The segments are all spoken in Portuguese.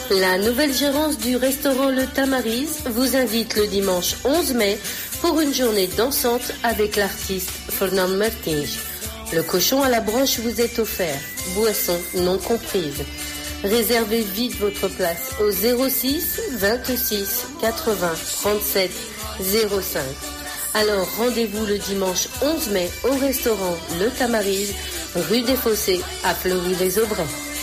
La nouvelle gérance du restaurant Le Tamariz vous invite le dimanche 11 mai pour une journée dansante avec l'artiste Fernand Martins. Le cochon à la broche vous est offert, boisson non comprise. Réservez vite votre place au 06 26 80 37 05. Alors rendez-vous le dimanche 11 mai au restaurant Le Tamariz, rue des Fossés, à Fleury-les-Aubrais.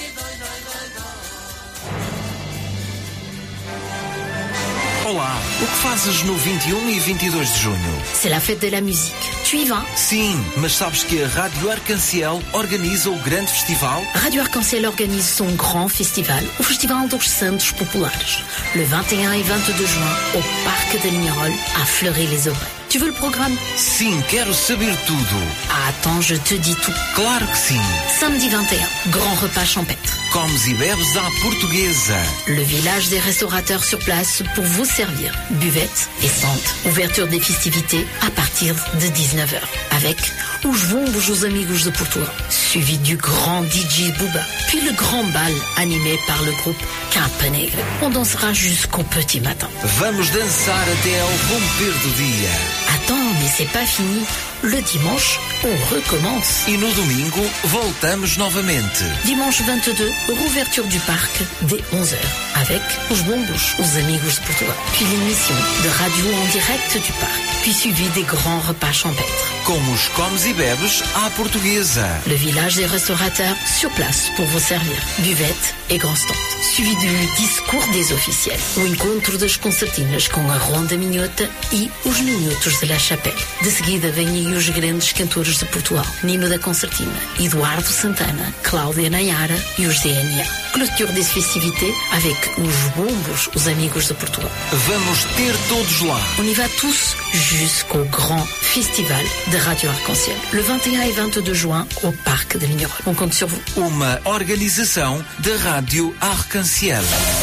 Olá, o que fazes no 21 e 22 de junho? C'est la fête de la musique. Tu y vas? Sim, mas sabes que a Rádio Arc-en-Ciel organiza o grande festival? Rádio Arc-en-Ciel organize son grand festival, o Festival dos Santos Populares, le 21 et 22 juin, au Parc de Lignerolles, à Fleury-les-Aubrais. Tu veux le programme? Sim, quero saber tudo. Ah, attends, je te dis tout. Claro que sim. Samedi 21, grand repas champêtre. Comes e bebes à portuguesa. Le village des restaurateurs sur place pour vous servir. Buvette et centre. Ouverture des festivités à partir de 19h. Avec Os Bombos, os Amigos de Portugal. Suivi du grand DJ Booba. Puis le grand bal animé par le groupe Campa Negra. On dansera jusqu'au petit matin. Vamos dançar até ao romper do dia. Attends, mais c'est pas fini. Le dimanche, on recommence. E no domingo, voltamos novamente. Dimanche 22, rouverture du parc dès 11h avec Os Bombos, os Amigos de Portugal. Puis l'émission de radio en direct du parc. Puis suivi des grands repas champêtres. Como os comes e bebes à portuguesa. Le village des restaurateurs sur place pour vous servir. Buvette et grand stand. Suivi du discours des officiels. O encontro das concertinas com a Ronda Minhota e os Minutos de la Chapelle. De seguida vêm aí os grandes cantores de Portugal. Nino da Concertina, Eduardo Santana, Cláudia Nayara e os DNA. Clôture des festivités avec os Bombos, os Amigos de Portugal. Vamos ter todos lá. On y va tous jusqu'au grand festival de Radio Arc-en-Ciel. Le 21 et 22 juin au Parc de Lignerolles. On compte sur vous. Uma organização da Rádio Arc-en-Ciel.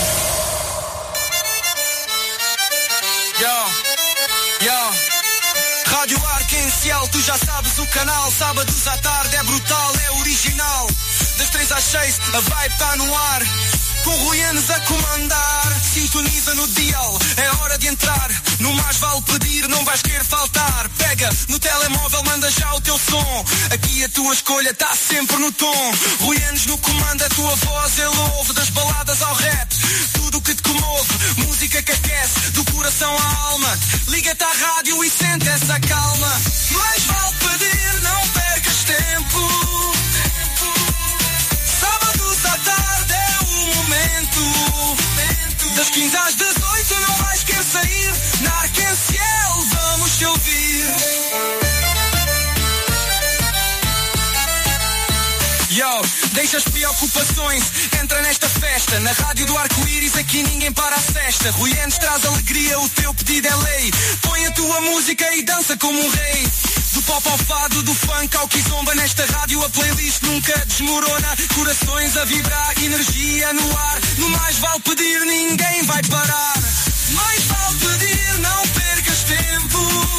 Rádio Arc-en-Ciel, tu já sabes o canal. Sábados à tarde é brutal, é original. Das 3 às 6 a vibe tá no ar, com Ruianes a comandar. Sintoniza no dial, é hora de entrar. No mais vale pedir, não vais querer faltar. Pega no telemóvel, manda já o teu som. Aqui a tua escolha tá sempre no tom. Ruianes no comando, a tua voz ele ouve. Das baladas ao rap, tudo que te comove. Música que aquece, do coração à alma. Liga-te à rádio e sente essa calma. Mais vale pedir, não percas tempo. Sábados à tarde é o momento. Das 15 às 18 não vais querer sair. Na Arc-en-Ciel vamos te ouvir. Yo, deixa as preocupações, entra nesta festa. Na rádio do arco-íris aqui ninguém para a cesta. Ruianes traz alegria, o teu pedido é lei. Põe a tua música e dança como um rei. Do pop ao fado, do funk ao kizomba. Nesta rádio a playlist nunca desmorona. Corações a vibrar, energia no ar. No mais vale pedir, ninguém vai parar. Mais vale pedir, não percas tempo.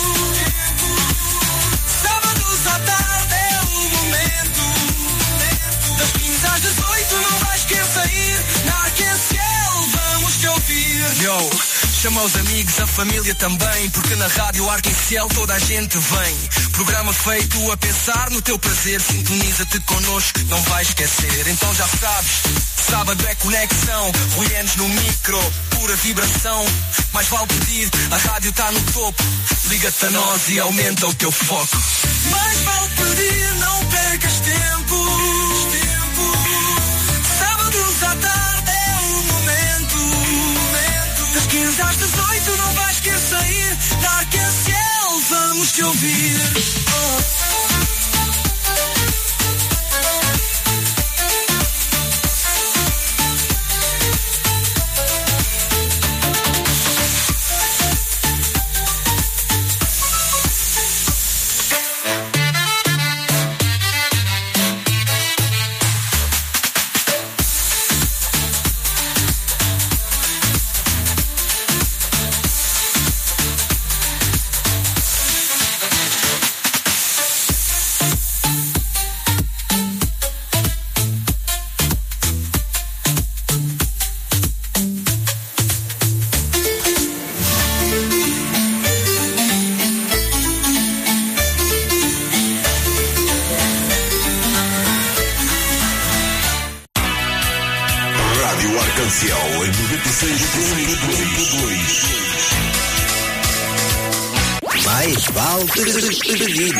Sábados à tarde é o momento. Das 15 às 18 não vais querer sair. Na Arc-en-Ciel vamos te ouvir. Yo, chama os amigos, a família também, porque na rádio Arc-en-Ciel toda a gente vem. Programa feito a pensar no teu prazer. Sintoniza-te connosco, não vais esquecer. Então já sabes, sábado é conexão. Ruianes no micro, pura vibração. Mais vale pedir, a rádio tá no topo. Liga-te a nós e aumenta o teu foco. Mais vale pedir, não percas tempo. Sábados à tarde é o momento. Das 15 às 18 não vais querer sair. Na Arc-en-Ciel vamos te ouvir. Rádio Arconcel em 96.2. Mais vale pedir.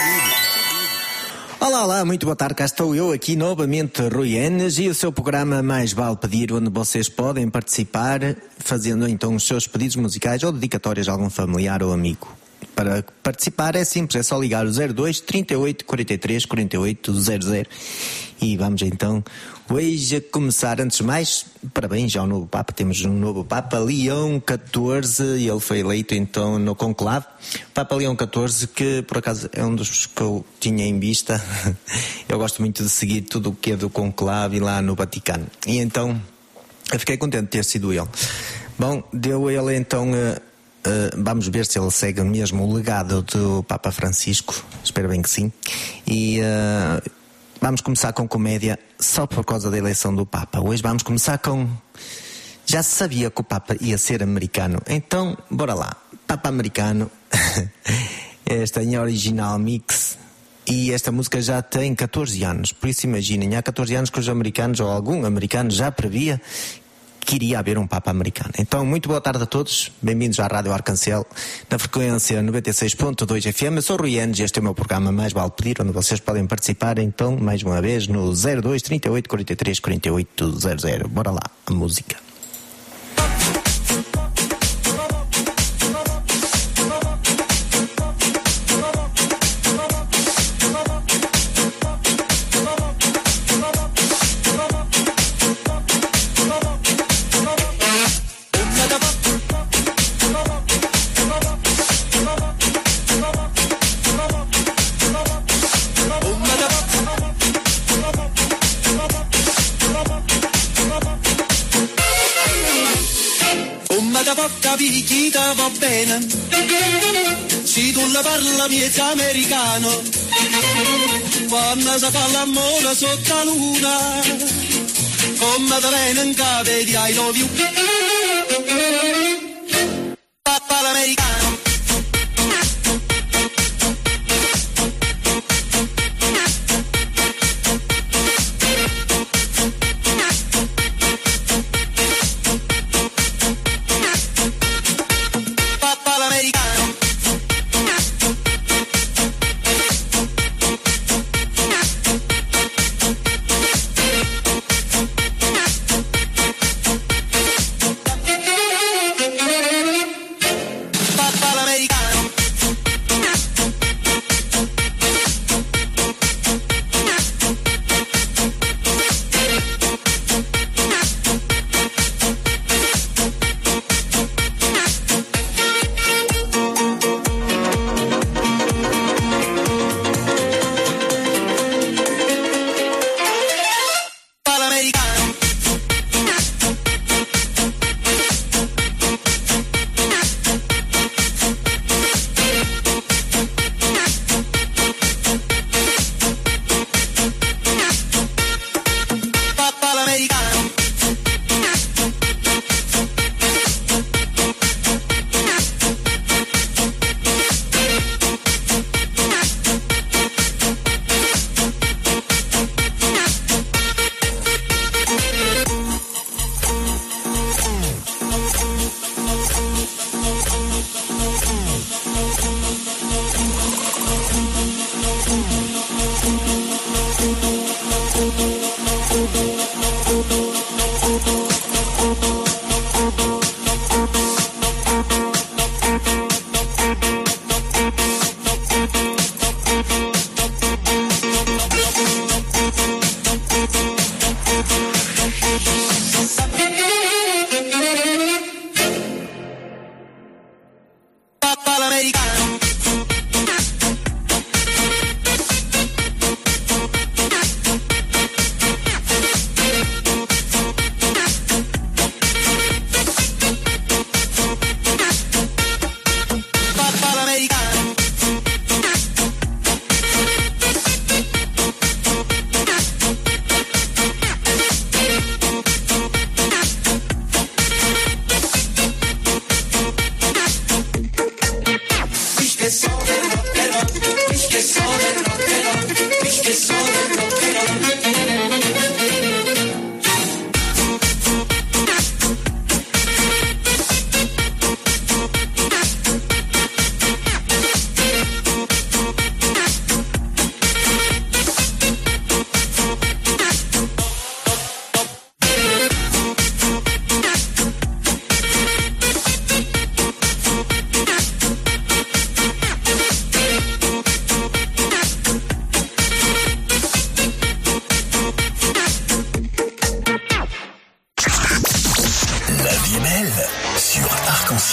Olá, muito boa tarde, cá estou eu aqui novamente, Rui Enes, e o seu programa Mais Vale Pedir, onde vocês podem participar fazendo então os seus pedidos musicais ou dedicatórias a algum familiar ou amigo. Para participar é simples, é só ligar o 02 38 43 48 00 e vamos então hoje a começar. Antes de mais, parabéns ao novo Papa, temos um novo Papa, Leão XIV, e ele foi eleito então no conclave. Papa Leão XIV, que por acaso é um dos que eu tinha em vista. Eu gosto muito de seguir tudo o que é do conclave lá no Vaticano, e então eu fiquei contente de ter sido ele. Bom, deu ele então... vamos ver se ele segue mesmo o legado do Papa Francisco, espero bem que sim. E vamos começar com comédia só por causa da eleição do Papa. Hoje vamos começar com... Já se sabia que o Papa ia ser americano, então bora lá. Papa americano. Esta em original mix. E esta música já tem 14 anos, por isso imaginem, há 14 anos que os americanos, ou algum americano, já previa que iria haver um Papa americano. Então, muito boa tarde a todos, bem-vindos à Rádio Arconcel, na frequência 96.2 FM. Eu sou o Rui Enes e este é o meu programa Mais Vale Pedir, onde vocês podem participar, então, mais uma vez, no 02 38 43 48 00. Bora lá, a música. Picchita va bene, se tu la parla miezza americano, quando si fa l'amore sotto la luna, come te viene in capo di I love you, Papa l'americano.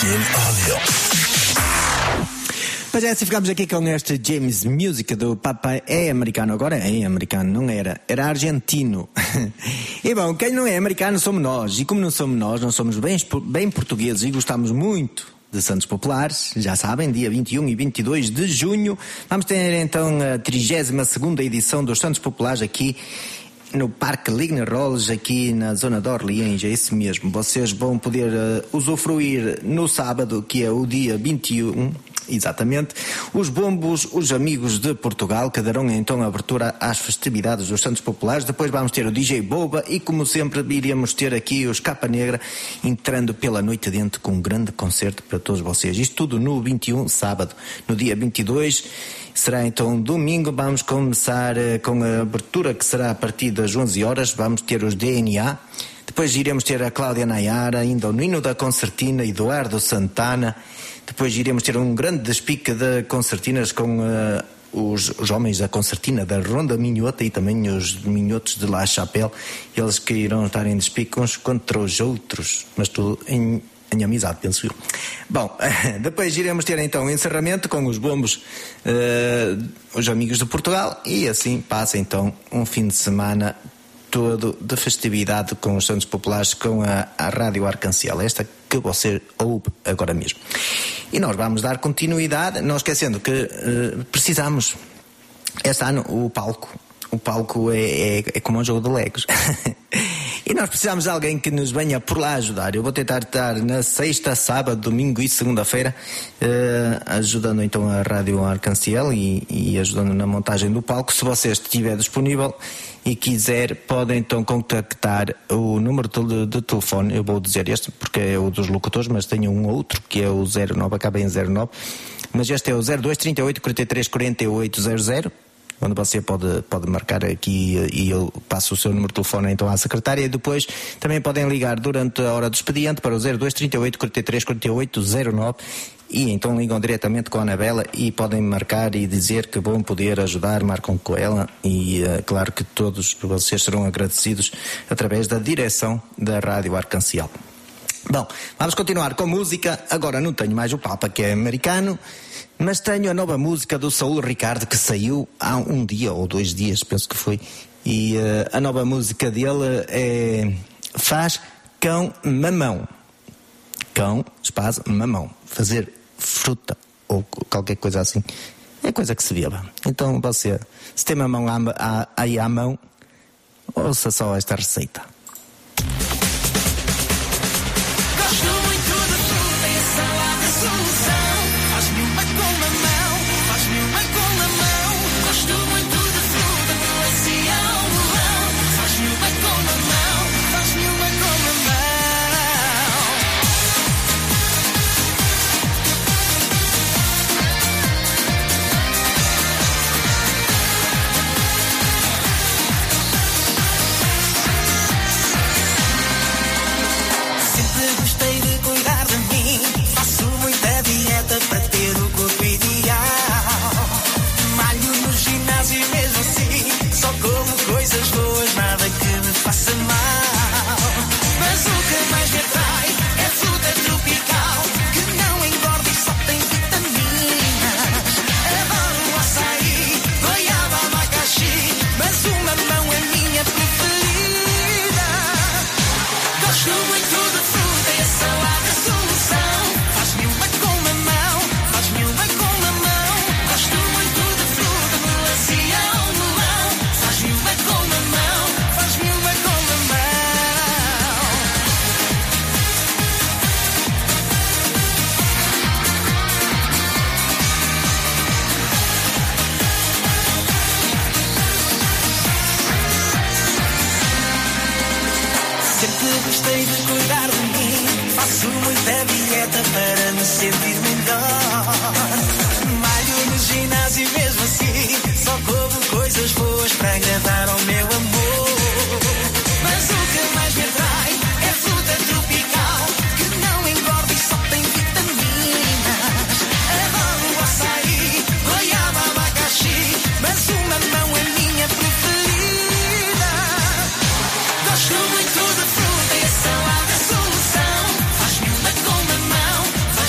Mas é assim, ficamos aqui com este James Music do Papa. É americano, agora é americano, não era argentino. E bom, quem não é americano somos nós, e como não somos nós somos bem portugueses e gostamos muito de Santos Populares, já sabem, dia 21 e 22 de junho vamos ter então a 32ª edição dos Santos Populares aqui no Parque Lignerolles, aqui na zona de Orleans. É isso mesmo, vocês vão poder usufruir no sábado, que é o dia 21, exatamente, os bombos, os amigos de Portugal, que darão então abertura às festividades dos Santos Populares. Depois vamos ter o DJ Boba e, como sempre, iremos ter aqui os Capa Negra entrando pela noite dentro com um grande concerto para todos vocês. Isto tudo no 21, sábado. No dia 22 será então domingo, vamos começar com a abertura, que será a partir das 11 horas, vamos ter os DNA, depois iremos ter a Cláudia Nayara, ainda o Nino da Concertina, Eduardo Santana, depois iremos ter um grande despique de concertinas com os homens da Concertina, da Ronda Minhota, e também os minhotos de La Chapelle, eles que irão estar em despique uns contra os outros, mas tudo em amizade, penso eu. Bom, depois iremos ter então o encerramento com os bombos, os amigos de Portugal, e assim passa então um fim de semana todo de festividade com os Santos Populares, com a Rádio Arcanciel, esta que você ouve agora mesmo. E nós vamos dar continuidade, não esquecendo que precisamos, este ano o palco é como um jogo de Legos. E nós precisamos de alguém que nos venha por lá ajudar. Eu vou tentar estar na sexta, sábado, domingo e segunda-feira, ajudando então a Rádio Arcanciel e ajudando na montagem do palco. Se você estiver disponível e quiser, pode então contactar o número de telefone. Eu vou dizer este porque é o dos locutores, mas tenho um outro que é o 09, acaba em 09, mas este é o 02 38 43 48 00, onde você pode marcar aqui e eu passo o seu número de telefone então à secretária, e depois também podem ligar durante a hora do expediente para o 02 38 43 48 09, e então ligam diretamente com a Anabela e podem marcar e dizer que vão poder ajudar, marcam com ela, e claro que todos vocês serão agradecidos através da direção da Rádio Arcanciel. Bom, vamos continuar com música. Agora não tenho mais o Papa, que é americano, mas tenho a nova música do Saúl Ricardo, que saiu há um dia ou 2 dias, penso que foi, e a nova música dele é Faz Cão Mamão. Cão, espaço, mamão. Fazer fruta ou qualquer coisa assim é coisa que se beba. Então você, se tem mamão aí à mão, ouça só esta receita. Gosto muito de fruta e a salada é a solução. Faz-me uma com mamão,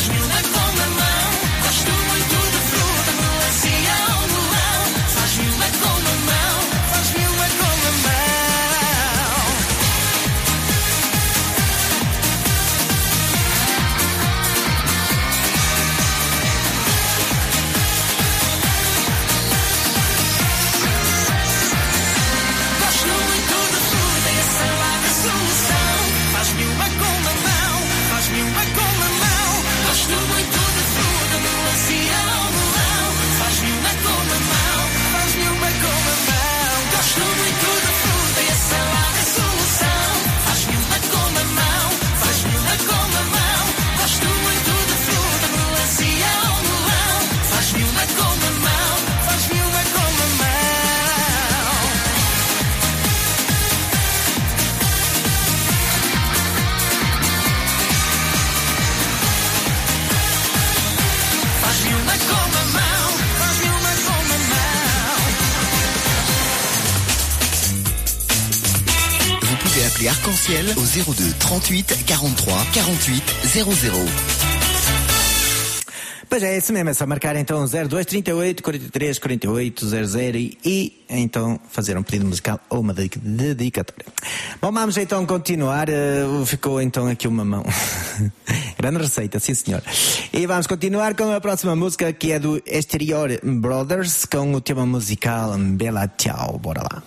appeler Arc-en-Ciel au 02 38 43 48 00. Pois é, isso mesmo, é só marcar então 02 38 43 48 00 e então fazer um pedido musical ou uma dedicatória. Bom, vamos então continuar. Ficou então aqui uma mão. Grande receita, sim senhor. E vamos continuar com a próxima música, que é do Exterior Brothers, com o tema musical Bella Ciao. Bora lá.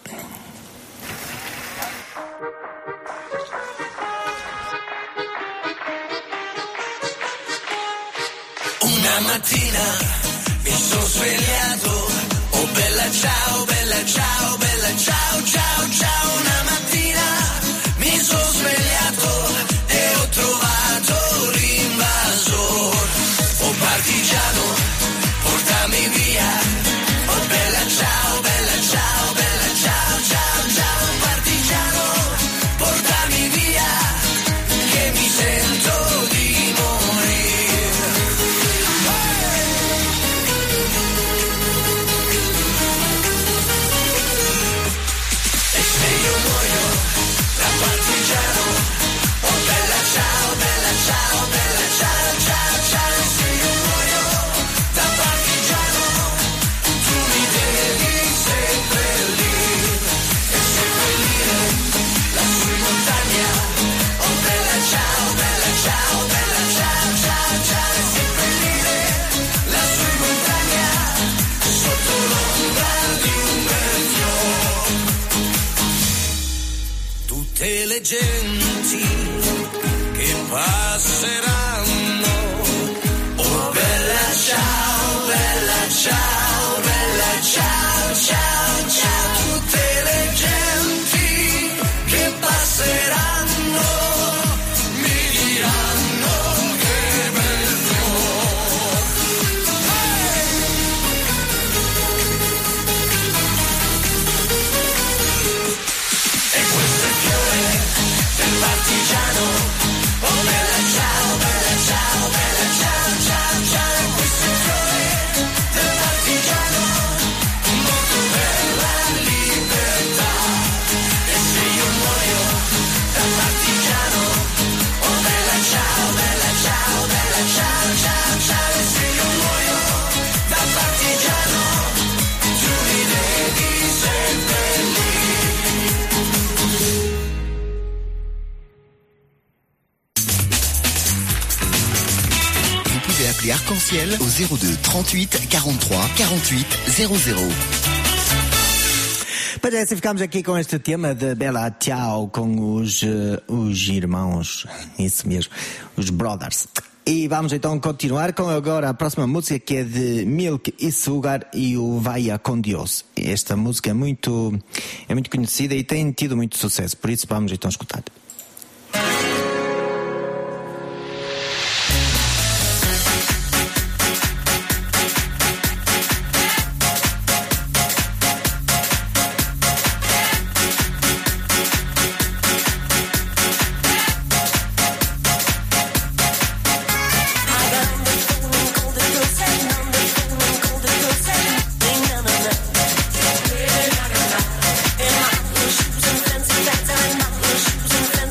Una mattina mi sono svegliato, oh bella ciao, bella ciao, bella ciao, ciao, ciao. Una mattina mi sono svegliato e ho trovato l'invasor. Oh partigiano, portami via, oh bella ciao, bella ciao, bella ciao, ciao, ciao. Partigiano, portami via, che mi sento di morire. Partigiano, oh bella ciao, bella ciao, bella ciao, ciao, ciao. Se io muoio da partigiano, tu mi devi seppellire e seppellire lassù in montagna. Oh bella ciao, bella ciao, bella ciao, ciao, ciao. E seppellire lassù in montagna sotto l'ombra di un bel fiore. Tutte le genti che passeranno, oh bella ciao, bella ciao, bella ciao, ciao, ciao. Tutte le genti che passeranno mi diranno che bel fiore. E questo è il fiore del partigiano, oh bella ciao, bella ciao, bella ciao, ciao, ciao. E questo è il fiore del partigiano, molto bella libertà. E se io muoio da partigiano, oh bella ciao, bella ciao, bella ciao, ciao, ciao. E se io muoio da partigiano, tu mi devi seppellire. Vous pouvez appeler Arc-en-Ciel au 02 38 43 48 00. Pois é, se ficamos aqui com este tema de Bella Ciao com os irmãos, isso mesmo, os brothers. E vamos então continuar com agora a próxima música, que é de Milk e Sugar e o Vaya con Dios. Esta música é muito conhecida e tem tido muito sucesso, por isso vamos então escutar. Shoes and fancy bags and my shoes and fancy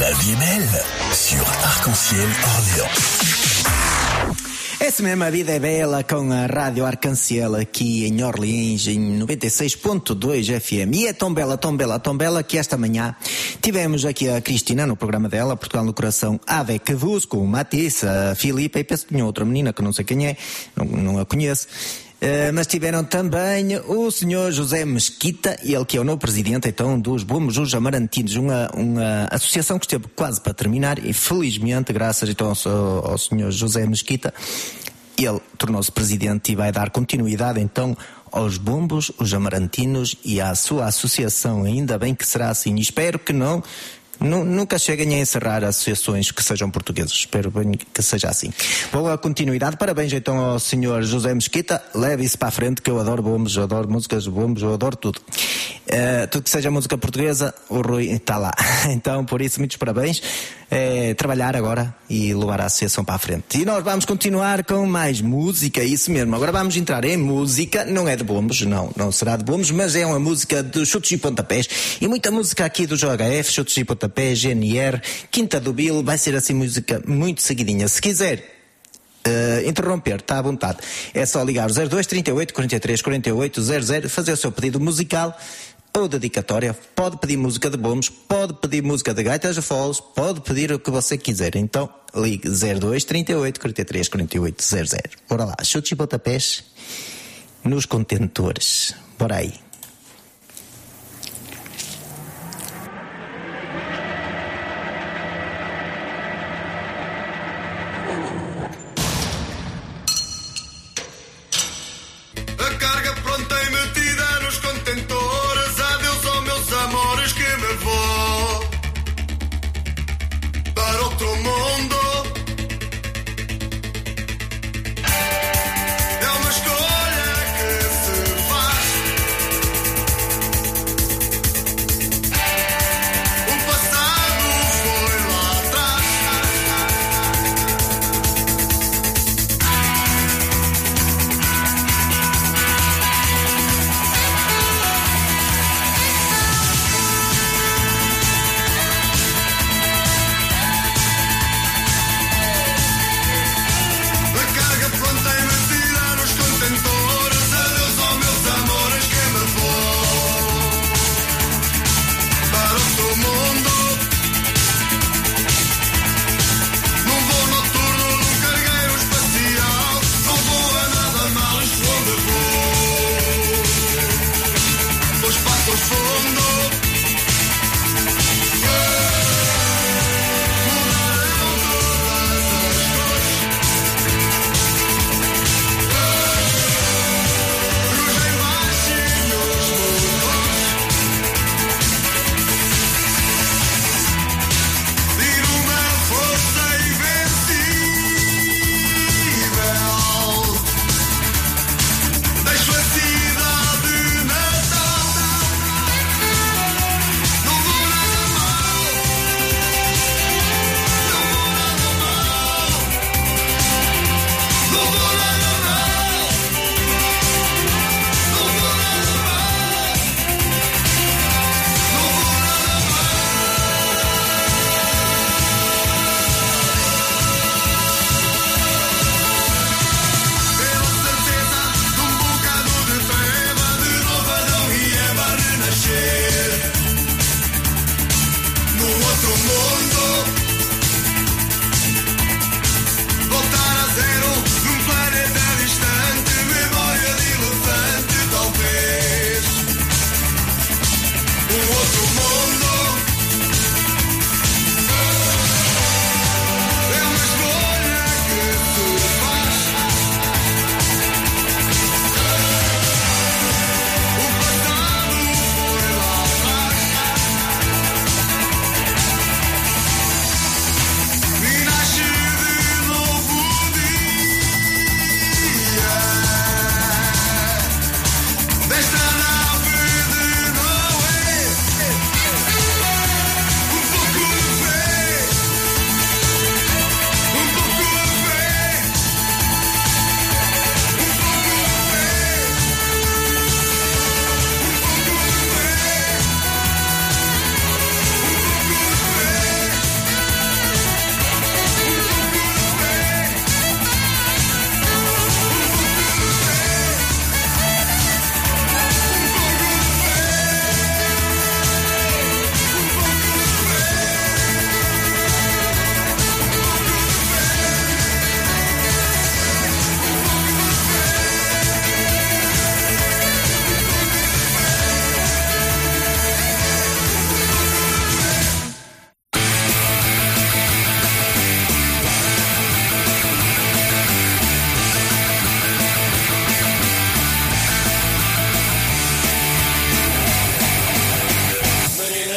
La vie est belle sur Arc-en-Ciel Orléans. Essa mesma vida é bela com a Rádio Arc-en-Ciel aqui em Orleans em 96.2 FM. E é tão bela que esta manhã tivemos aqui a Cristina no programa dela, Portugal no Coração, avec vous, com o Matisse, a Filipe, e penso que tinha outra menina que não sei quem é, não a conheço. Mas tiveram também o senhor José Mesquita, ele que é o novo presidente então dos Bombos dos Amarantinos, uma associação que esteve quase para terminar e felizmente, graças então ao senhor José Mesquita, ele tornou-se presidente e vai dar continuidade então aos Bombos, os Amarantinos e à sua associação. Ainda bem que será assim, e espero que nunca cheguem a encerrar associações que sejam portuguesas. Espero bem que seja assim. Boa continuidade. Parabéns então ao senhor José Mesquita. Leve isso para a frente, que eu adoro bombos, eu adoro músicas de bombos, eu adoro tudo. Tudo que seja música portuguesa, o Rui está lá. Então, por isso, muitos parabéns. Trabalhar agora e levar a associação para a frente. E nós vamos continuar com mais música, isso mesmo. Agora vamos entrar em música, não é de bombos, não será de bombos, mas é uma música de chutes e pontapés. E muita música aqui do JHF, chutes e pontapés, GNR, Quinta do Bill, vai ser assim música muito seguidinha. Se quiser interromper, está à vontade. É só ligar 02 38 43 48 00, fazer o seu pedido musical ou dedicatória. Pode pedir música de bombos, pode pedir música de gaitas de foles, pode pedir o que você quiser. Então ligue 02 38 43 48 00. Bora lá, chutes e pontapés nos contentores. Bora aí. É uma escolha que se faz.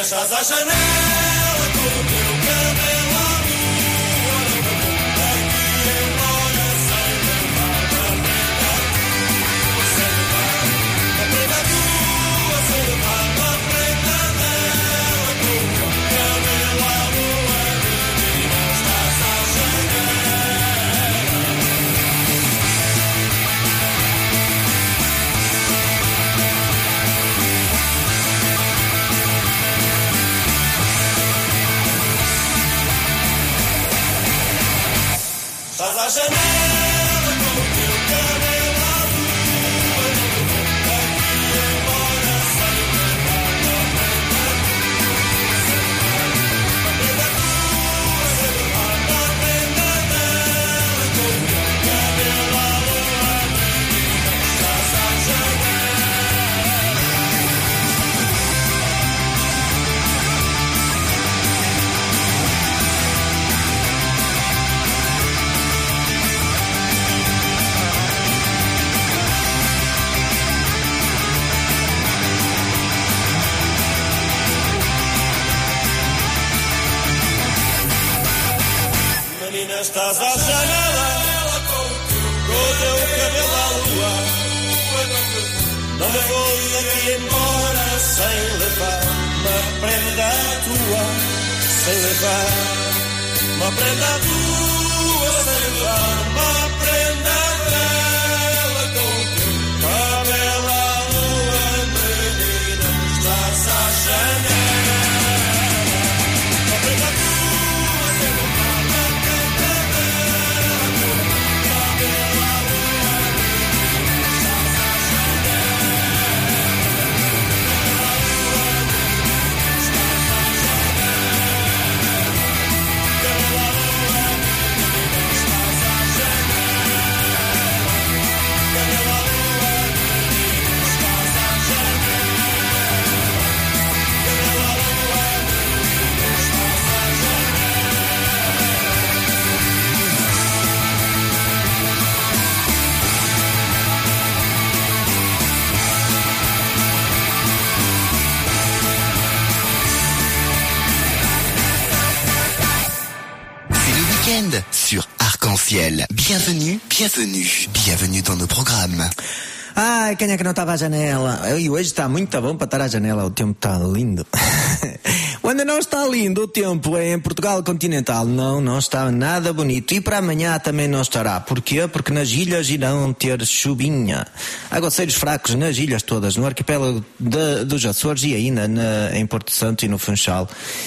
estás à janela com o teu cabelo à lua, daqui embora sem levar a prenda tua, sem levar a prenda tua, sem levar a prenda dela, com o teu cabelo à lua, menina, estás à janela. Estás à janela com o teu cabelo à lua, daqui embora sem levar a prenda tua, sem levar a prenda dela, com o teu cabelo à lua, menina, estás à janela. Menina, estás à janela com o teu cabelo à lua, não me vou daqui embora sem levar uma prenda tua, sem levar uma prenda tua, sem levar uma prenda dela, com o teu cabelo à lua, menina, estás à janela. Uma prenda tua, sem levar uma prenda dela, com o cabelo à lua, menina, estás à sur Arc-en-Ciel. Bienvenue, bienvenue, bienvenue dans nos programmes. Ai, quem é que não estava à janela? E hoje está muito bom para estar à janela, o tempo está lindo. Quando não está lindo o tempo é em Portugal continental, não está nada bonito. E para amanhã também não estará. Porquê? Porque nas ilhas irão ter chuvinha. Aguaceiros fracos nas ilhas todas, no arquipélago dos Açores e ainda em Porto Santo e no Funchal,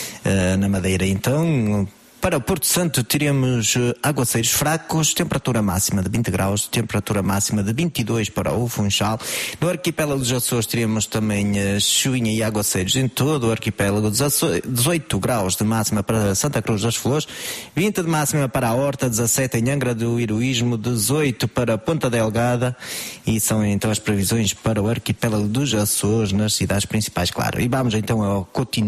na Madeira. Então, para o Porto Santo teremos aguaceiros fracos, temperatura máxima de 20 graus, temperatura máxima de 22 para o Funchal. No arquipélago dos Açores teremos também chuvinha e aguaceiros em todo o arquipélago dos Açores, 18 graus de máxima para Santa Cruz das Flores, 20 de máxima para a Horta, 17 em Angra do Heroísmo, 18 para Ponta Delgada, e são então as previsões para o arquipélago dos Açores nas cidades principais, claro. E vamos então ao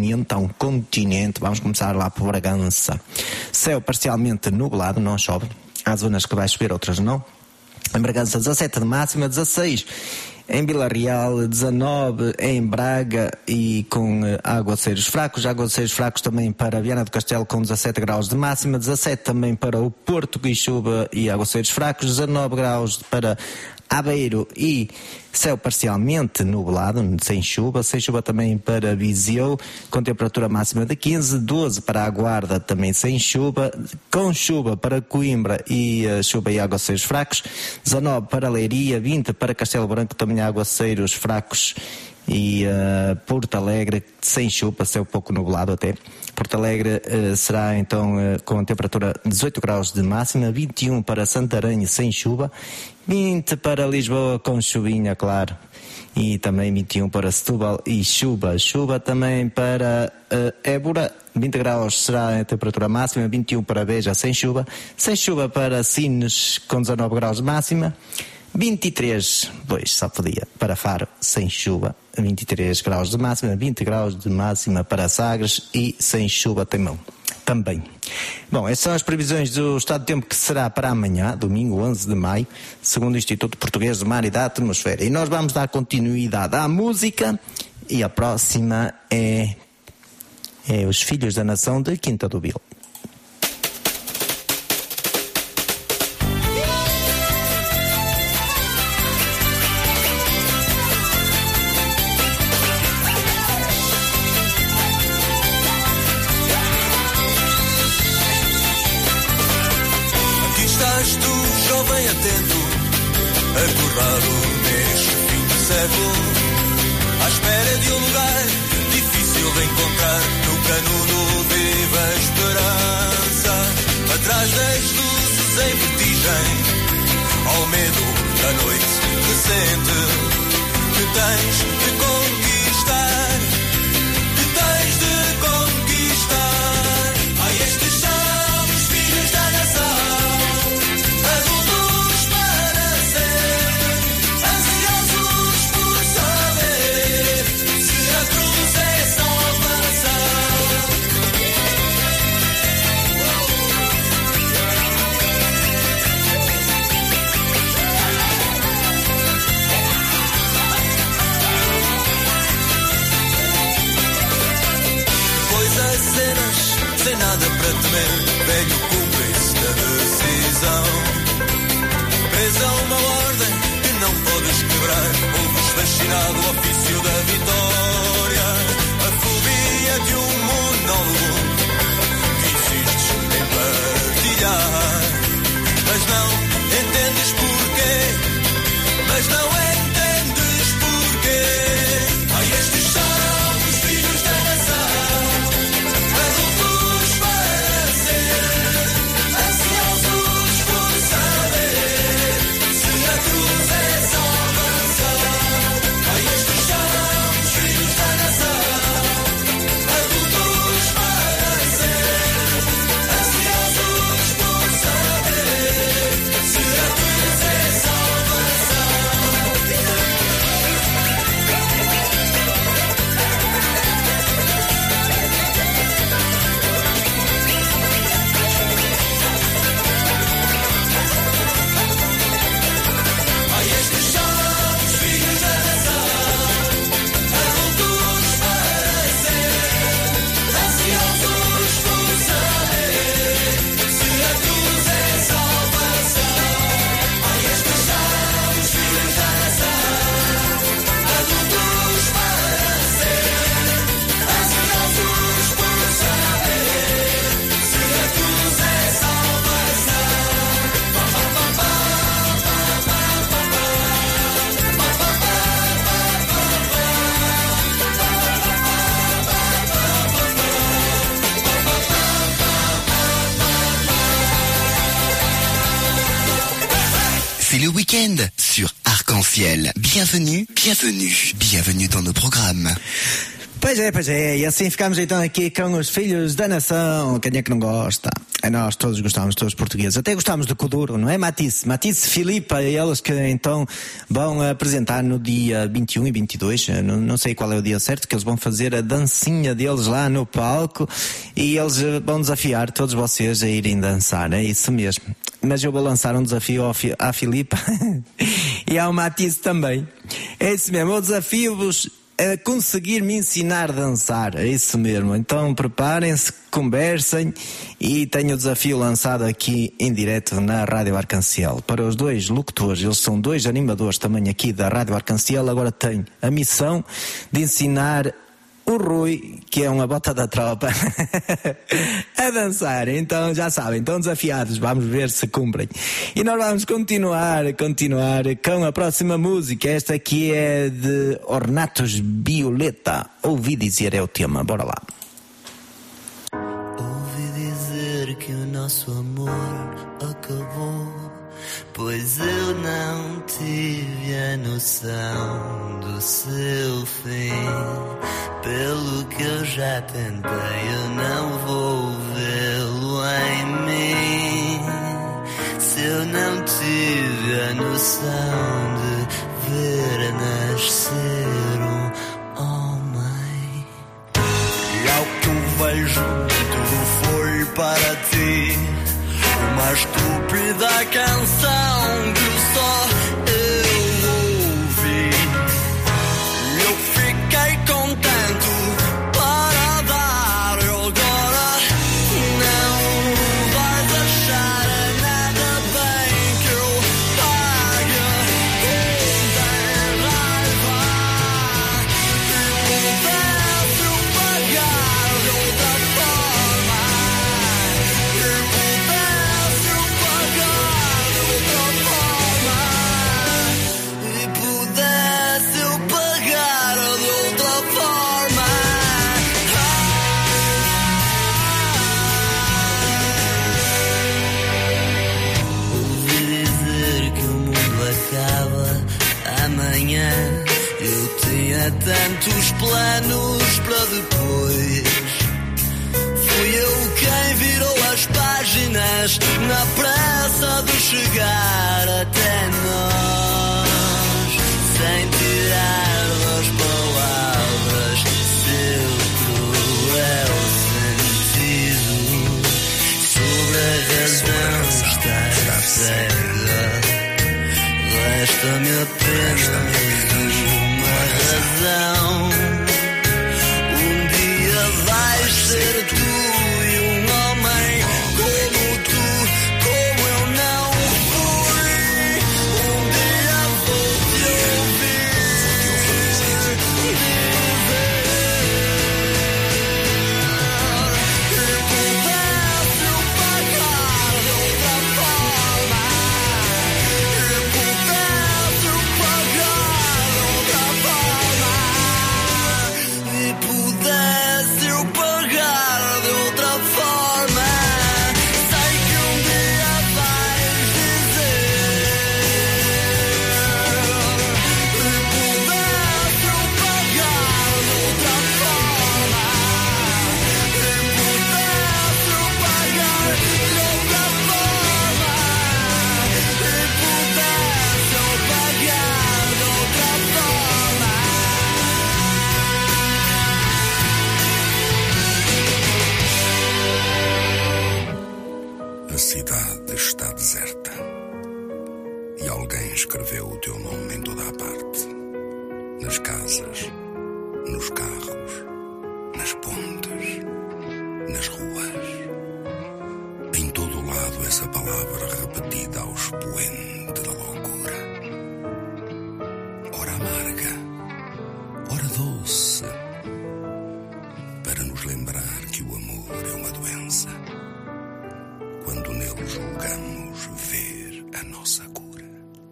continente, vamos começar lá por Bragança. Céu parcialmente nublado, não chove. Há zonas que vai chover, outras não. Em Bragança 17 de máxima, 16 em Vila Real, 19 em Braga e com aguaceiros fracos também para Viana do Castelo com 17 graus de máxima, 17 também para o Porto e chuva e aguaceiros fracos, 19 graus para Aveiro e céu parcialmente nublado, sem chuva também para Viseu, com temperatura máxima de 15, 12 para a Guarda, também sem chuva, com chuva para Coimbra e chuva e aguaceiros fracos, 19 para Leiria, 20 para Castelo Branco, também aguaceiros fracos, e Porto Alegre sem chuva, céu pouco nublado até. Porto Alegre será então com temperatura 18 graus de máxima, 21 para Santarém sem chuva, 20 para Lisboa com chuvinha, claro, e também 21 para Setúbal e chuva também para Évora, 20 graus será a temperatura máxima, 21 para Beja sem chuva para Sines com 19 graus de máxima, 23, só podia, para Faro, sem chuva, 23 graus de máxima, 20 graus de máxima para Sagres e sem chuva também. Bom, essas são as previsões do estado de tempo que será para amanhã, domingo 11 de maio, segundo o Instituto Português do Mar e da Atmosfera. E nós vamos dar continuidade à música e a próxima é É Os Filhos da Nação de Quinta do Vil. Aqui estás tu, jovem atento, acordado neste fim de século, à espera de um lugar difícil de encontrar, no canudo viva a esperança, atrás das luzes em vertigem, ao medo da noite recente, que tens de conquistar, que tens de conquistar. Ai, estes são os filhos da nação, adultos para ser, ansiosos por saber se a cruz é salvação. Pois as cenas, sem nada para temer, velho cúmplice da decisão, presa a uma ordem que não podes quebrar, ouves fascinado o ofício da vitória, a fobia de um monólogo que insistes em partilhar, mas não entendes porquê, mas não entendes porquê. Ai, estes são os filhos da nação, adultos para ser, ansiosos por saber se a cruz é salvação. Ai, estes são os filhos da nação, adultos para ser, ansiosos por saber se a cruz é salvação. Ai, estes são os filhos da nação, adultos para ser, ansiosos por saber se a cruz é salvação. Ai, estes são os filhos da nação, adultos para ser, ansiosos por saber se a cruz é salvação. C'est le week-end sur Arc-en-Ciel. Bienvenue, bienvenue, bienvenue dans nos programmes. Pois é, e assim ficamos então aqui com Os Filhos da Nação. Quem é que não gosta? Nós todos gostamos, todos portugueses. Até gostamos do Kuduro, não é, Matisse? Matisse, Filipe, eles que então vão apresentar no dia 21 e 22, não sei qual é o dia certo, que eles vão fazer a dancinha deles lá no palco e eles vão desafiar todos vocês a irem dançar, é isso mesmo. Mas eu vou lançar um desafio à Filipe e ao Matisse também. É isso mesmo, eu desafio-vos a conseguir me ensinar a dançar, é isso mesmo. Então preparem-se, conversem e tenho o desafio lançado aqui em direto na Rádio Arc-en-Ciel para os dois locutores. Eles são dois animadores também aqui da Rádio Arc-en-Ciel. Agora tenho a missão de ensinar o Rui, que é uma bota da tropa, a dançar. Então já sabem, estão desafiados, vamos ver se cumprem. E nós vamos continuar com a próxima música. Esta aqui é de Ornatos Violeta. Ouvi dizer é o tema, bora lá. Ouvi dizer que o nosso amor acabou, pois eu não tive a noção do seu fim. Pelo que eu já tentei, eu não vou vê-lo em mim. Se eu não tive a noção de ver nascer um homem, e ao que eu vejo, tudo foi para ti uma estúpida canção que só eu ouvi. Eu fiquei contente para dar anos para depois. Fui eu quem virou as páginas na pressa de chegar até nós, sem tirar das palavras seu cruel sentido. Sobre a razão está cega, resta-me apenas uma razão. Um dia vais ser tu e um homem como tu, como eu não fui. Um dia vou-te ouvir dizer que pudesse eu pagar de outra forma, que pudesse eu pagar de outra forma, e pudesse eu pagar de outra forma. Sei que um dia vais dizer que pudesse eu pagar de outra forma, que pudesse eu pagar de outra forma, que pudesse eu pagar de outra forma. A cidade está deserta e alguém escreveu o teu nome em toda a parte. Nas casas, nos carros, nas pontes, nas ruas. Em todo o lado essa palavra repetida ao expoente da loucura. Ora amarga, ora doce, para nos lembrar que o amor é uma doença. Quando nele julgamos ver a nossa cura.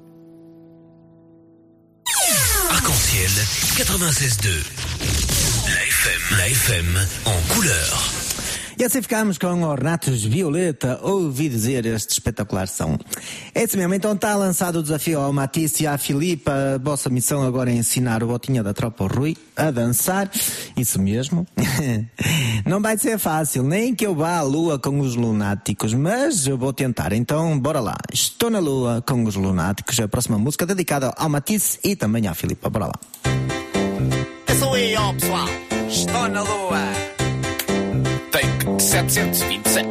Arc-en-ciel 96.2. La FM en couleur. E assim ficamos com os Ratos Violeta. Ouvi dizer este espetacular som. É isso mesmo, então está lançado o desafio ao Matisse e à Filipa. A vossa missão agora é ensinar o Botinha da Tropa Rui a dançar. Isso mesmo. Não vai ser fácil, nem que eu vá à lua com os lunáticos, mas eu vou tentar. Então bora lá. Estou na lua com os lunáticos. A próxima música dedicada ao Matisse e também à Filipa. Bora lá. Eu sou eu, pessoal. Estou na lua. Take 727.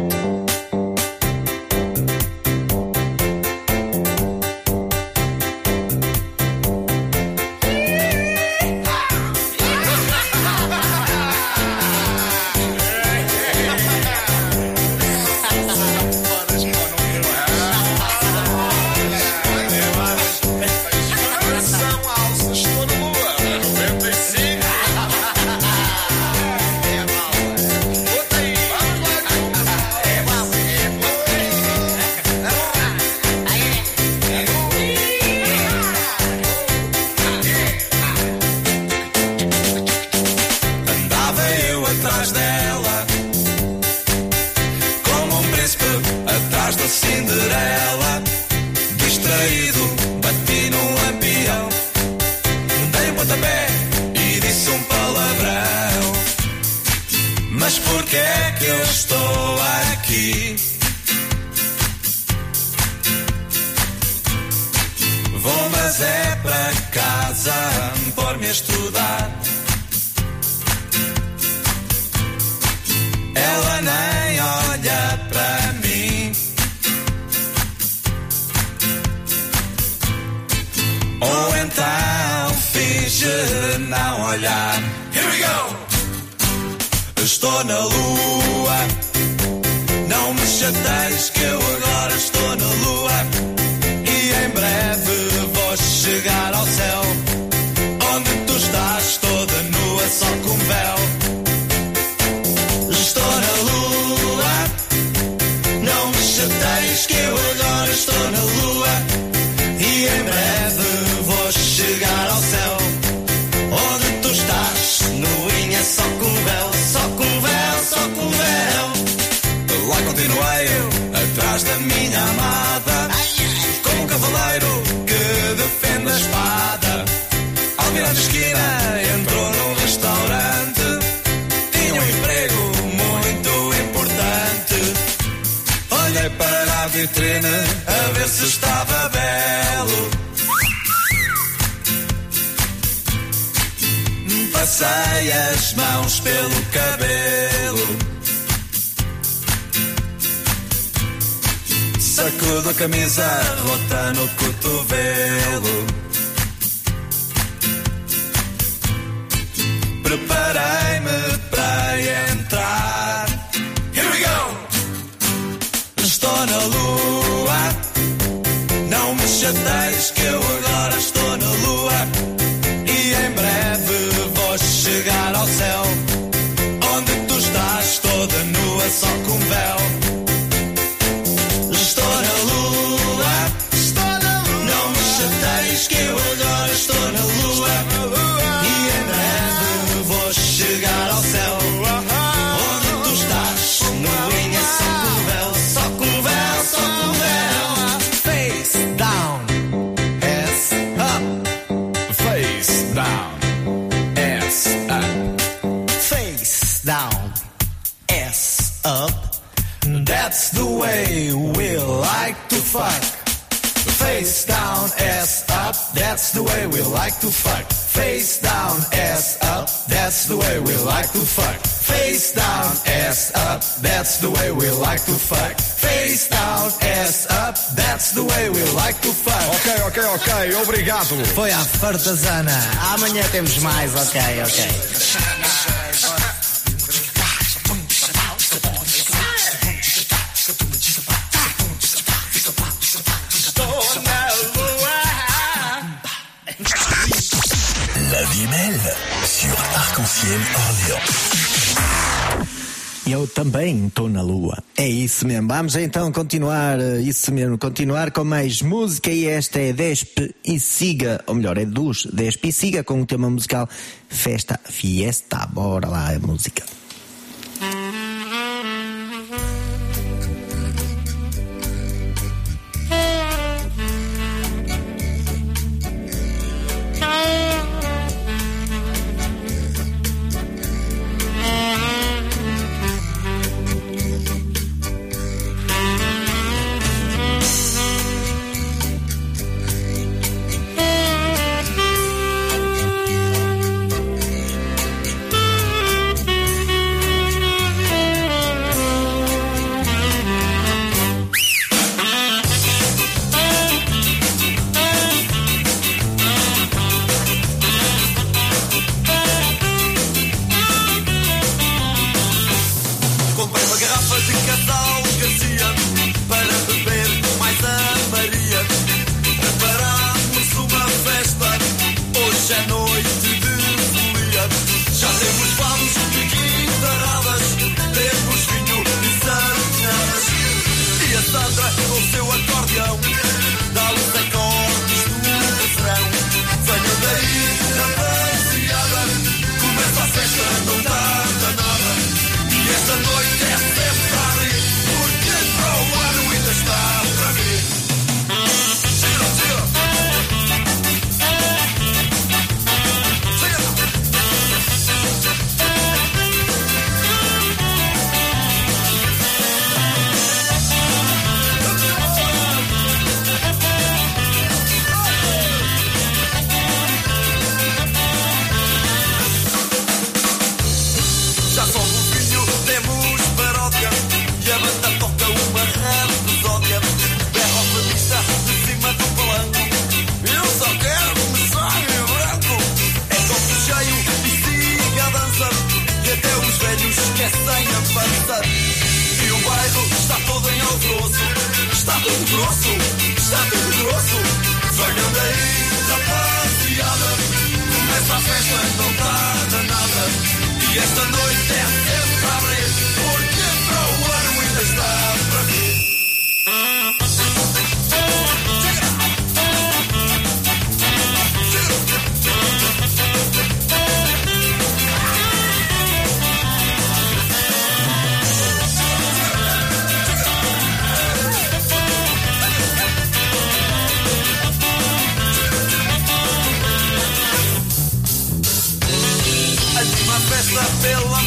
Cinderela, distraído, bati num lampião, dei um pontapé e disse um palavrão. Mas porquê é que eu estou aqui? Vou mas é para casa pôr-me a estudar. Ela nem olha para mim. Ou então finge não olhar. Here we go! Estou na lua. Não me chateis que eu agora estou na lua. E em breve vou chegar ao céu, onde tu estás toda nua, só com véu. Estou na lua. Não me chateis que eu agora estou na lua. E em breve vou chegar ao céu, onde tu estás, nuinha, só com véu, só com véu, só com véu. Lá continuei eu, atrás da minha amada. vitrine a ver se estava belo. Passei as mãos pelo cabelo, sacudo a camisa rota no cotovelo. Preparei-me para entrar. Here we go! Estou na lua, não me chateis que eu agora estou na lua. E em breve vou chegar ao céu, onde tu estás toda nua só com véu. Estou na lua, não me chateis que eu agora estou na lua. E em breve vou chegar ao céu, onde tu estás nuinha só com véu, só com véu, só com véu. Face down, ass up. Face down, ass up. Face down, ass up. That's the way we like to fuck. Face down, ass up. That's the way we like to fuck. Face down, ass up. That's the way we like to fuck. Face down, ass up. That's the way we like to fuck. Face down, ass up. That's the way we like to fuck. Ok, obrigado. Foi à fartazana. Amanhã temos mais, ok. La vie est belle sur Arc-en-Ciel Orléans. Eu também estou na lua. É isso mesmo. Vamos então continuar com mais música. E esta é Despe e Siga, ou melhor, é dos Despe e Siga, com o tema musical Festa Fiesta. Bora lá a música.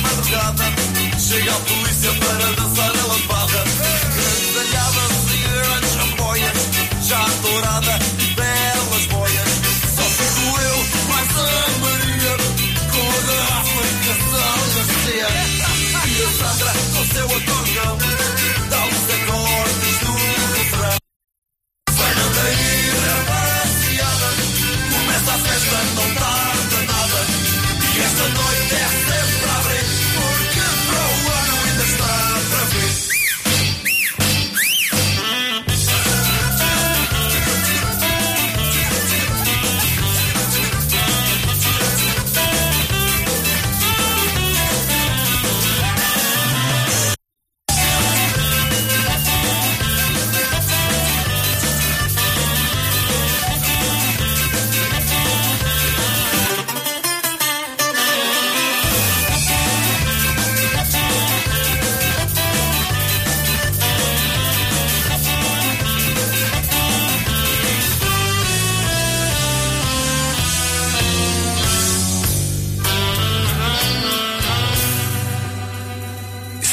Chega a polícia para dançar a lampada. Detalhava-se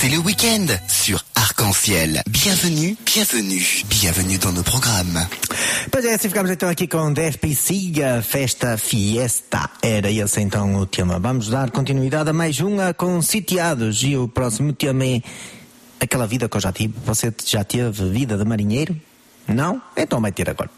c'est le week-end sur Arc-en-Ciel. Bienvenue, bienvenue, bienvenue dans nos programmes. Pois é, assim ficamos então aqui com Despi Siga, Festa Fiesta. Era esse então o tema. Vamos dar continuidade a mais uma com Sitiados. E o próximo tema é aquela vida que eu já tive. Você já teve vida de marinheiro? Não? Então vai ter agora.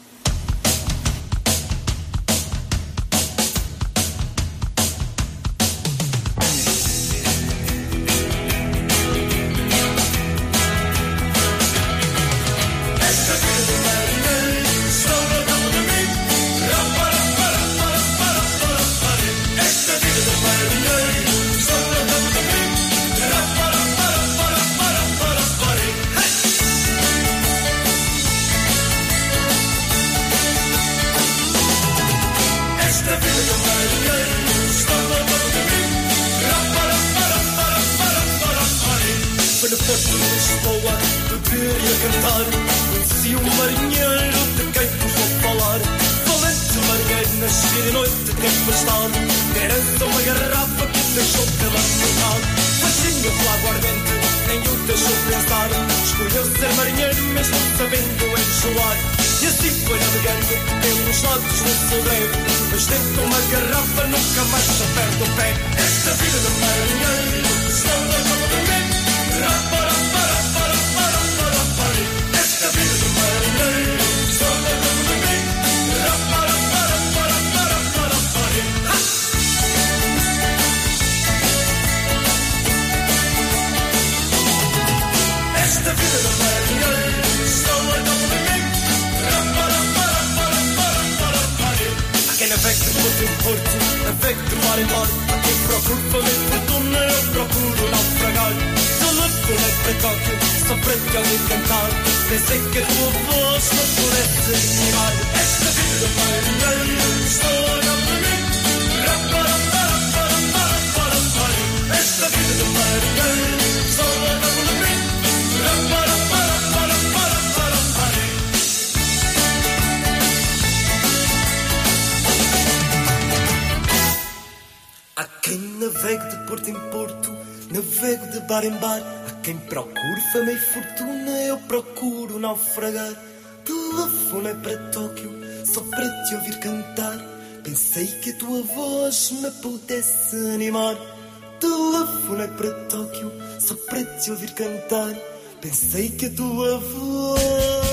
Bar em bar, há quem procure fama e fortuna, eu procuro naufragar. Telefonei para Tóquio, só para te ouvir cantar. Pensei que a tua voz me pudesse animar. Telefonei para Tóquio, só para te ouvir cantar. Pensei que a tua voz...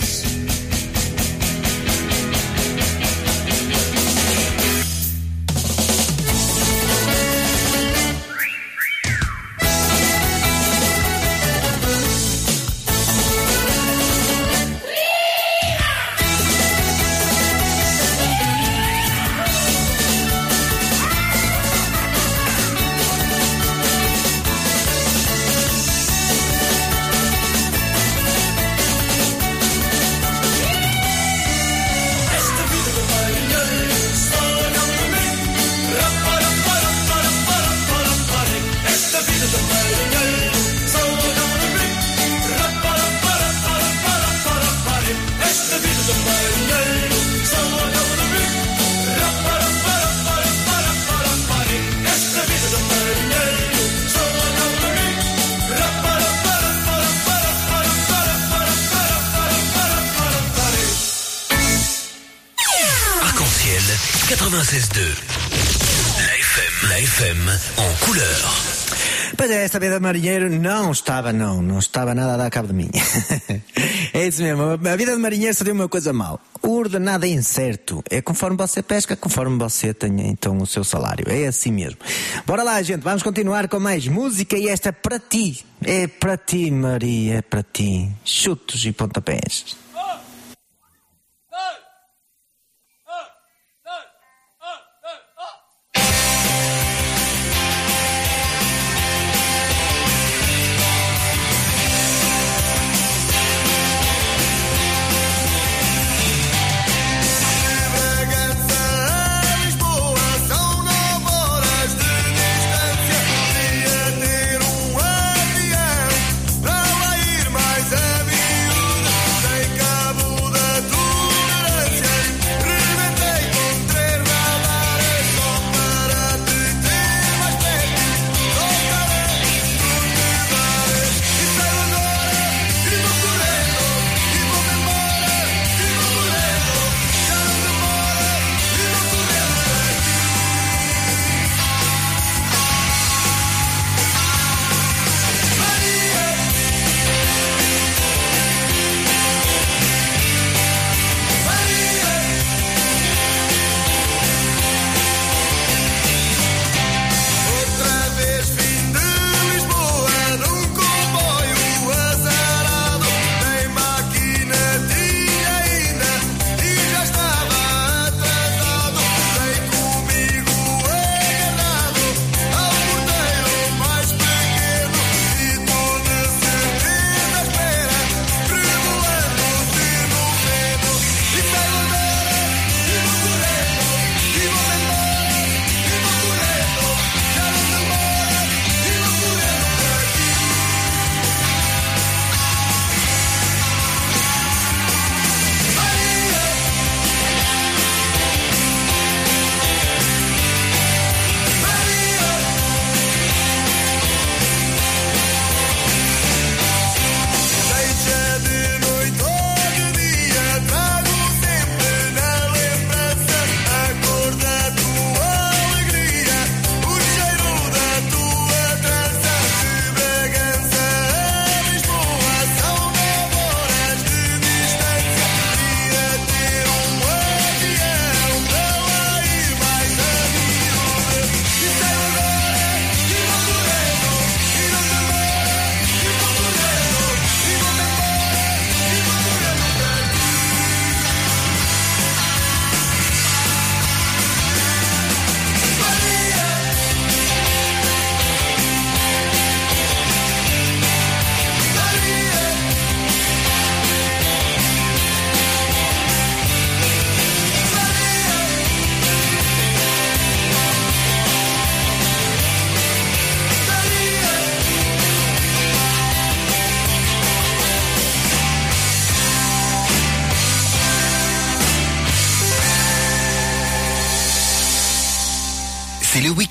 La FM en couleur. Pois é, esta vida de marinheiro não estava nada a dar cabo de mim. É isso mesmo, a vida de marinheiro só tem uma coisa mal. O ordenado é incerto. É conforme você pesca, conforme você tenha então o seu salário. É assim mesmo. Bora lá, gente, vamos continuar com mais música e esta é para ti. É para ti, Maria, é para ti. Chutos e pontapés. Take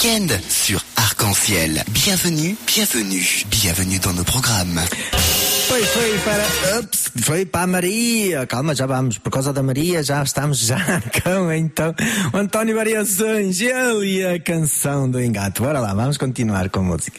week-end sur Arc-en-Ciel. Bienvenue, bienvenue, bienvenue dans nos programmes. Foi para a Maria. Calma, já vamos. Por causa da Maria, já estamos já com, então, o António Variações, ele e a canção do Engato. Bora lá, vamos continuar com a música.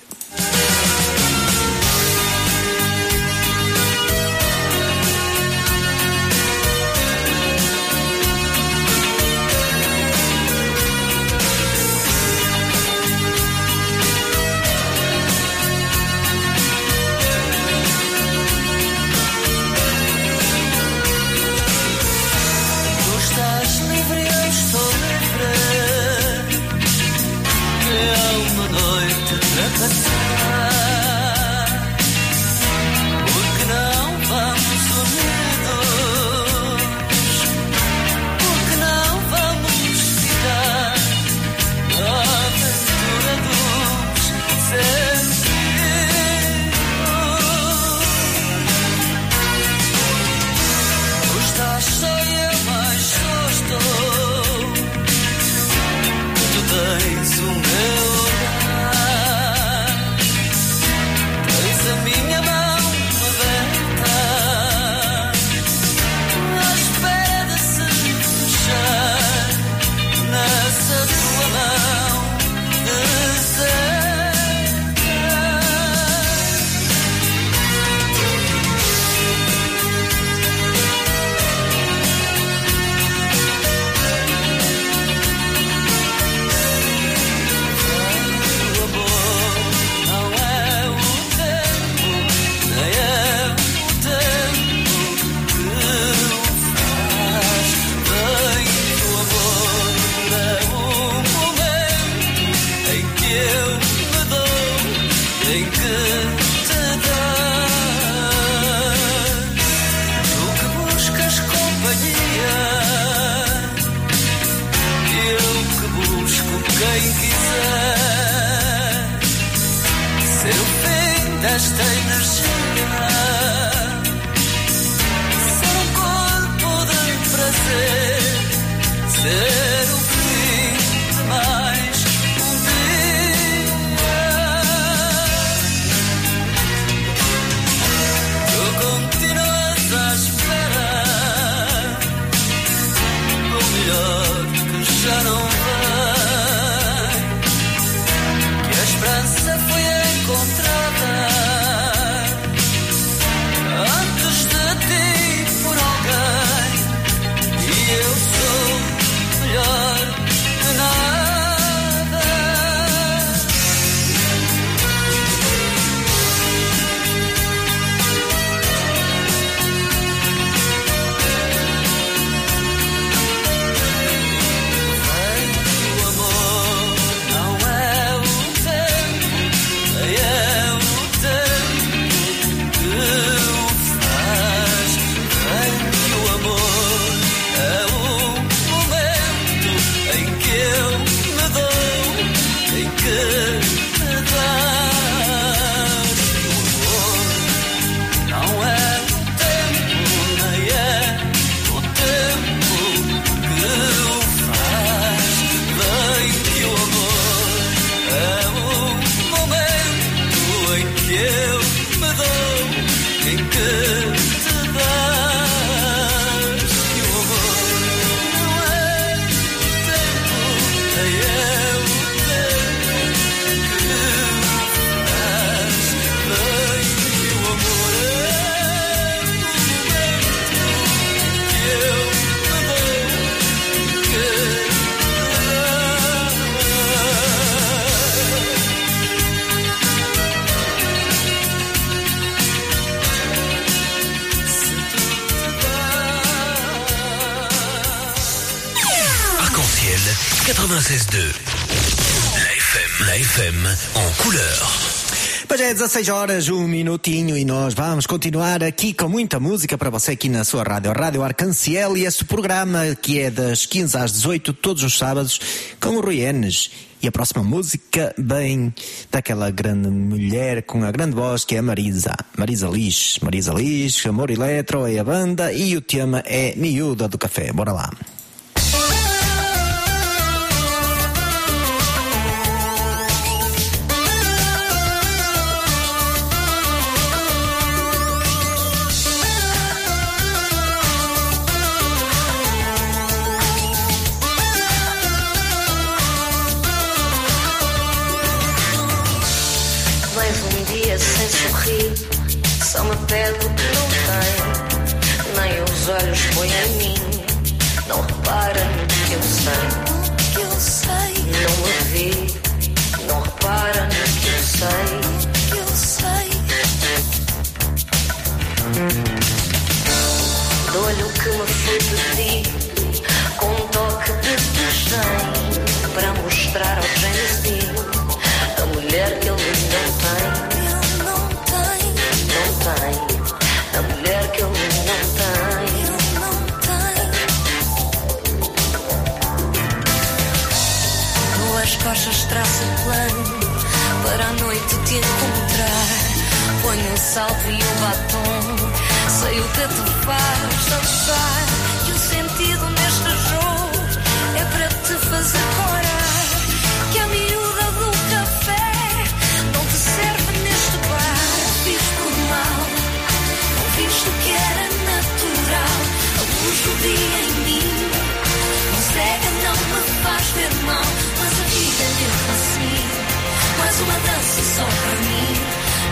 La FM en couleur. Pois é, 16 horas, 1 minutinho, e nós vamos continuar aqui com muita música para você aqui na sua rádio, a Rádio Arc-en-Ciel, e este programa que é das 15 às 18 todos os sábados com o Rui Enes. E a próxima música vem daquela grande mulher com a grande voz que é a Marisa Liz, Amor Eletro é a banda e o tema é Miúda do Café. Bora lá. pele que não tem, nem os olhos põem em mim. Não repara no que eu sei, não me vê. Não repara no que eu sei. Dou-lhe o que me foi pedido, com um toque de desdém, para mostrar ao James Dean a mulher que ele não tem. A mulher que ele não tem. Dou as costas, traço o plano para a noite te encontrar. Ponho o salto e o batom, sei o que te faz dançar. E o sentido neste jogo é para te fazer corar. Que a miúda do café não te serve neste bar. Fiz por mal, não fiz o que era natural. A luz do dia em mim não cega, não me faz ver mal. Mas a vida é mesmo assim, mais uma dança só para mim.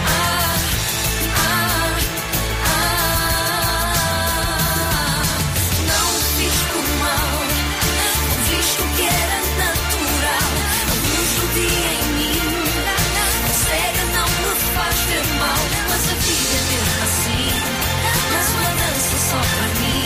Não fiz por mal, não fiz o que era natural. A luz do dia em mim não cega, não me faz ver mal. Mas a vida é mesmo assim, mais uma dança só para mim.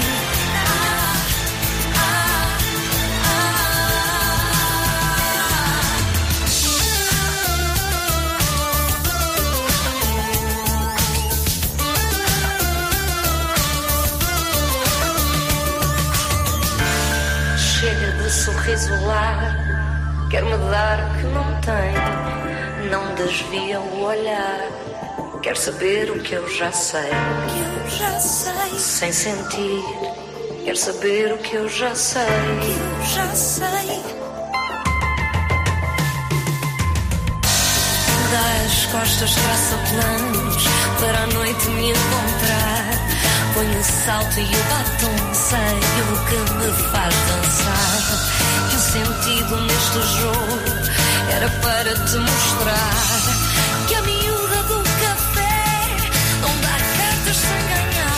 Chega de sorriso largo, quer-me dar o que não tem. Não desvia o olhar, quer saber o que eu já sei. Sem sentir, quer saber o que eu já sei. Dá as costas, traça planos para a noite me encontrar. Ponho o salto e o batom, sei o que me faz dançar. Que o sentido neste jogo era para te mostrar. Que a miúda do café não dá cartas sem ganhar.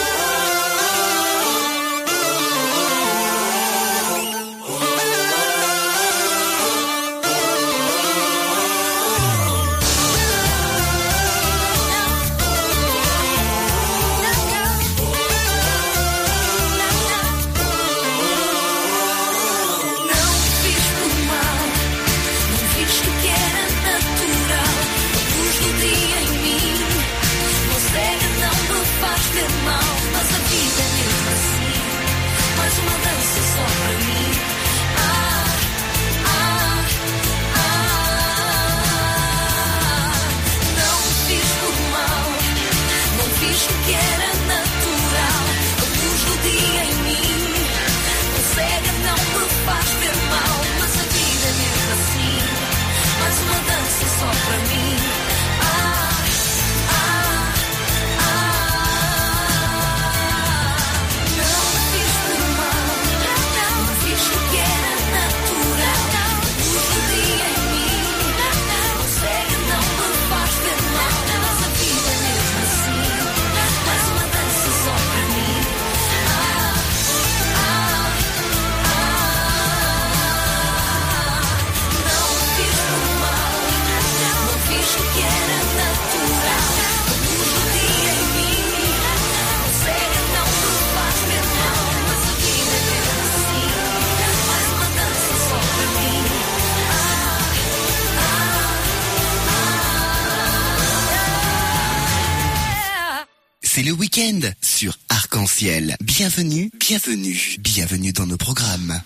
C'est le week-end sur Arc-en-Ciel. Bienvenue, bienvenue, bienvenue dans nos programmes.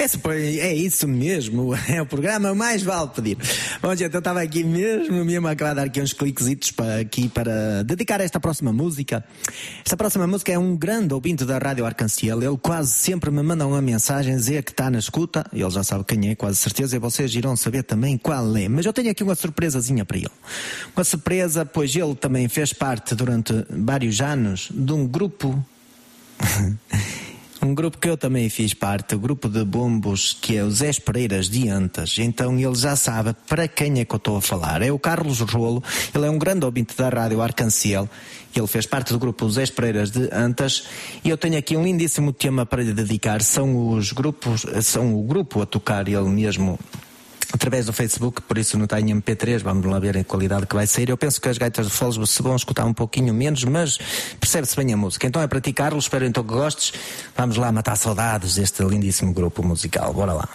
É isso mesmo, é o programa Mais Vale Pedir. Bom, gente, eu estava aqui mesmo a acabar de dar aqui uns cliquezitos para dedicar esta próxima música. Esta próxima música é um grande ouvinte da Rádio Arc-en-Ciel. Ele quase sempre me manda uma mensagem dizer que está na escuta. Ele já sabe quem é, quase certeza, e vocês irão saber também qual é. Mas eu tenho aqui uma surpresazinha para ele. Uma surpresa, pois ele também fez parte durante vários anos de um grupo Um grupo que eu também fiz parte, o grupo de bombos, que é o Zé Pereiras de Antas. Então ele já sabe para quem é que eu estou a falar. É o Carlos Rolo, ele é um grande ouvinte da Rádio Arcanciel. Ele fez parte do grupo Zé Pereiras de Antas. E eu tenho aqui um lindíssimo tema para lhe dedicar. São o grupo a tocar ele mesmo através do Facebook, por isso não está em MP3, vamos lá ver a qualidade que vai sair. Eu penso que as gaitas de foles se vão escutar um pouquinho menos, mas percebe-se bem a música. Então é para ti, Carlos, espero então que gostes. Vamos lá matar saudades deste lindíssimo grupo musical, bora lá.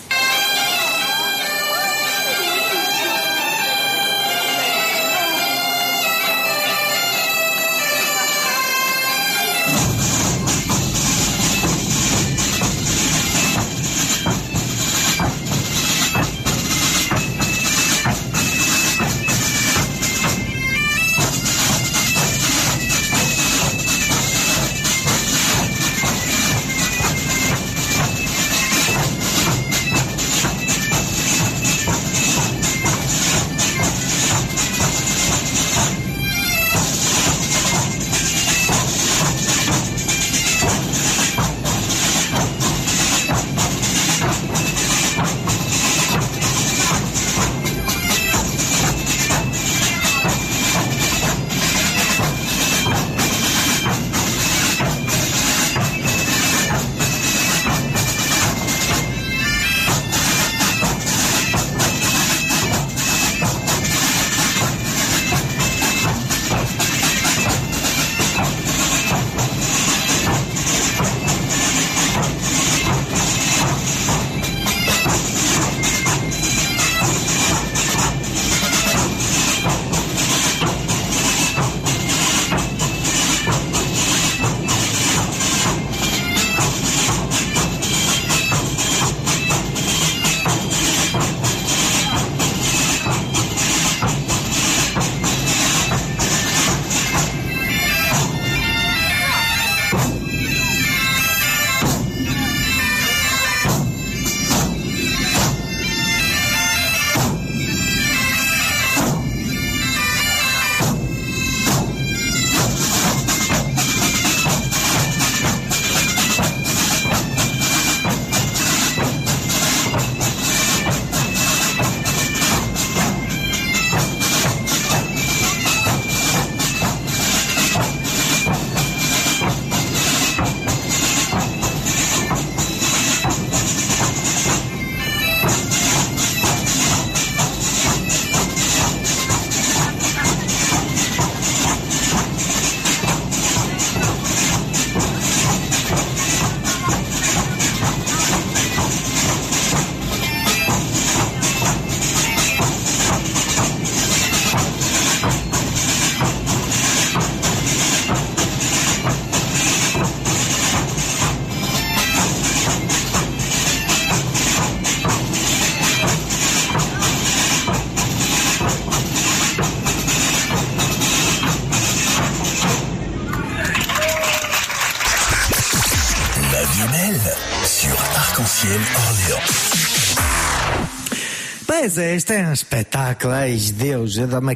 Pois é, isto é um espetáculo, ai Deus, dá-me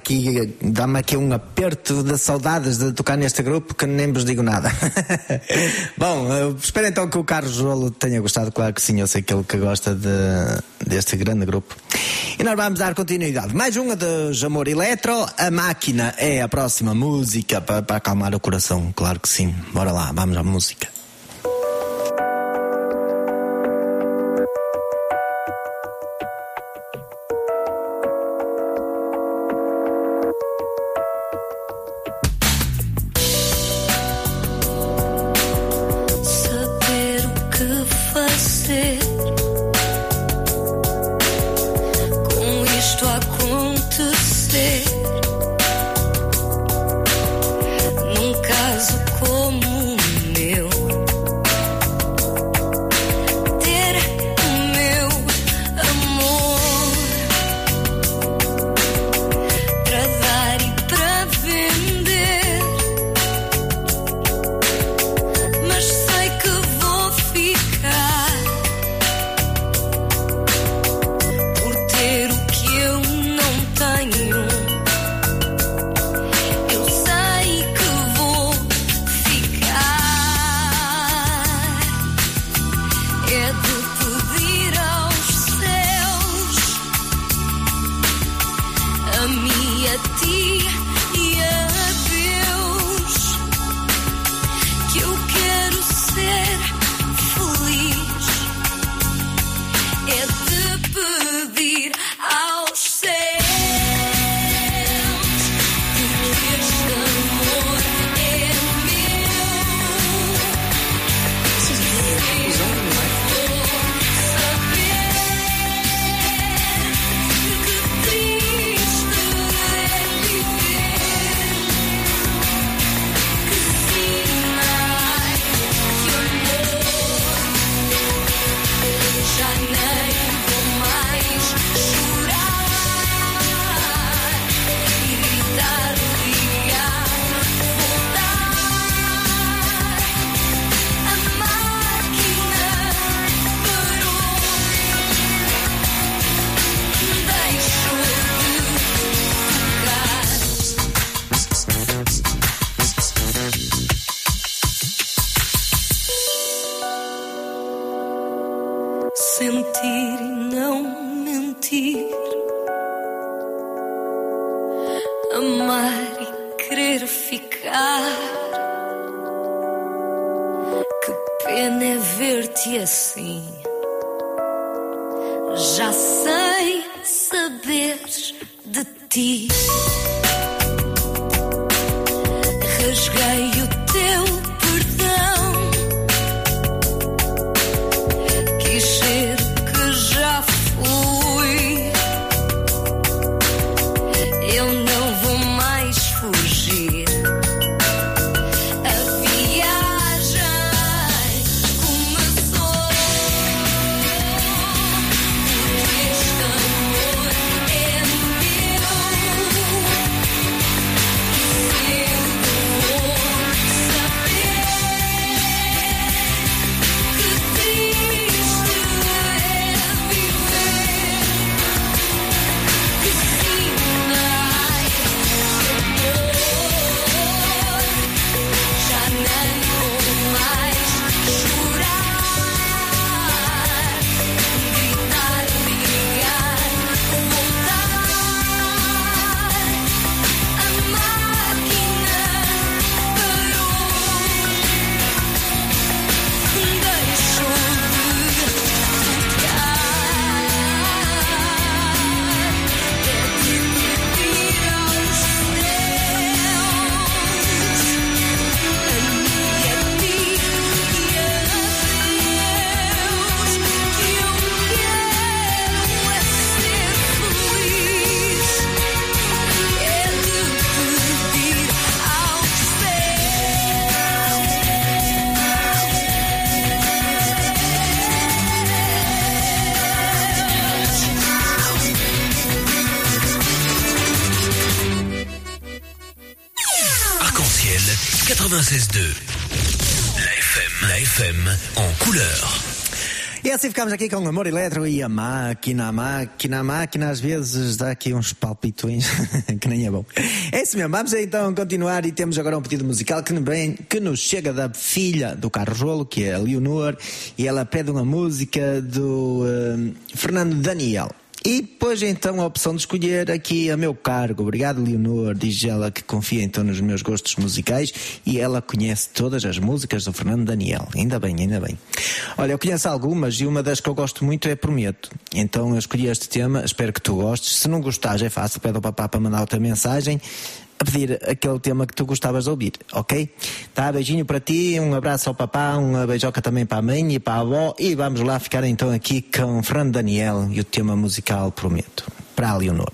aqui um aperto de saudades de tocar neste grupo que nem vos digo nada. Bom, espero então que o Carlos Rolo tenha gostado, claro que sim, eu sei que ele que gosta deste grande grupo. E nós vamos dar continuidade. Mais uma dos Amor Eletro, A Máquina é a próxima música para acalmar o coração, claro que sim. Bora lá, vamos à música. Eu sei que vou querer ficar. Que pena é ver-te assim. Já sei saberes de ti. Rasguei o teu perdão. Quis ser que já fui. Eu não vou mais fugir. A viagem começou. Este amor é meu. Arc-en-ciel 96.2. La FM en couleur. E assim ficamos aqui com o Amor Eletro e a máquina. A máquina às vezes dá aqui uns palpitões que nem é bom. É isso mesmo, vamos então continuar e temos agora um pedido musical que nos chega da filha do Carrojolo, que é a Leonor, e ela pede uma música do Fernando Daniel. E depois então a opção de escolher aqui a meu cargo. Obrigado, Leonor, diz ela que confia então nos meus gostos musicais e ela conhece todas as músicas do Fernando Daniel. Ainda bem. Olha, eu conheço algumas e uma das que eu gosto muito é Prometo. Então eu escolhi este tema, espero que tu gostes. Se não gostares é fácil, pede ao papá para mandar outra mensagem a pedir aquele tema que tu gostavas de ouvir, ok? Tá, beijinho para ti, um abraço ao papá, uma beijoca também para a mãe e para a avó e vamos lá ficar então aqui com Fernando Daniel e o tema musical Prometo, para a Leonor.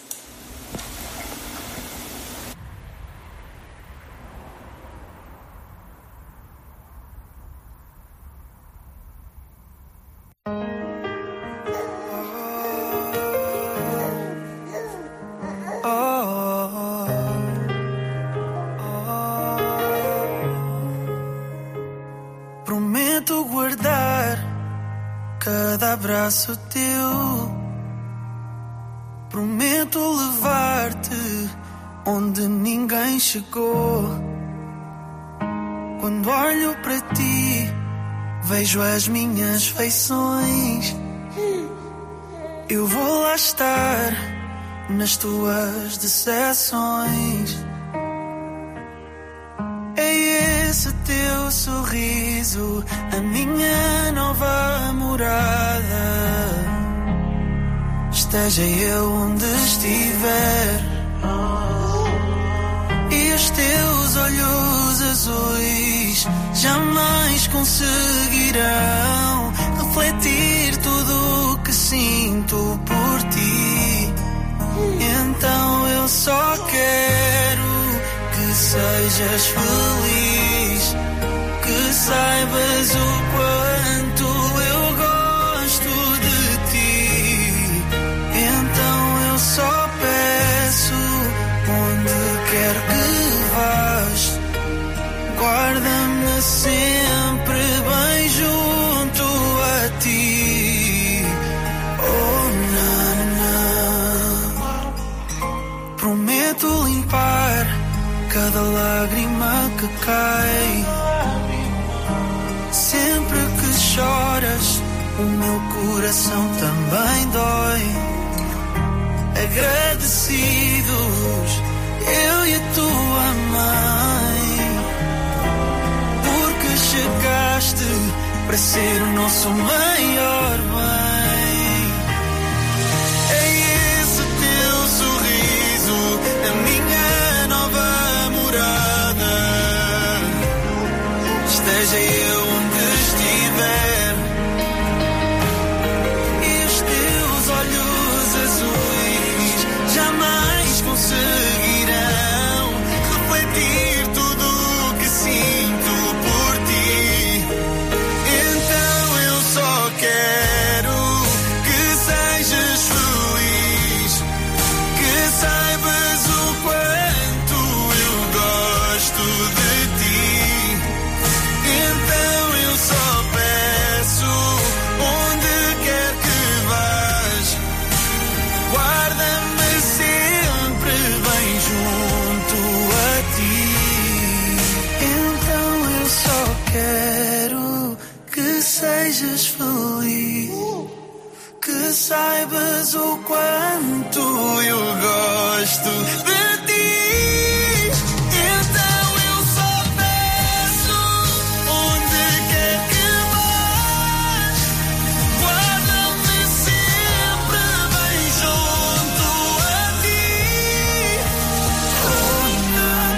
Prometo guardar cada abraço teu. Prometo levar-te onde ninguém chegou. Quando olho para ti, vejo as minhas feições. Eu vou lá estar nas tuas decepções. É esse teu sorriso, a minha nova morada. Esteja eu onde estiver, e os teus olhos azuis jamais conseguirão refletir tudo o que sinto por ti. Então eu só quero que sejas feliz, que saibas o quanto eu gosto de ti. Então eu só peço, onde quer que vás, guarda-me sempre bem junto a ti. Oh, não. Prometo limpar cada lágrima que cai. Sempre que choras, o meu coração também dói. Agradecidos, eu e a tua para ser o nosso maior bem. É esse teu sorriso, a minha nova morada. Esteja eu onde estiver, e os teus olhos azuis jamais conseguirão refletir tudo o que sinto por ti. Então eu só quero que sejas feliz, que saibas o quanto eu gosto de ti. Então eu só peço, onde quer que vás, guarda-me sempre bem junto a ti. Então eu só quero que sejas feliz, que saibas o quanto eu gosto de ti. Então eu só peço, onde quer que vás, guarda-me sempre bem junto a ti. Oh,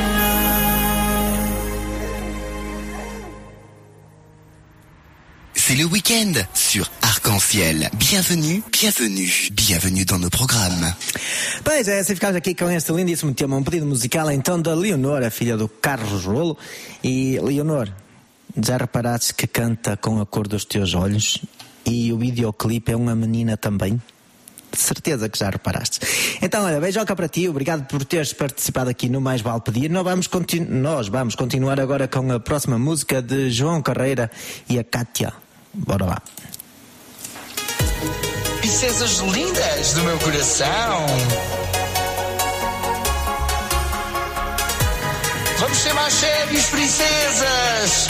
C'est le week-end sur Arc-en-Ciel. Bienvenue, bienvenue, bienvenue dans nos programmes. Pois é, se ficamos aqui com este lindíssimo tema, um pedido musical então da Leonor, a filha do Carlos Rolo. E Leonor, já reparaste que canta com a cor dos teus olhos? E o videoclipe é uma menina também? De certeza que já reparaste. Então, olha, beijoca para ti, obrigado por teres participado aqui no Mais Vale Pedir. Nós vamos continuar agora com a próxima música de João Carreira e a Kátia. Bora lá. Princesas lindas do meu coração, vamos ser mais sérios, princesas.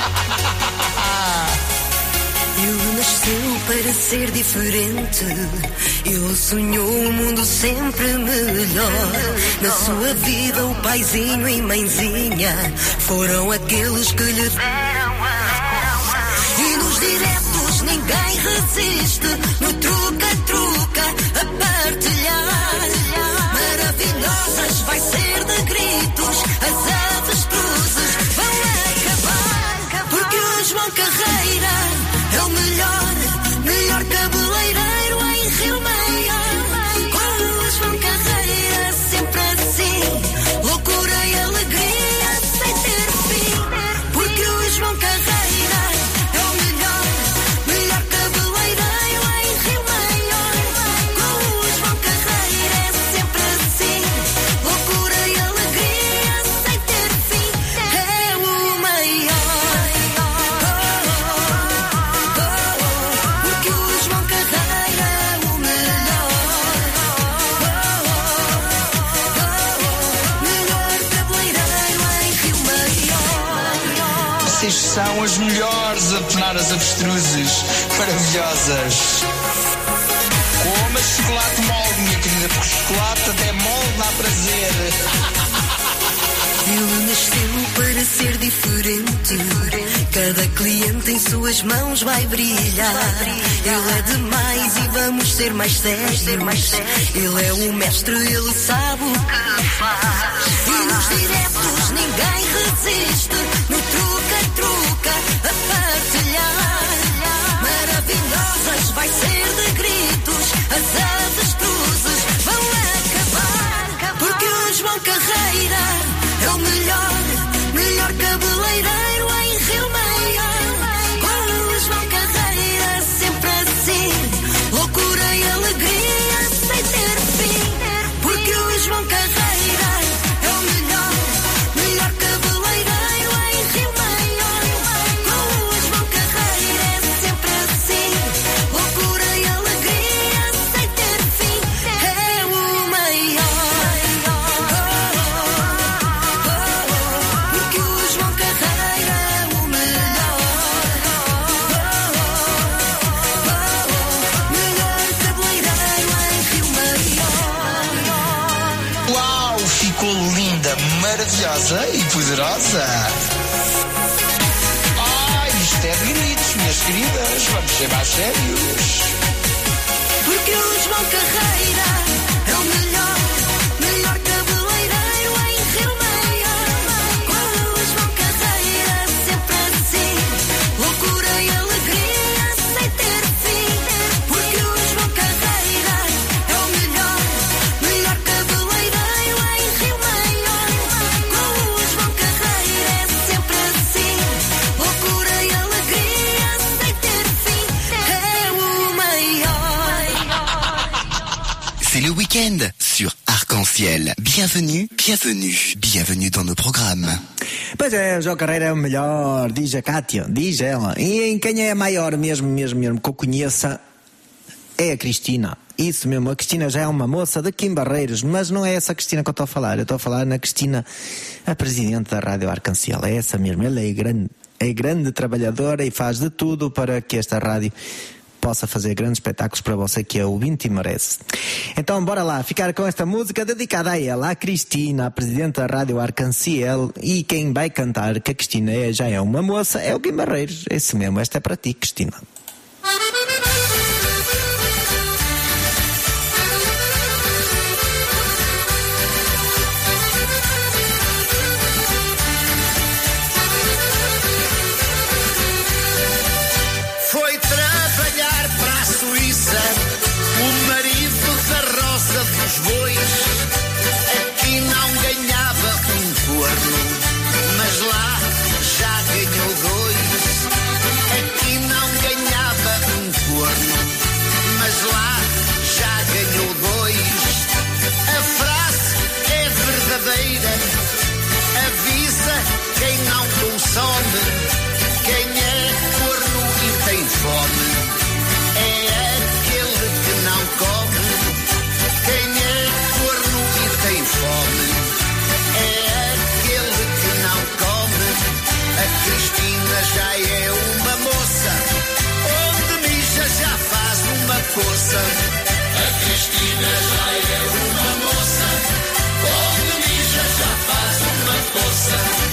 Ele nasceu para ser diferente. Ele sonhou um mundo sempre melhor. Na sua vida o paizinho e mãezinha foram aqueles que lhe deram amor. E nos diretos ninguém resiste, no truca-truca a partilhar. Maravilhosas vai ser de gritos, as avestruzes vão acabar. Porque o João Carreira é o melhor cabeleireiro em Rio Maior. Com o João Carreira sempre assim, loucura e alegria sem ter fim. Porque o João Carreira é o melhor cabeleireiro em Rio Maior. Com o João Carreira é sempre assim, loucura e alegria sem ter fim. É o maior. Porque o João Carreira é o melhor cabeleireiro em Rio Maior. Vocês são as melhores a penar as avestruzes, maravilhosas. Coma chocolate mole, minha querida, porque chocolate até mole dá prazer. Ele nasceu para ser diferente. Cada cliente em suas mãos vai brilhar. Ele é demais e vamos ser mais sérios. Ele é o mestre, ele sabe o que faz. E nos diretos ninguém resiste, no truca-truca a partilhar. Maravilhosas vai ser de gritos, as avestruzes vão acabar. Porque o João Carreira é o melhor cabeleireiro em Rio Maior. Com o João Carreira sempre assim, loucura e alegria sem ter fim. Porque o João Carreira é o melhor cabeleireiro em Rio Maior. Com o João Carreira é sempre assim, loucura e alegria sem ter fim. É o maior. Porque o João Carreira é o melhor cabeleireiro em Rio Maior. Uau, ficou linda, maravilhosa e poderosa. Ai, isto é de gritos, minhas queridas. Vamos ser mais sérios. Porque o João Carreira é o melhor cabeleireiro em Rio Maior. Com o João Carreira sempre assim, loucura e alegria sem ter fim. Porque o João Carreira é o melhor cabeleireiro em Rio Maior. Com o João Carreira é sempre assim, loucura e alegria sem ter fim. É o maior. C'est le week-end sur Arc-en-Ciel. Bienvenue dans nos programmes. Pois é, o João Carreira é o melhor, diz a Cátia, diz ela. E em quem é a maior mesmo que eu conheça é a Cristina. Isso mesmo, a Cristina já é uma moça daqui em Barreiros, mas não é essa Cristina que eu estou a falar. Eu estou a falar na Cristina, a presidente da Rádio Arc-en-Ciel. É essa mesmo, ela é grande trabalhadora e faz de tudo para que esta rádio possa fazer grandes espetáculos para você que é ouvinte e merece. Então bora lá ficar com esta música dedicada a ela, a Cristina, a presidente da Rádio Arc-en-Ciel, e quem vai cantar que a Cristina já é uma moça é o Kim Barreiros. É isso mesmo, esta é para ti, Cristina. Foi trabalhar para a Suíça, o marido da Rosa dos Bois. Aqui não ganhava um corno, mas lá já ganhou dois. Aqui não ganhava um corno, mas lá já ganhou dois. A frase é verdadeira, avisa quem não consome. Quem é corno e tem fome é aquele que não come. Quem é corno e tem fome é aquele que não come. A Cristina já é uma moça, onde mija já faz uma poça. A Cristina já é uma moça, onde mija já faz uma poça.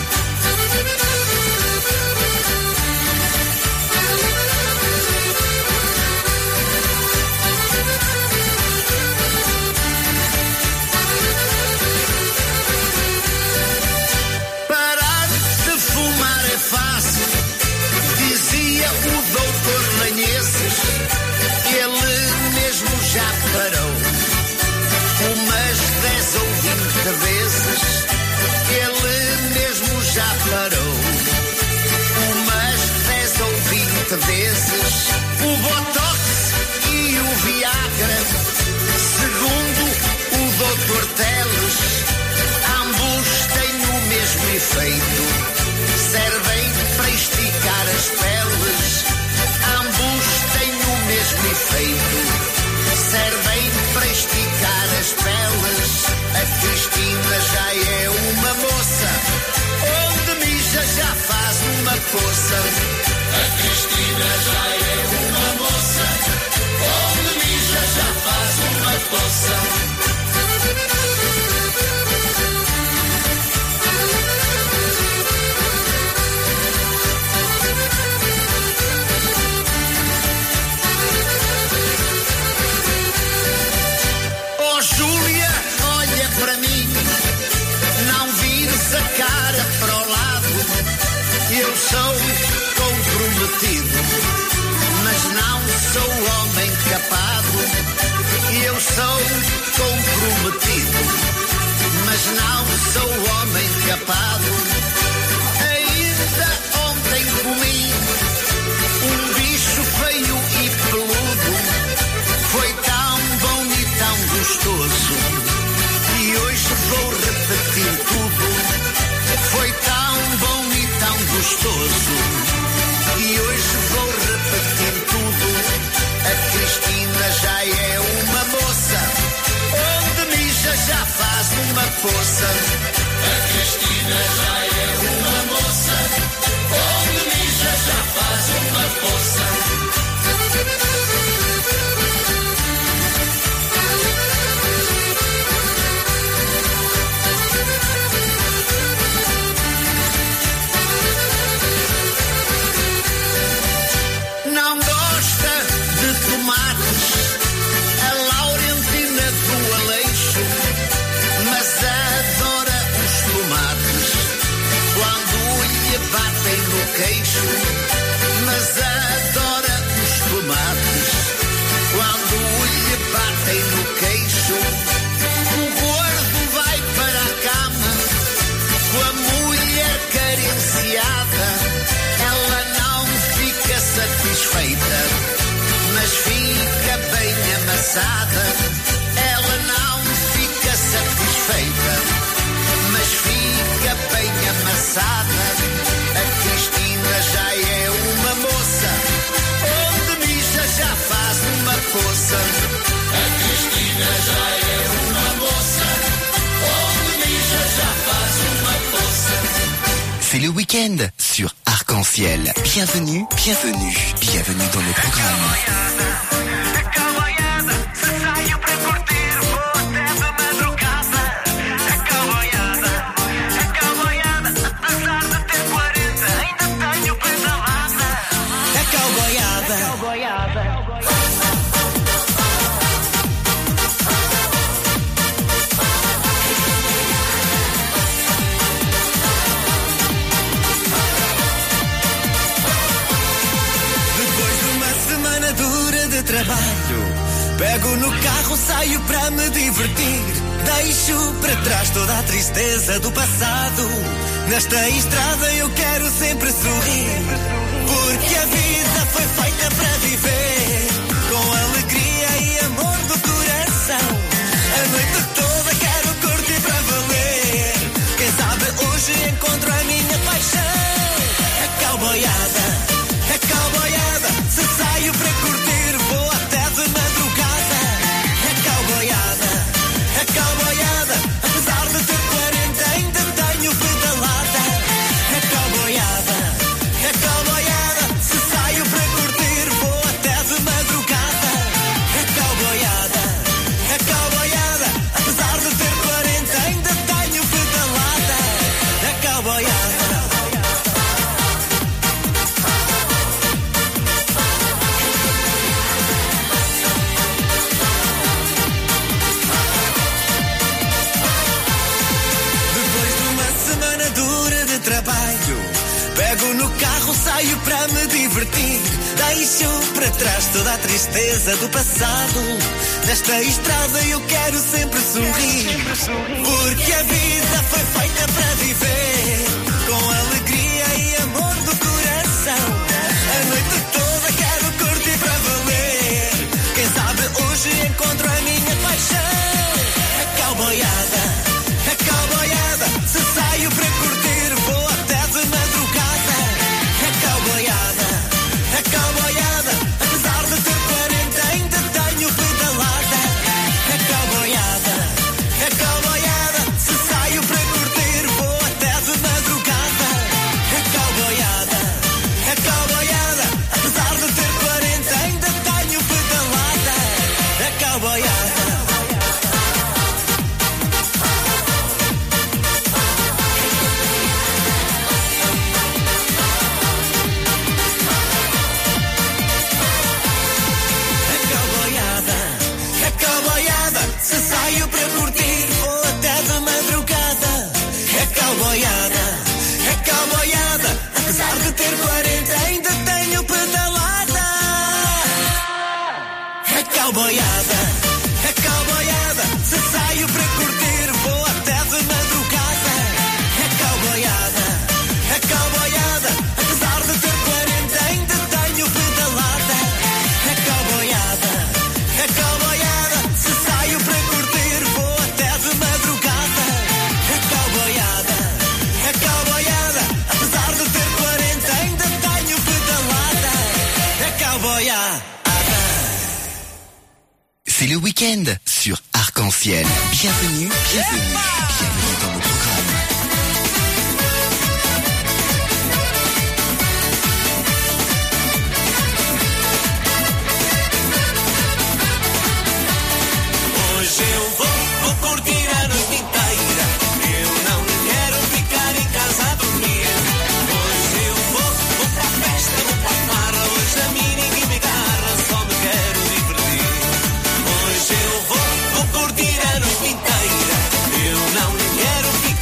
Parar de fumar é fácil, dizia o doutor Lanheses. Ele mesmo já parou umas 10 ou 20 vezes. Ele mesmo já parou umas 10 ou 20 vezes. O Botox e o Viagra, segundo o doutor Teles, ambos têm o mesmo efeito, servem para esticar as peles. Ambos têm o mesmo efeito, servem para esticar as peles. A Cristina já é uma moça, onde mija já faz uma poça. A Cristina já é uma moça, onde mija já faz uma poça. Oh Júlia, olha para mim, não vires a cara para o lado. Eu sou comprometido, mas não sou homem capado. Eu sou comprometido, mas não sou homem capado. Ainda ontem comi um bicho feio e peludo. Foi tão bom e tão gostoso, e hoje vou repetir tudo. Foi tão bom e tão gostoso, e hoje vou repetir tudo. A Cristina já é uma moça, onde mija já faz uma poça. A Cristina já é uma moça, onde mija já faz uma poça. carenciada, ela não fica satisfeita, mas fica bem amassada. Ela não fica satisfeita, mas fica bem amassada. A Cristina já é uma moça, onde mija já faz uma poça. A Cristina já é uma moça, onde mija já faz uma poça. C'est le week-end sur Arc-en-Ciel. Bienvenue, bienvenue, bienvenue dans le programme. Trabalho, pego no carro, saio para me divertir. Deixo para trás toda a tristeza do passado. Nesta estrada eu quero sempre sorrir, porque a vida foi feita para viver, com alegria e amor do coração. A noite toda quero curtir para valer. Quem sabe hoje encontro a minha paixão. É cowboyada, é cowboyada. Se saio para curtir, vou até de madrugada. É cowboyada, é cowboyada. Apesar de ter 40 ainda tenho pedalada. É cowboyada, é cowboyada. Se saio para curtir, vou até de madrugada. É cowboyada, é cowboyada. Apesar de ter 40 ainda tenho pedalada. É cowboyada. Pego no carro, saio para me divertir. Deixo para trás toda a tristeza do passado. Nesta estrada eu quero sempre sorrir, porque a vida foi feita para viver, com alegria e amor do coração. A noite toda quero curtir para valer. Quem sabe hoje encontro a minha paixão. É cowboyada, é cowboyada. Se saio para curtir, vou até de madrugada. É cowboyada, é cowboyada. Apesar de ter 40 ainda tenho pedalada. É cowboyada, é cowboyada. Se saio para curtir, vou até de madrugada. É cowboyada, é cowboyada. Apesar de ter 40 ainda tenho pedalada. É cowboyada. Se saio para curtir, vou até de madrugada. É cowboyada, é cowboyada. Apesar de ter 40 ainda tenho pedalada. É cowboyada, é cowboyada. Se saio para curtir, vou até de madrugada. É cowboyada, é cowboyada. Apesar de ter 40 ainda tenho pedalada. É cowboyada, é cowboyada. Se saio para curtir, vou até de madrugada. É cowboyada, é cowboyada. Apesar de ter 40 ainda tenho pedalada. É cowboyada. C'est le week-end sur Arc-en-Ciel. Bienvenue, bienvenue, bienvenue dans le programme. Hoje eu vou curtir a noite inteira. Eu não quero ficar em casa a dormir. Hoje eu vou para a festa, vou para a farra. Hoje a mim ninguém me agarra, só me quero divertir. Hoje eu vou curtir a noite inteira. Eu não quero ficar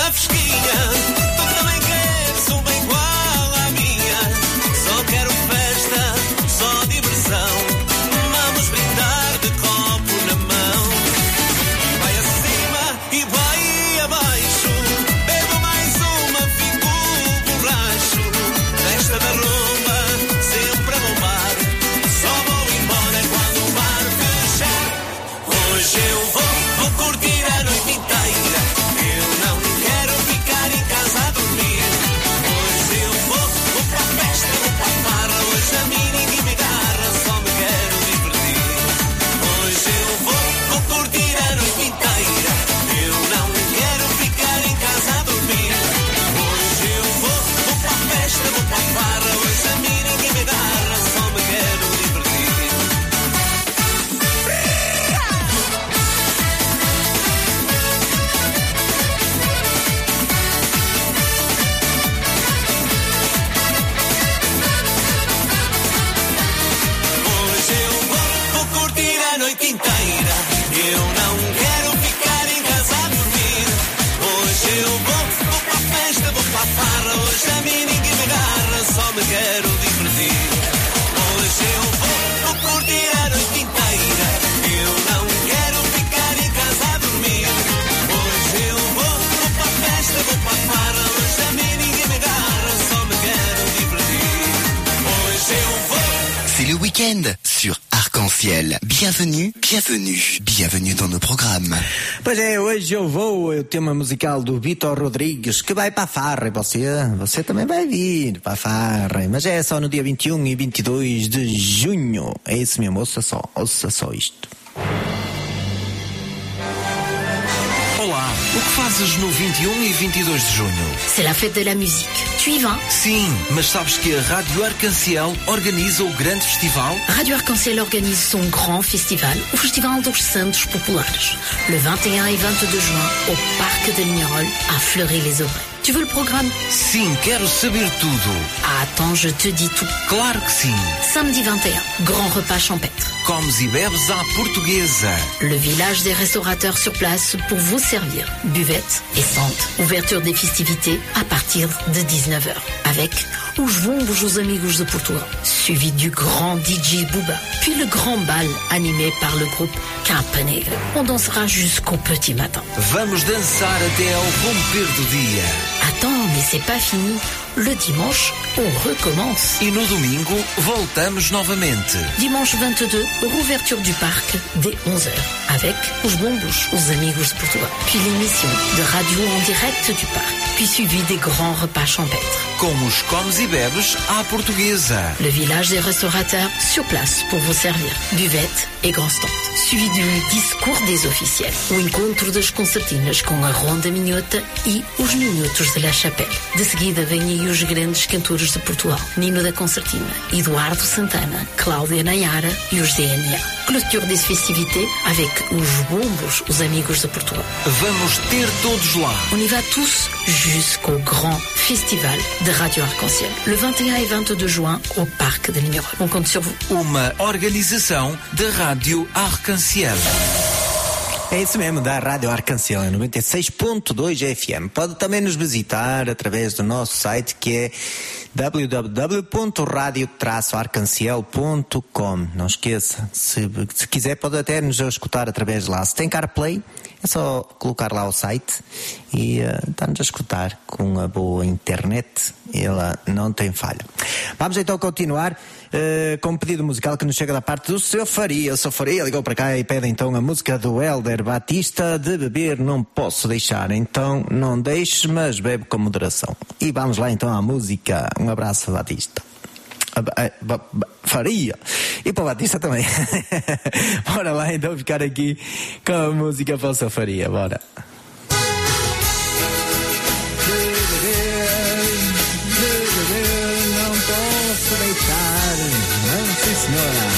vida fresquinha. Tu também queres uma igual à minha. Só quero festa, só diversão. Vamos brindar de copo na mão. Vai acima e vai abaixo. Bebo mais uma, fico borracho. Festa da rumba, sempre a bombar. Só vou embora quando o bar fechar. Hoje eu vou curtir a noite inteira. Eu não quero ficar em casa a dormir. Hoje eu vou para a festa, vou para a farra. Hoje a mim ninguém me agarra, só me quero divertir. Hoje eu vou curtir a noite inteira. Eu não quero ficar em casa a dormir. Hoje eu vou para a festa, vou para a farra. Hoje a mim ninguém me agarra, só me quero divertir. Hoje eu vou curtir a noite inteira. Eu não quero ficar em casa a dormir. Hoje eu vou para a festa, vou para a farra. Hoje a mim ninguém me agarra, só me quero divertir. Hoje eu vou curtir a noite inteira. Eu não quero ficar em casa a dormir. Hoje eu vou para a festa, vou para a farra. Hoje a mim ninguém me agarra, só me quero divertir. Hoje eu vou. C'est le week-end sur Arc-en-Ciel. Bienvenue, bienvenue, bienvenue dans nos programmes. Pois é, hoje eu vou, o tema musical do Vitor Rodrigues, que vai para a farra, e você também vai vir para a farra, mas é só no dia 21 e 22 de junho, é isso mesmo, ouça só isto. Olá, o que fazes no 21 e 22 de junho? C'est la fête de la musique. Tu y vas? Sim, mas sabes que a Rádio Arc-en-Ciel organiza o grande festival? Radio Arc-en-Ciel organise son grand festival, o Festival dos Santos Populares, le 21 et 22 juin, au Parc de Lignerolles, à Fleury-les-Aubrais. Tu veux le programme? Sim, quero saber tudo. Ah, attends, je te dis tout. Claro que sim. Samedi 21, grand repas champêtre. Comes e bebes à portuguesa. Le village des restaurateurs sur place pour vous servir. Buvette et sante. Ouverture des festivités à partir de 19h. Avec os bombos os amigos de Portugal. Suivi du grand DJ Booba. Puis le grand bal animé par le groupe Campa Negra. On dansera jusqu'au petit matin. Vamos dançar até ao romper do dia. Attends, mais c'est pas fini. Le dimanche, on recommence. E no domingo, voltamos novamente. Dimanche 22, rouverture du parc dès 11h. Avec os bombos, os amigos de Portugal. Puis l'émission de radio en direct du parc. Puis suivi des grands repas champêtres. Como os comes e bebes à portuguesa. Le village des restaurateurs sur place pour vous servir. Buvette et grand stand. Suivi du discours des officiels. O encontro das concertinas com a Ronda Minhota e os Minutos de La Chapelle. De seguida vêm aí os grandes cantores de Portugal. Nino da Concertina, Eduardo Santana, Cláudia Nayara e os DNA. Clôture des festivités avec os bombos, os amigos de Portugal. Vamos ter todos lá. On y va tous jusqu'au grand festival de Radio Arc-en-Ciel. Le 21 et 22 juin au Parc de Lignerolles. On compte sur vous. Uma organização da Rádio Arc-en-Ciel. É isso mesmo, da Rádio Arc-en-Ciel, 96.2 FM. Pode também nos visitar através do nosso site, que é www.radio-arcanciel.com. Não esqueça, se quiser pode até nos escutar através de lá. Se tem CarPlay, é só colocar lá o site e está-nos a escutar com a boa internet. Ela não tem falha. Vamos então continuar com um pedido musical que nos chega da parte do Seu Faria. O Seu Faria ligou para cá e pede então a música do Hélder Batista, De Beber Não Posso Deixar. Então não deixes, mas bebe com moderação. E vamos lá então à música. Um abraço, Batista. Faria. E para o Batista também. Bora lá então ficar aqui com a música para o Seu Faria. Bora. Não posso deixar. Não, sim, senhora.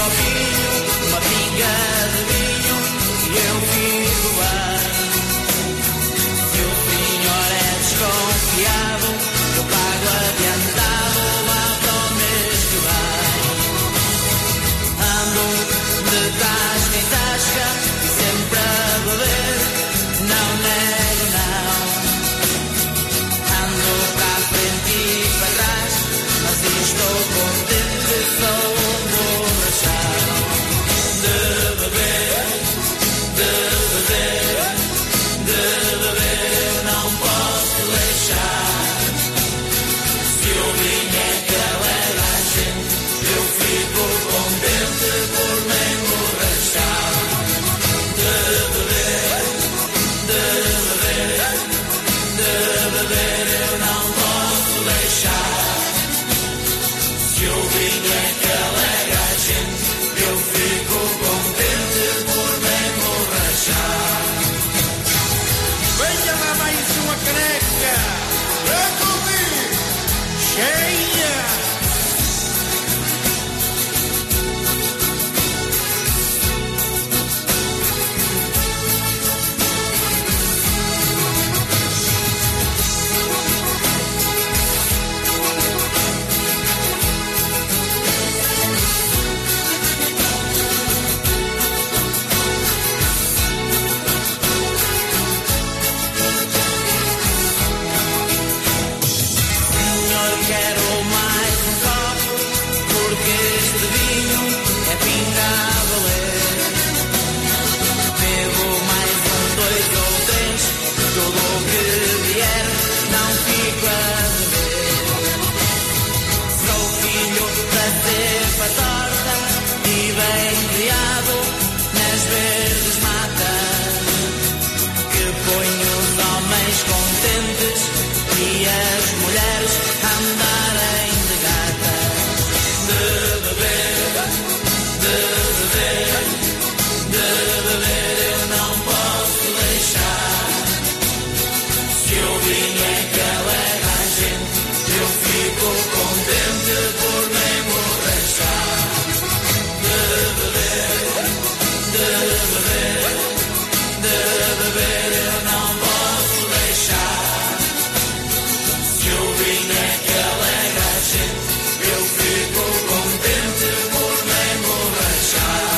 vinho, uma pinga de vinho, e eu fico bem. Se o senhor é desconfiado, eu pago adiantado lá para o mês que vem. Ando de tasca em tasca e sempre a beber, não nego não. Ando para a frente e para trás, mas estou contente, sou um borrachão. De beber, de beber, de beber eu não posso deixar. Se o vinho é que alegra a gente, eu fico contente por me emborrachar. De beber, de beber, de beber eu não posso deixar. Se o vinho é que alegra a gente, eu fico contente por me emborrachar. Venha lá mais uma caneca. É comigo. Cheia. Senhor, quero mais um copo, porque este vinho é pinga a valer. Bebo mais um, dois ou três, tudo o que vier, não fico a beber. Sou filho da cepa torta e bem criado nas verdes matas, que ponho os homens contentes e as mulheres andarem de gata. De beber, de beber, de beber eu não posso deixar. Se o vinho é que alegra a gente, eu fico contente por me emborrachar. De beber, de beber, de beber eu não posso deixar. Se o vinho é que alegra a gente, eu fico contente por me emborrachar.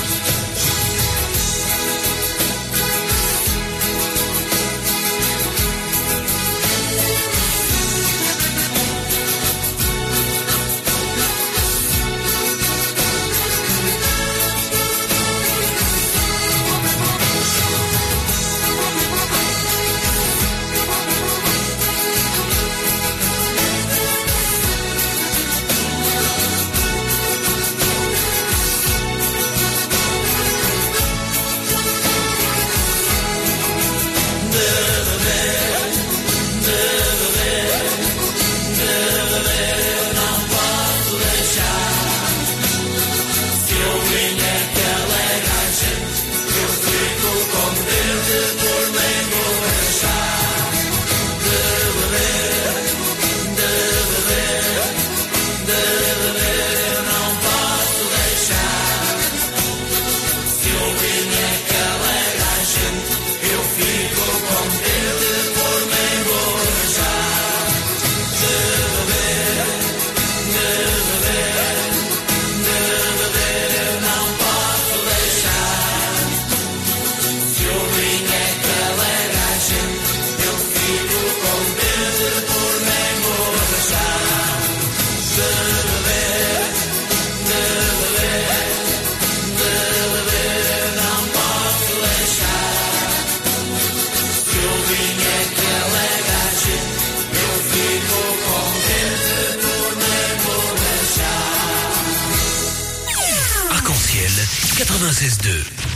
Arc-en-ciel 96.2.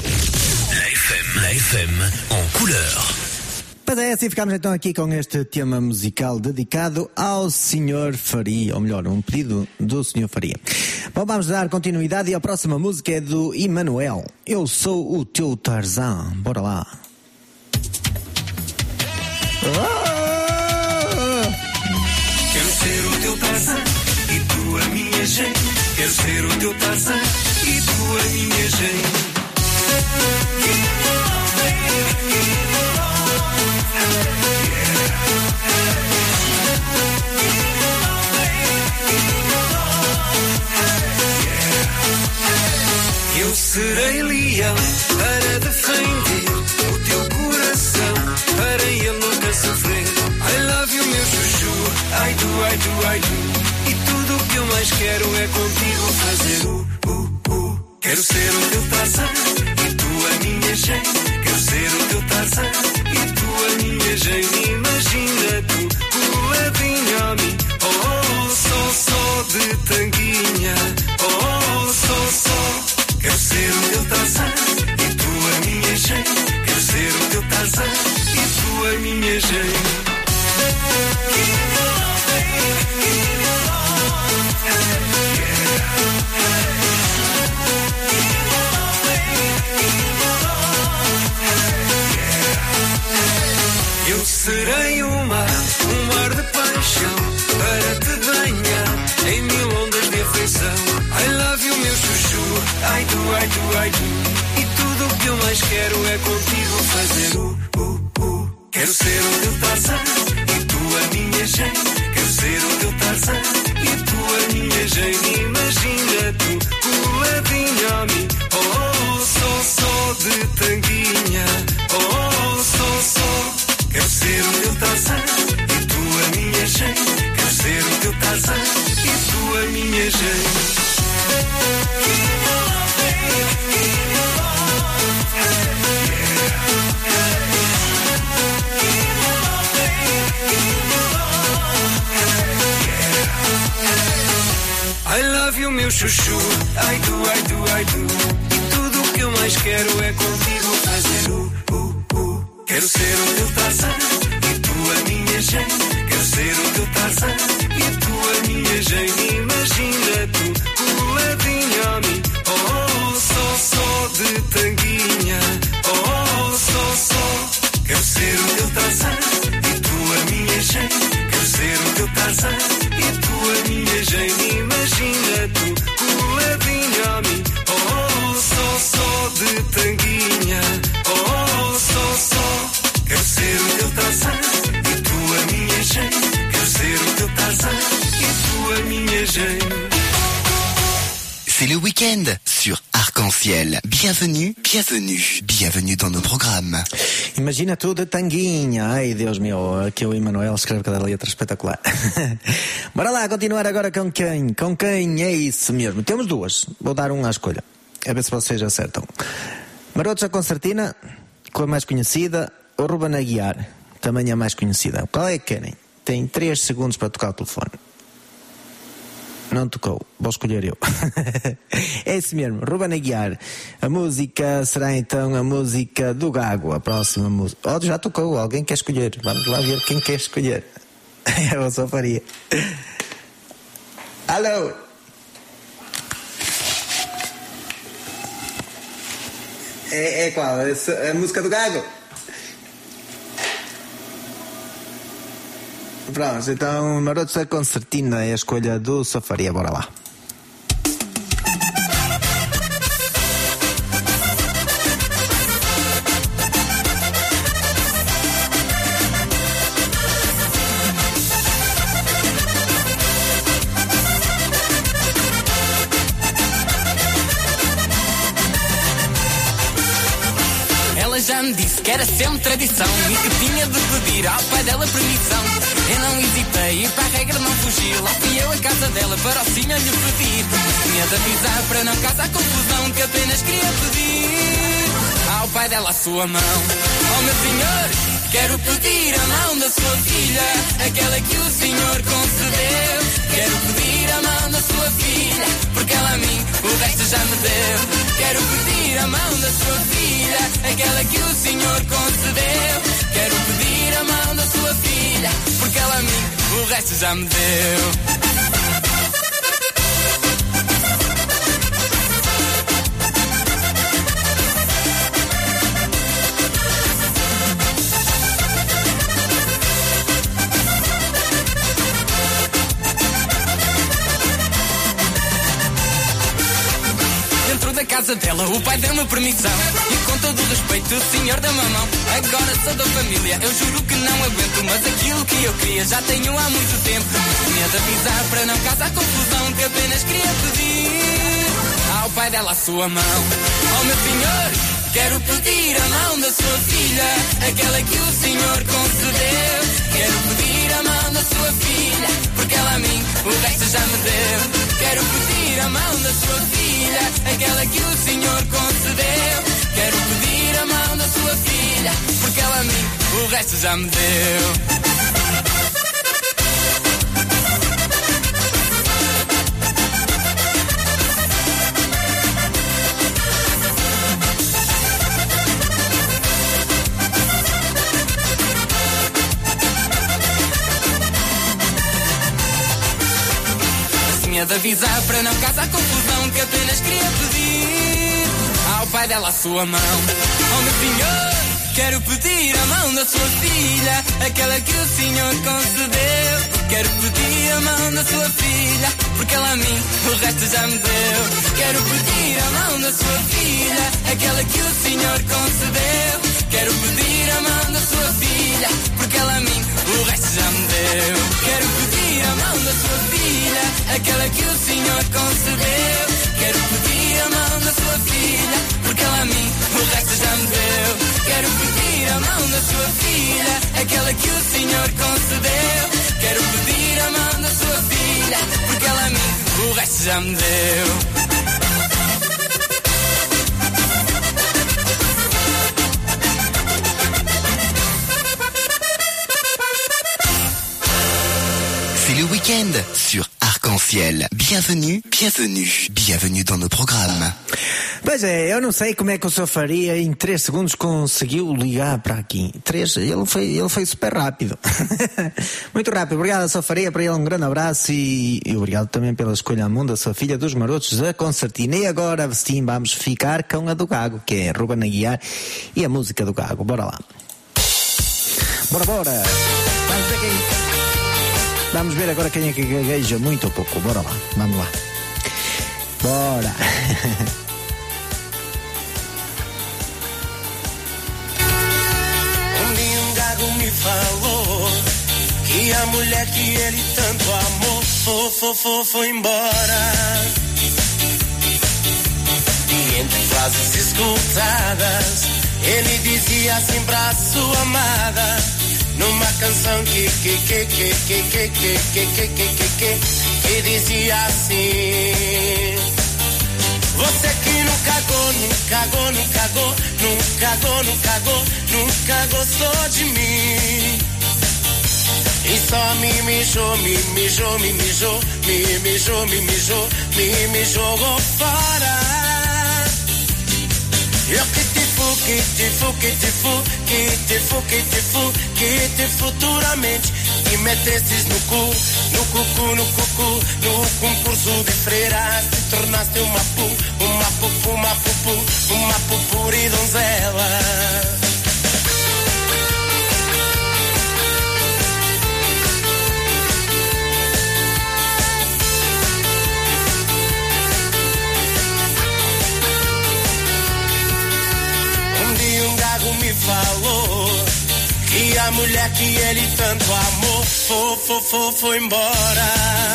La FM en couleur. Pois é, assim ficamos então aqui com este tema musical dedicado ao Sr. Faria, ou melhor, um pedido do Sr. Faria. Bom, vamos dar continuidade e a próxima música é do Emanuel. Eu sou o teu Tarzan. Bora lá. Quero ser o teu Tarzan e tu a minha gente. Quero ser o teu Tarzan e tu a minha gente. Eu serei leão para defender o teu coração, para ele nunca sofrer. I love you, meu chuchu, I do. E tudo o que eu mais quero é contigo fazer Quero ser o teu Tarzan e tu a minha gente. Quero ser o teu Tarzan e tu a minha gente. Imagina tu coladinho a mim, só de tanguinha, só. Quero ser o teu Tarzan e tu a minha gente. Quero ser o teu Tarzan e tu a minha gente. Eu serei um mar de paixão, para te banhar em mil ondas de afeição. I love you, meu chuchu, I do. E tudo o que eu mais quero é contigo fazer Quero ser o teu Tarzan e tu a minha gente. Quero ser o teu Tarzan e tu a minha gente. Imagina tu coladinho a mim, só de tanguinha, só. Quero ser o teu Tarzan e tu a minha gente. Quero ser o teu Tarzan e tu a minha gente. I love you, meu chuchu, I do. E tudo o que eu mais quero é contigo fazer Quero ser o teu Tarzan e tu a minha gente. Quero ser o teu Tarzan e tu a minha gente. Imagina tu coladinho a mim, só de tanguinha, só. Quero ser o teu Tarzan e tu a minha gente. Quero ser o teu Tarzan e tu a minha gente. Imagina tu coladinho a mim, só de tanguinha, só. Quero ser o teu Tarzan e tu a minha gente. Quero ser o teu Tarzan e tu a minha gente. C'est le week-end sur Arc-en-Ciel. Bienvenue dans nos programmes. Imagina tu de tanguinha. Ai, Deus meu, aqui o Emanuel escreve cada letra espetacular. Bora lá, continuar agora com quem? Com quem é isso mesmo? Temos duas, vou dar uma à escolha, a ver se vocês acertam. Marotos a Concertina, com a mais conhecida, ou Ruben Aguiar, também a mais conhecida. Qual é que querem? Tem 3 segundos para tocar o telefone. Não tocou, vou escolher eu. É isso mesmo, Ruben Aguiar. A música será então a música do Gago, a próxima música. Oh, já tocou, alguém quer escolher? Vamos lá ver quem quer escolher. Eu só faria. Alô? É qual? É a música do Gago? Pronto, então Marotos a Concertina é a escolha do Safaria, bora lá. Ela já me disse que era sempre tradição e que tinha de pedir ao pai dela permissão. Eu não hesitei e para a regra não fugi. Lá fui eu à casa dela para o senhor lhe pedir. Tinha de avisar para não causar confusão, que apenas queria pedir ao pai dela a sua mão. Oh meu senhor, quero pedir a mão da sua filha, aquela que o senhor concedeu. Quero pedir a mão da sua filha, porque ela a mim o resto já me deu. Quero pedir a mão da sua filha, aquela que o senhor concedeu. Quero pedir a mão da sua filha, porque ela a mim o resto já me deu. da casa dela, o pai deu-me permissão. E com todo o respeito, o senhor da mamão. Agora sou da família, eu juro que não aguento. Mas aquilo que eu queria já tenho há muito tempo. Tinha de avisar para não causar confusão, que apenas queria pedir ao pai dela a sua mão. Oh meu senhor, quero pedir a mão da sua filha, aquela que o senhor concedeu. Quero pedir a mão da sua filha, porque ela a mim o resto já me deu. Quero pedir a mão da sua filha, aquela que o senhor concedeu. Quero pedir a mão da sua filha, porque ela a mim o resto já me deu. De avisar para não causar confusão, que apenas queria pedir ao pai dela a sua mão. Oh meu senhor, quero pedir a mão da sua filha, aquela que o senhor concedeu. Quero pedir a mão da sua filha, porque ela a mim o resto já me deu. Quero pedir a mão da sua filha, aquela que o senhor concedeu. Quero pedir a mão da sua filha, porque ela a mim o resto já me deu. Quero pedir a mão da sua filha, aquela que o senhor concedeu. Quero pedir a mão da sua filha, porque ela a mim o resto já me deu. Quero pedir a mão da sua filha, aquela que o senhor concedeu. Quero pedir a mão da sua filha, porque ela a mim o resto já me deu. C'est le week-end sur Arc-en-Ciel. Bienvenue, bienvenue, bienvenue dans nos programmes. Pois é, eu não sei como é que o senhor faria, em 3 segundos conseguiu ligar para aqui. 3, ele foi super rápido. Muito rápido. Obrigado, Sr. Faria, para ele um grande abraço e obrigado também pela escolha à mundo, a sua filha dos marotos da Concertina. E agora sim vamos ficar com a do Gago, que é Ruben Aguiar e a música do Gago. Bora lá. Bora. Vamos ver quem... Vamos ver agora quem é que gagueja muito ou pouco. Bora lá, vamos lá. Bora. Um dia um gago me falou que a mulher que ele tanto amou foi embora. E entre frases escutadas, ele dizia assim pra sua amada, numa canção que dizia assim: você que nunca gostou de mim, e só me jogou fora. Eu que te futuramente te metesses no concurso de freiras, te tornaste uma pupuri donzela. Me falou que a mulher que ele tanto amou foi embora.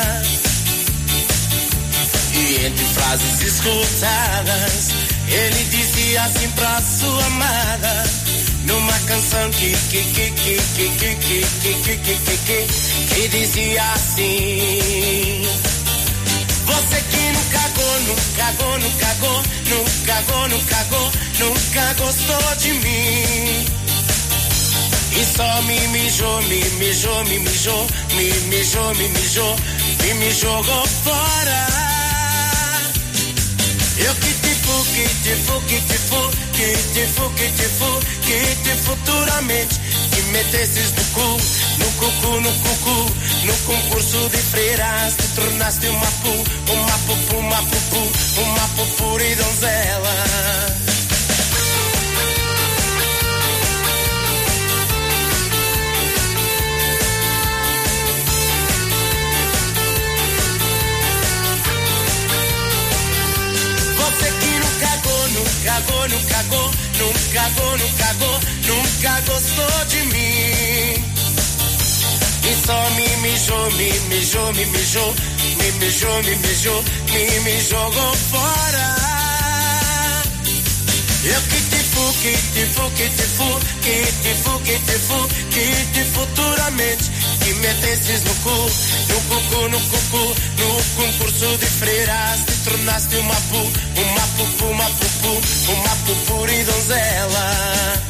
E entre frases escutadas, ele dizia assim pra sua amada, numa canção que dizia assim: você que nunca gostou de mim, e só me jogou fora. Eu que te futuramente te metesses no concurso de freiras, te tornaste uma pupuri donzela. Você que Nunca gostou de mim. E só me jogou fora. Eu que te futuramente que metesses no concurso de freiras, te tornaste uma pupuri donzela.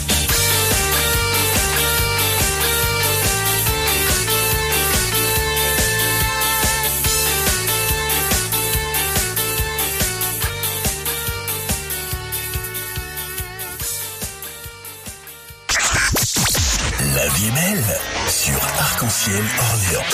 La vie est belle sur Arc-en-Ciel Orléans.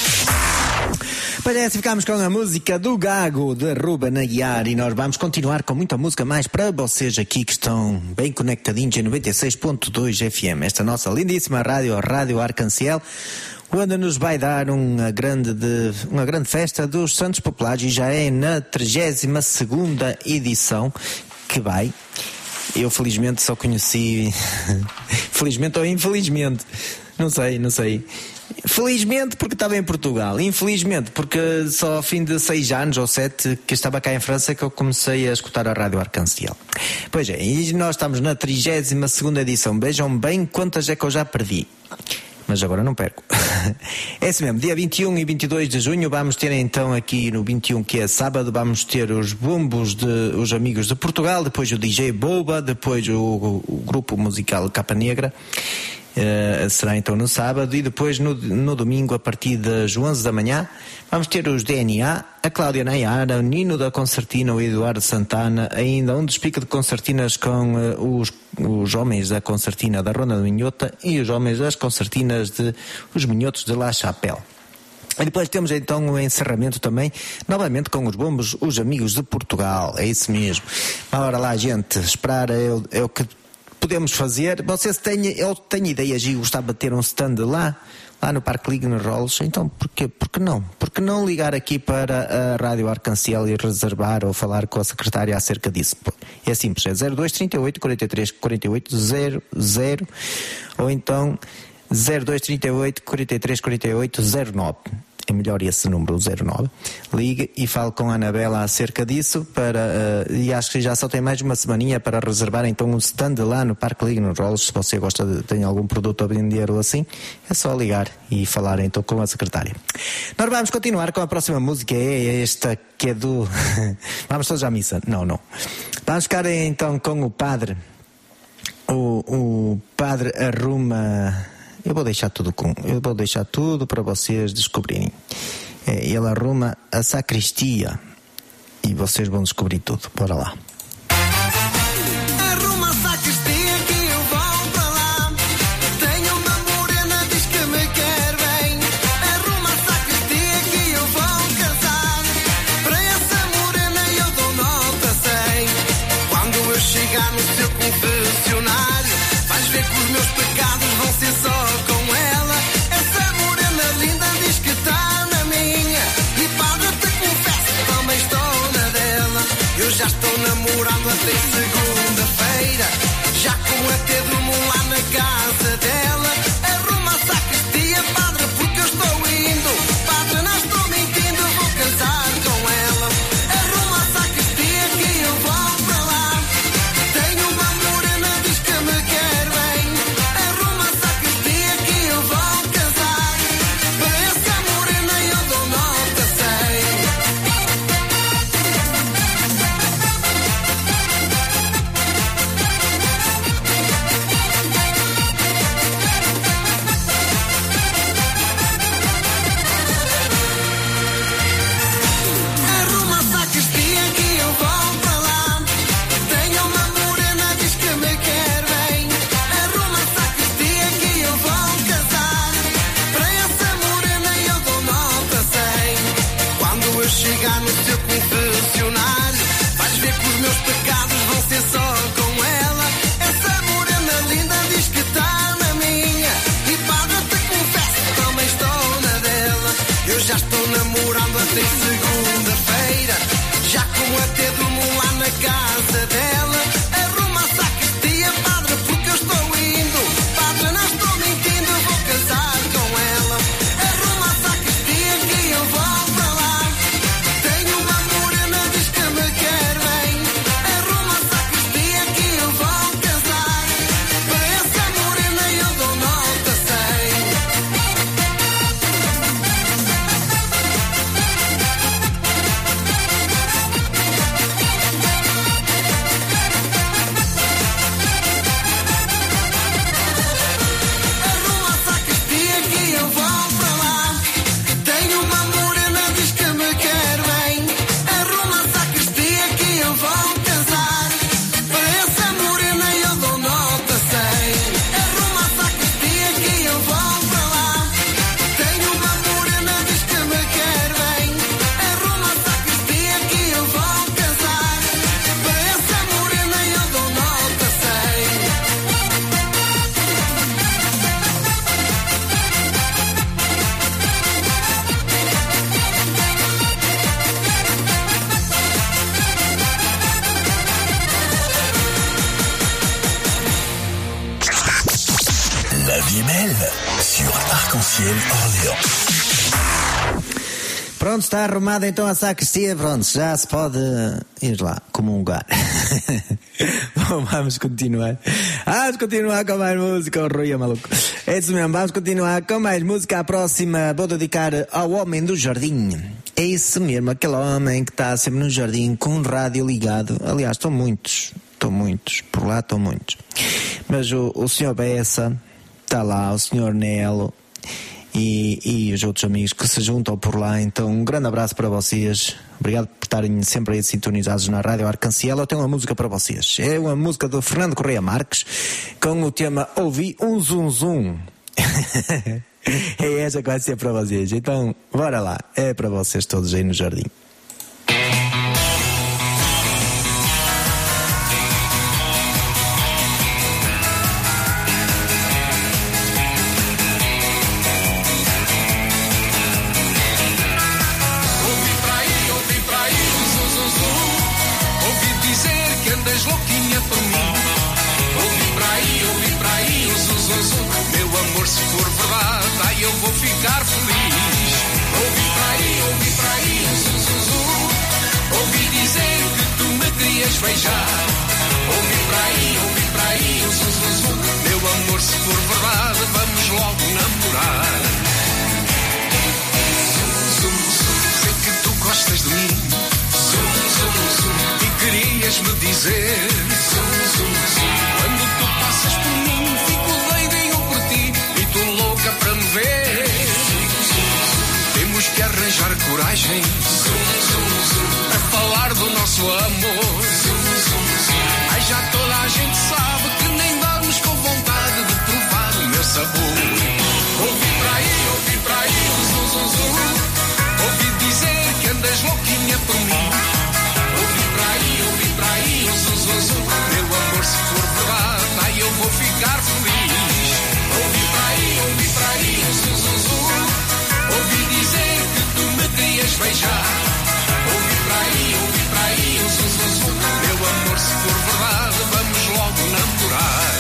Parece, ficamos com a música do Gago de Ruben Aguiar e nós vamos continuar com muita música mais para vocês aqui que estão bem conectadinhos em 96.2 FM. Esta nossa lindíssima Rádio Arc-en-Ciel, onde nos vai dar uma grande festa dos Santos Populares, e já é na 32ª edição que vai. Eu felizmente só conheci felizmente ou infelizmente, não sei. Felizmente porque estava em Portugal, infelizmente porque só ao fim de 6 anos ou 7 que estava cá em França que eu comecei a escutar a Rádio Arc-en-Ciel. Pois é, e nós estamos na 32ª edição. Vejam bem quantas é que eu já perdi, mas agora não perco. É assim mesmo, dia 21 e 22 de junho vamos ter então aqui no 21, que é sábado, vamos ter os bombos os Amigos de Portugal, depois o DJ Boba, depois o grupo musical Capa Negra. Será então no sábado, e depois no domingo, a partir das 11 da manhã, vamos ter os DNA, a Cláudia Nayara, o Nino da Concertina, o Eduardo Santana, ainda um despique de concertinas com os homens da Concertina da Ronda do Minhota e os homens das Concertinas os Minhotos de La Chapelle. E depois temos então o encerramento também, novamente com os bombos, os Amigos de Portugal. É isso mesmo. Ora lá, gente, esperar é o que podemos fazer. Eu tenho ideias e gostava de ter um stand lá no Parque Ligner-Rolls. Então por que não ligar aqui para a Rádio Arc-en-Ciel e reservar ou falar com a secretária acerca disso? É simples, é 02 38 43 48 00 ou então 02 38 43 48 09. É melhor esse número, o 09. Ligue e fale com a Anabela acerca disso e acho que já só tem mais uma semaninha para reservar então um stand lá no Parque Ligner-Rolls. Se você tem algum produto a vender ou assim, é só ligar e falar então com a secretária. Nós vamos continuar com a próxima música, é esta que é do vamos todos à missa. Não. Vamos ficar então com o padre. O padre arruma. Eu vou deixar tudo para vocês descobrirem. Ele arruma a sacristia e vocês vão descobrir tudo. Bora lá. Arruma a sacristia que eu vou para lá. Tenho uma morena, diz que me quer bem. Arruma a sacristia que eu vou casar. Para essa morena eu dou nota 100. Quando eu chegar no seu confessionário, vais ver que os meus pecados vão ser só com ela. Essa morena linda diz que está na minha. E padre, te confesso, também estou na dela. Eu já estou namorando até segunda-feira. Já com até durmo lá na casa dela. Arruma a sacristia, padre, porque eu estou indo. Padre, não estou mentindo, vou casar com ela. Arruma a sacristia que eu vou para lá. Tenho uma morena, diz que me quer bem. Arruma a sacristia que eu vou casar. Para essa morena eu dou nota 100. casa dela. Arruma a sacristia, padre, porque eu estou indo. Padre, não estou mentindo, vou casar com ela. Arruma a sacristia que eu vou para lá. Tenho uma morena, diz que me quer bem. Arruma a sacristia que eu vou casar. Para essa morena eu dou nota 100. Arruma a sacristia que eu vou para lá. Tenho uma morena, diz que me quer bem. Arruma a sacristia que eu vou casar. Para essa morena eu dou nota 100. Arruma a sacristia que eu vou para lá. Tenho uma morena, diz que me quer bem. Arruma a sacristia que eu vou casar. Para essa morena eu dou nota 100. La vie est belle sur Arc-en-Ciel Orléans. Pronto, está arrumada então a sacristia, pronto, já se pode ir lá comungar. Bom, vamos continuar com mais música, o Rui é maluco. É isso mesmo, vamos continuar com mais música. A próxima vou dedicar ao homem do jardim. É isso mesmo, aquele homem que está sempre no jardim com um rádio ligado. Aliás, estão muitos, por lá estão muitos. Mas o senhor Bessa está lá, o senhor Nelo e os outros amigos que se juntam por lá. Então um grande abraço para vocês, obrigado por estarem sempre aí sintonizados na Rádio Arc-en-Ciel. Eu tenho uma música para vocês, é uma música do Fernando Correia Marques com o tema Ouvi um Zum Zum. É essa que vai ser para vocês, então bora lá, é para vocês todos aí no jardim. Ouvi pra aí, zum, zum, zum. Ouvi dizer que andas louquinha por mim. Ouvi pra aí, zum, zum, zum. Meu amor, se for verdade, aí eu vou ficar feliz. Ouvi pra aí, zum, zum, zum. Ouvi dizer que tu me querias beijar. Ouvi pra aí, zum, zum, zum. Meu amor, se for verdade, vamos logo namorar. Sei que tu gostas de mim. E querias-me dizer. Quando tu passas por mim, fico doidinho por ti. E tu louca para me ver. Temos que arranjar coragem para falar do nosso amor. Ai, já toda a gente sabe que nem dormes com vontade de provar o meu sabor. Ouvi pra aí, zum, zum, zum. Ouvi dizer que andas louquinha por mim. Ouvi pra aí, zum, zum, zum. Meu amor, se for verdade, aí eu vou ficar feliz. Ouvi pra aí, zum, zum, zum. Ouvi dizer que tu me querias beijar. Ouvi pra aí, zum, zum, zum. Meu amor, se for verdade, vamos logo namorar.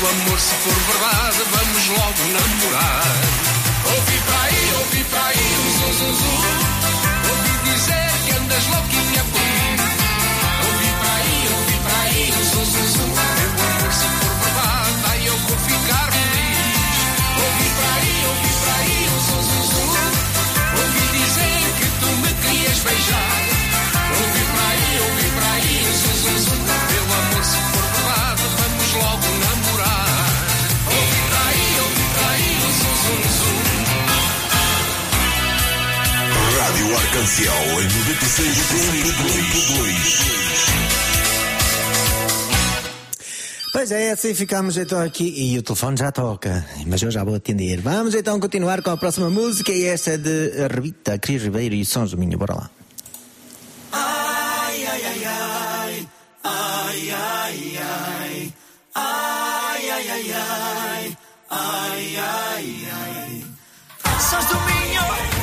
amor, se for verdade, vamos logo namorar. Ouvi para aí, um zum zum zum. Ouvi dizer que andas louquinha por mim. Ouvi para aí, um zum zum zum. Meu amor, se for verdade, aí eu vou ficar feliz. Ouvi para aí, um zum zum zum. Ouvi dizer que tu me querias beijar. Ouvi para aí, um zum zum zum. Meu amor, se for verdade, vamos logo namorar. Ouvi para aí, um zum zum zum. Rádio Arcanciel em 96.2. Pois é, assim ficamos então aqui e o telefone já toca, mas eu já vou atender. Vamos então continuar com a próxima música e esta é de Rita, Cris Ribeiro e Sons do Minho. Bora lá. Ai, ai, ai, ai, ai, ai, ai, ai, ai, ai, ai, ai, ai, Sons do Minho.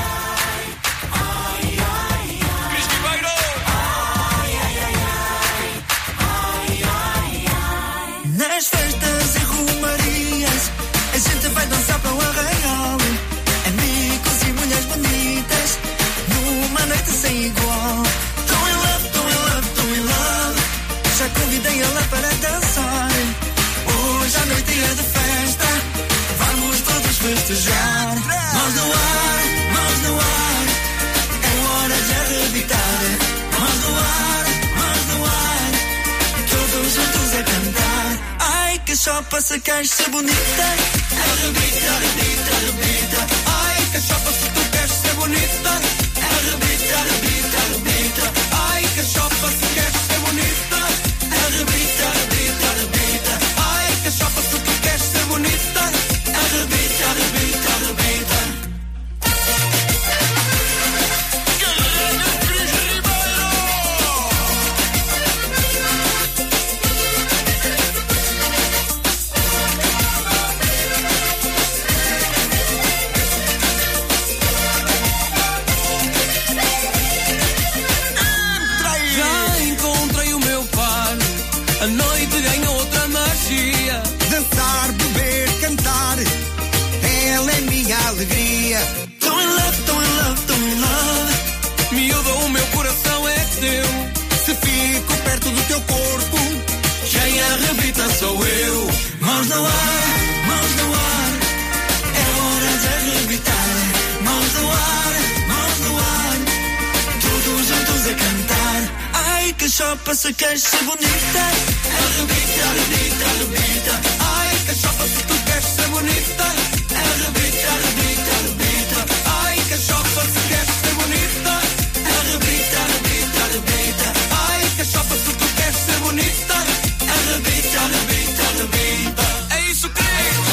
Nas festas e romarias, a gente vai dançar para o arraial. Amigos e mulheres bonitas, numa noite sem igual. Tão in love, tão in love, tão in love. Já convidei ela para dançar. Hoje a noite é de festa, vamos todos festejar. Mãos no ar, é hora de arrebitar. Mãos no ar, todos juntos a cantar. Ai, que chopa se queres ser bonita. Arrebita, arrebita, arrebita. Ai, que chopa se tu queres ser bonita. Arrebita, arrebita, arrebita. Ai, que chopa se queres ser bonita. Arrebita, arrebita, arrebita. Ai, que chopa se tu queres ser bonita. Arrebita, arrebita, arrebita. A noite ganha outra magia. Dançar, beber, cantar, ela é minha alegria. Tão in love, tão in love, tão in love. Miúda, o meu coração é teu. Se fico perto do teu corpo, quem arrebita sou eu. Mãos no ar, é hora de arrebitar. Mãos no ar, todos juntos a cantar. Ai, que chopa se queres ser bonita. Arrebita, arrebita, arrebita. Ai, que chopa se tu queres ser bonita. Arrebita, arrebita, arrebita. Ai, que chopa se queres ser bonita. Arrebita, arrebita, arrebita. Ai, que chopa se tu queres ser bonita. Arrebita, arrebita, arrebita. É isso que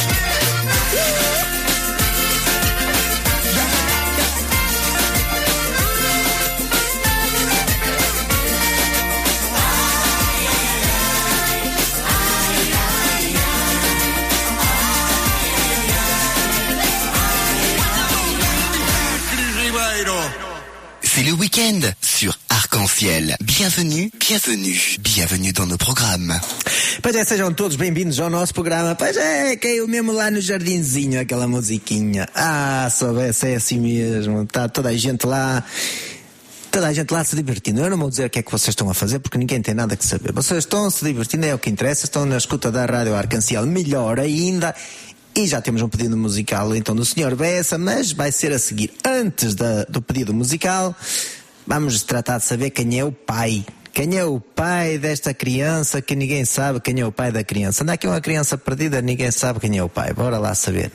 C'est le week-end sur Arc-en-Ciel. Bienvenue, bienvenue, bienvenue dans nos programmes. Pois é, sejam todos bem-vindos ao nosso programa. Pois é, caiu mesmo lá no jardinzinho aquela musiquinha. Ah, soubesse, é assim mesmo. Está toda a gente lá se divertindo. Eu não vou dizer o que é que vocês estão a fazer, porque ninguém tem nada que saber. Vocês estão se divertindo, é o que interessa. Estão na escuta da Rádio Arcanciel, melhor ainda. E já temos um pedido musical então do Sr. Bessa, mas vai ser a seguir. Antes do pedido musical, vamos tratar de saber quem é o pai. Quem é o pai desta criança que ninguém sabe quem é o pai da criança. Anda aqui uma criança perdida, ninguém sabe quem é o pai. Bora lá saber.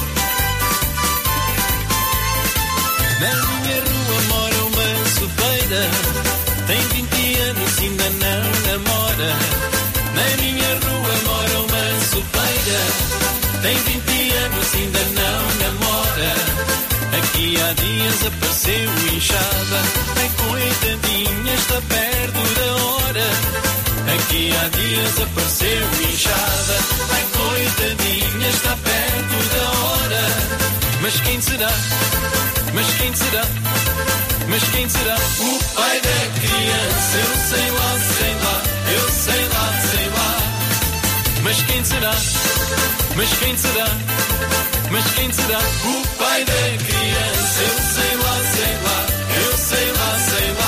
na minha rua mora uma apareceu inchada. Ai, coitadinha, está perto da hora. Aqui há dias apareceu inchada. Ai, coitadinha, está perto da hora. Mas quem será? Mas quem será? Mas quem será? O pai da criança. Eu sei lá, sei lá. Eu sei lá, sei lá. Mas quem será? Mas quem será? Mas quem será? O pai da criança. Eu sei lá, sei lá. Eu sei lá, sei lá.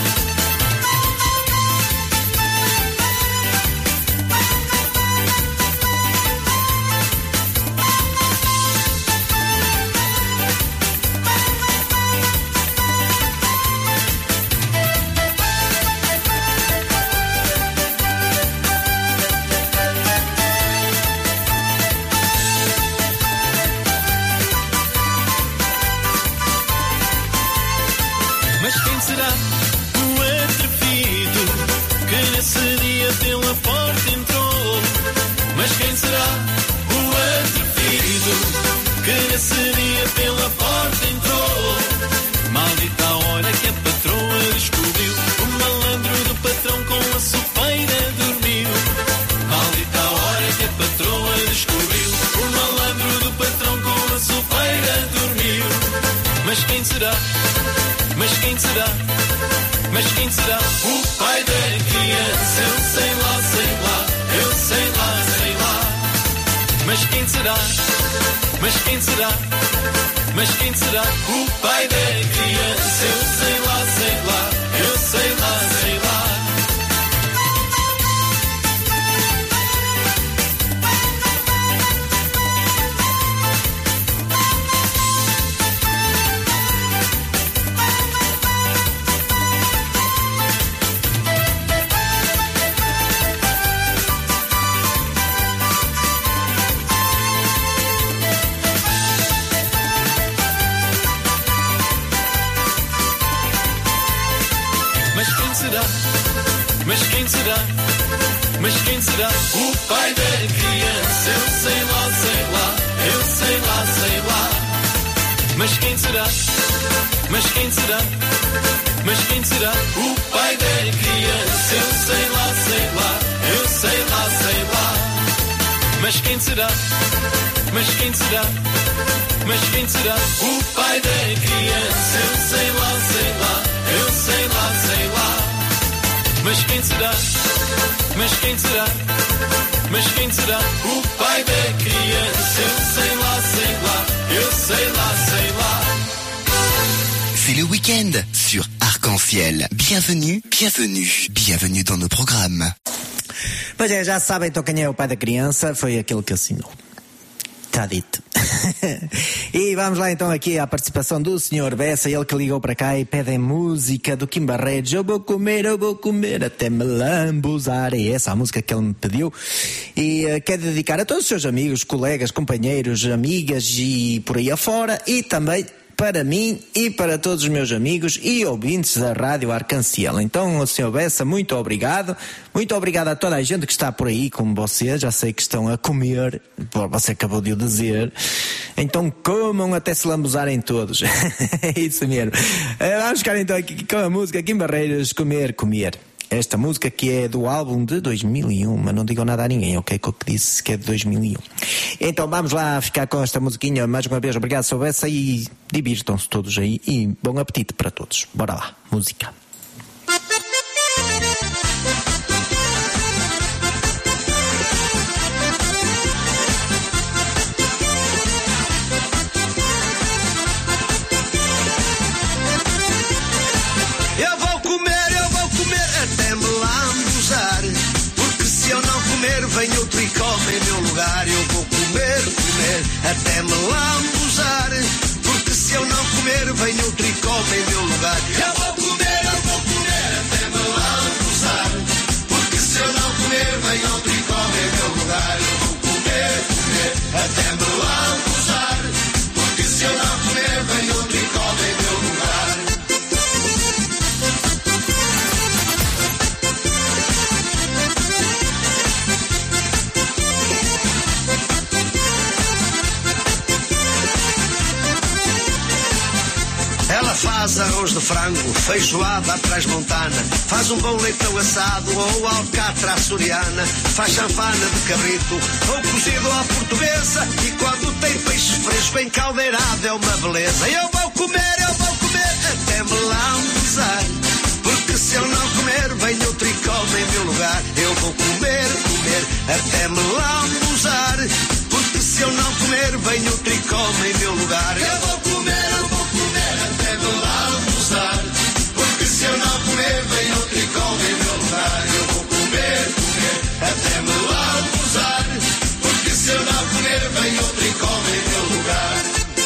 Seria pela porta entrou. Maldita a hora que a patroa descobriu. O malandro do patrão com a sopeira dormiu. Maldita a hora que a patroa descobriu. O malandro do patrão com a sopeira dormiu. Mas quem será? Mas quem será? Mas quem será? O pai da criança. Eu sei lá, sei lá. Eu sei lá, sei lá. Mas quem será? Mas quem será? Mas quem será? O pai da criança. Eu sei lá, sei lá. Eu sei lá, sei lá. Mas quem será? Mas quem será? O pai da criança. Eu sei lá, sei lá. Eu sei lá, sei lá. Mas quem será? Mas quem será? Mas quem será? O pai da criança. Eu sei lá, sei lá. Eu sei lá, sei lá. Mas quem será? Mas quem será? Mas quem será? O pai da criança. Eu sei lá, sei lá. Eu sei lá, sei lá. Mas quem será? Mas quem será? Mas quem será? O pai da criança. Eu sei lá, sei lá. Eu sei lá, sei lá. C'est le week-end sur Arc-en-Ciel. Bienvenue, bienvenue, bienvenue dans nos programmes. Pois é, já sabem então quem é o pai da criança. Foi aquele que assinou. Está dito. E vamos lá então aqui à participação do Sr. Bessa, ele que ligou para cá e pede música do Kim Barreiros. Eu vou comer até me lambuzar. É essa a música que ele me pediu e quer dedicar a todos os seus amigos, colegas, companheiros, amigas e por aí afora, e também para mim e para todos os meus amigos e ouvintes da Rádio Arc-en-Ciel. Então, Sr. Bessa, muito obrigado. Muito obrigado a toda a gente que está por aí, como você. Já sei que estão a comer, você acabou de o dizer. Então comam até se lambuzarem todos. É isso mesmo. Vamos ficar então aqui com a música Kim Barreiros, Comer. Esta música que é do álbum de 2001, mas não digam nada a ninguém, ok? Que eu disse que é de 2001. Então vamos lá ficar com esta musiquinha. Mais uma vez, obrigado, Sr. Bessa, e divirtam-se todos aí e bom apetite para todos. Bora lá, música. Vem outro e come em meu lugar. Eu vou comer, até me lambuzar. Porque se eu não comer, vem outro e come em meu lugar. Eu vou comer, faz arroz de frango, feijoada à transmontana, faz um bom leitão assado ou alcatra açoriana, faz chanfana de cabrito ou cozido à portuguesa, e quando tem peixe fresco encaldeirado é uma beleza. Eu vou comer até me lambuzar, porque se eu não comer vem outro e come em meu lugar. Eu vou comer até me lambuzar, porque se eu não comer vem outro e come em meu lugar. Eu vou comer até me lambuzar, porque se eu não comer vem outro e come em meu lugar. Eu vou comer até me lambuzar, porque se eu não comer vem outro e come em meu lugar.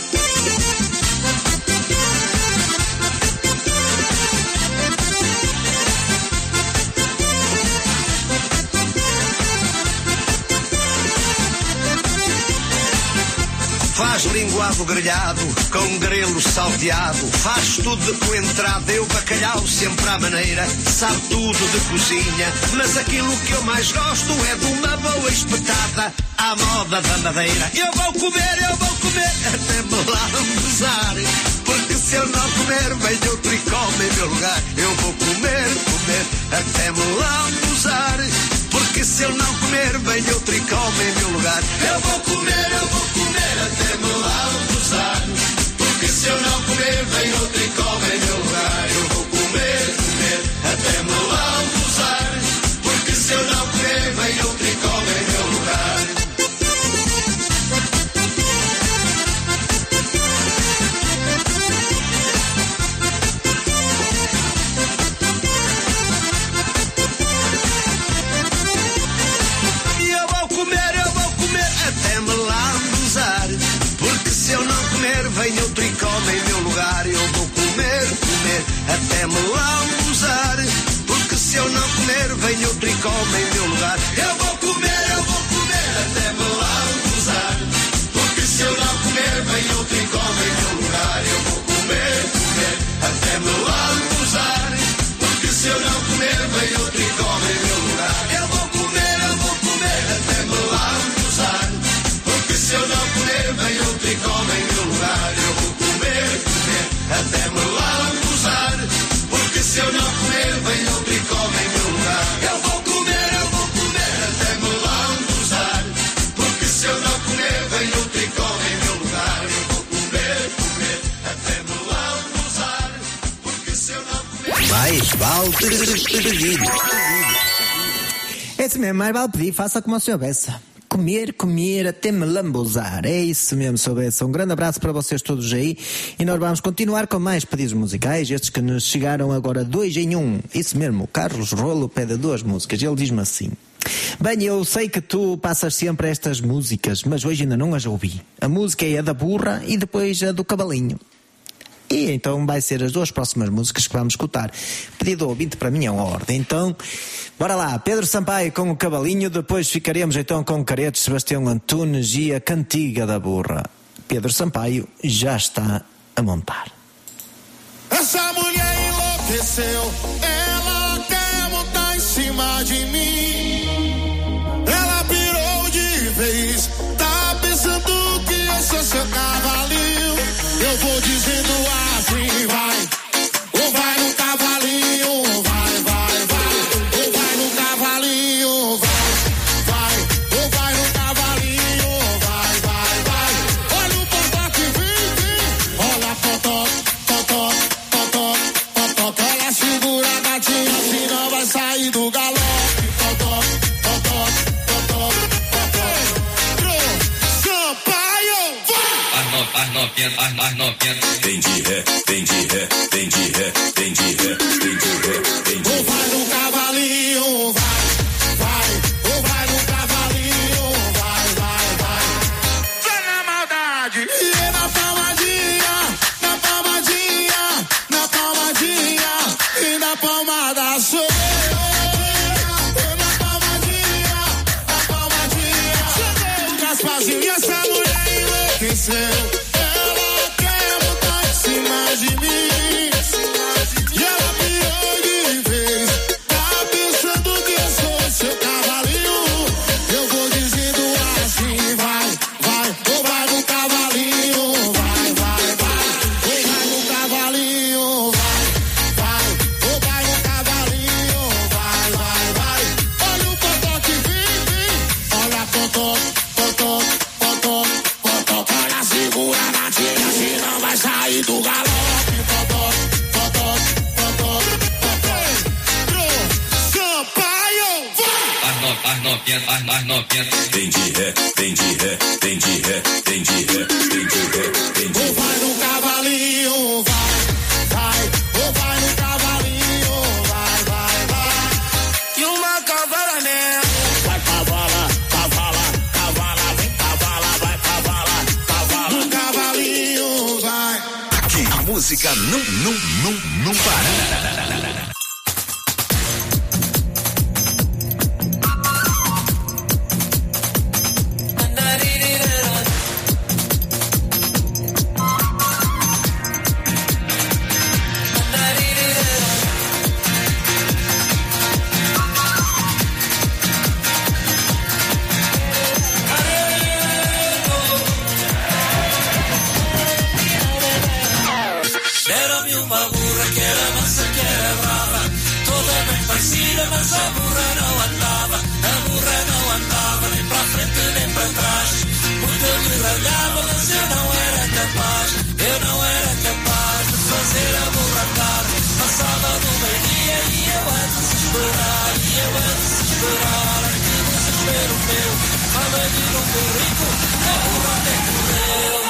Faz linguado grelhado, com grelo salteado, faz tudo de coentrada, eu bacalhau sempre à maneira, sabe tudo de cozinha, mas aquilo que eu mais gosto é de uma boa espetada à moda da madeira. Eu vou comer até me lambuzar, porque se eu não comer vem outro e come em meu lugar. Eu vou comer até me lambuzar, porque se eu não comer vem outro e come em meu lugar. Eu vou comer até me lambuzar, porque se eu não comer vem outro e come em meu lugar. Eu vou comer até me lambuzar, porque se eu não comer vem outro e come em meu lugar. E eu vou comer até me lambuzar, porque se eu não comer vem outro e come em meu lugar. Eu vou comer até me lambuzar, porque se eu não comer vem outro e come em meu lugar. Eu vou comer até me lambuzar, porque se eu não comer vem outro e come em meu lugar. Eu vou comer até me lambuzar, porque se eu não comer vem outro e come em meu lugar. Eu vou comer até me lambuzar, porque se eu não comer vem outro e come em meu lugar. Eu vou comer até me lambuzar, porque se eu não comer vem outro e come em meu lugar. Eu vou comer até me lambuzar, porque se eu não comer vem outro e come em meu lugar. Eu vou comer até me lambuzar, porque se eu não comer... Mais vale pedir. Esse mesmo, mais vale pedir, faça como o Sr. Bessa. Comer até me lambuzar. É isso mesmo, Sr. Bessa. Um grande abraço para vocês todos aí. E nós vamos continuar com mais pedidos musicais, estes que nos chegaram agora 2 em 1. Isso mesmo, o Carlos Rolo pede 2 músicas. Ele diz-me assim: bem, eu sei que tu passas sempre estas músicas, mas hoje ainda não as ouvi. A música é a da burra e depois a do cavalinho. E então vai ser as 2 próximas músicas que vamos escutar. Pedido ao ouvinte para mim é uma ordem. Então, bora lá. Pedro Sampaio com o cavalinho, depois ficaremos então com Caretos, Sebastião Antunes e a cantiga da burra. Pedro Sampaio já está a montar. Essa mulher enlouqueceu, ela quer montar em cima de mim. Ela pirou de vez, tá pensando que eu sou seu cavalinho. Eu vou dizendo assim, vai, ou vai no cavalinho, vai, ou vai no cavalinho, vai, ou vai no cavalinho, vai. Olha o potó que vem, olha potó, ela segura a gatinha, senão vai sair do galope, potó. As novinhas, vem de ré, vem de ré, vem de ré, vem de ré, vem de ré, vem de ré. Ou vai no cavalinho, vai, ou vai no cavalinho, vai. Vai na maldade, e na palmadinha, e na palmada sou eu. Na palmadinha, chegou o Gasparzinho e essa mulher enlouqueceu. Cavalinho, vai, ou vai no cavalinho. novinha. Vem de ré, vem de ré, vem de ré, vem de ré, vem de ré, vem de ré. Vai no cavalinho, vai, ou vai no cavalinho, vai. E uma cavala mesmo. Vai cavala, vem cavala, vai cavala. No cavalinho, vai. Aqui a música não para. Era-me uma burra que era mansa, que era brava, toda bem parecida, mas a burra não andava nem para frente nem para trás. Muito me ralhava, mas eu não era capaz de fazer a burra andar. Passava do meio-dia e eu a desesperar, que desespero meu, fala-lhe um burrico, a burra até correu.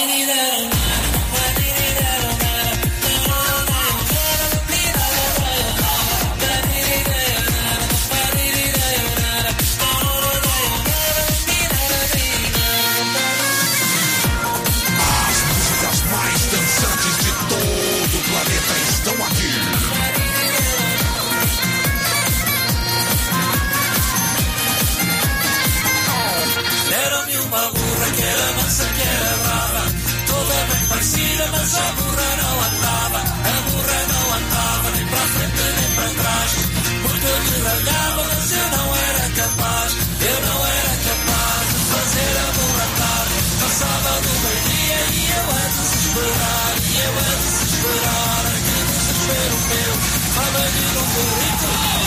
Era-me uma burra que era mansa, que era brava, toda bem parecida, mas a burra não andava nem para frente nem para trás. Muito lhe ralhava, mas eu não era capaz de fazer a burra andar. Passava do meio-dia e eu a desesperar, que desespero meu, fala-lhe um burrito.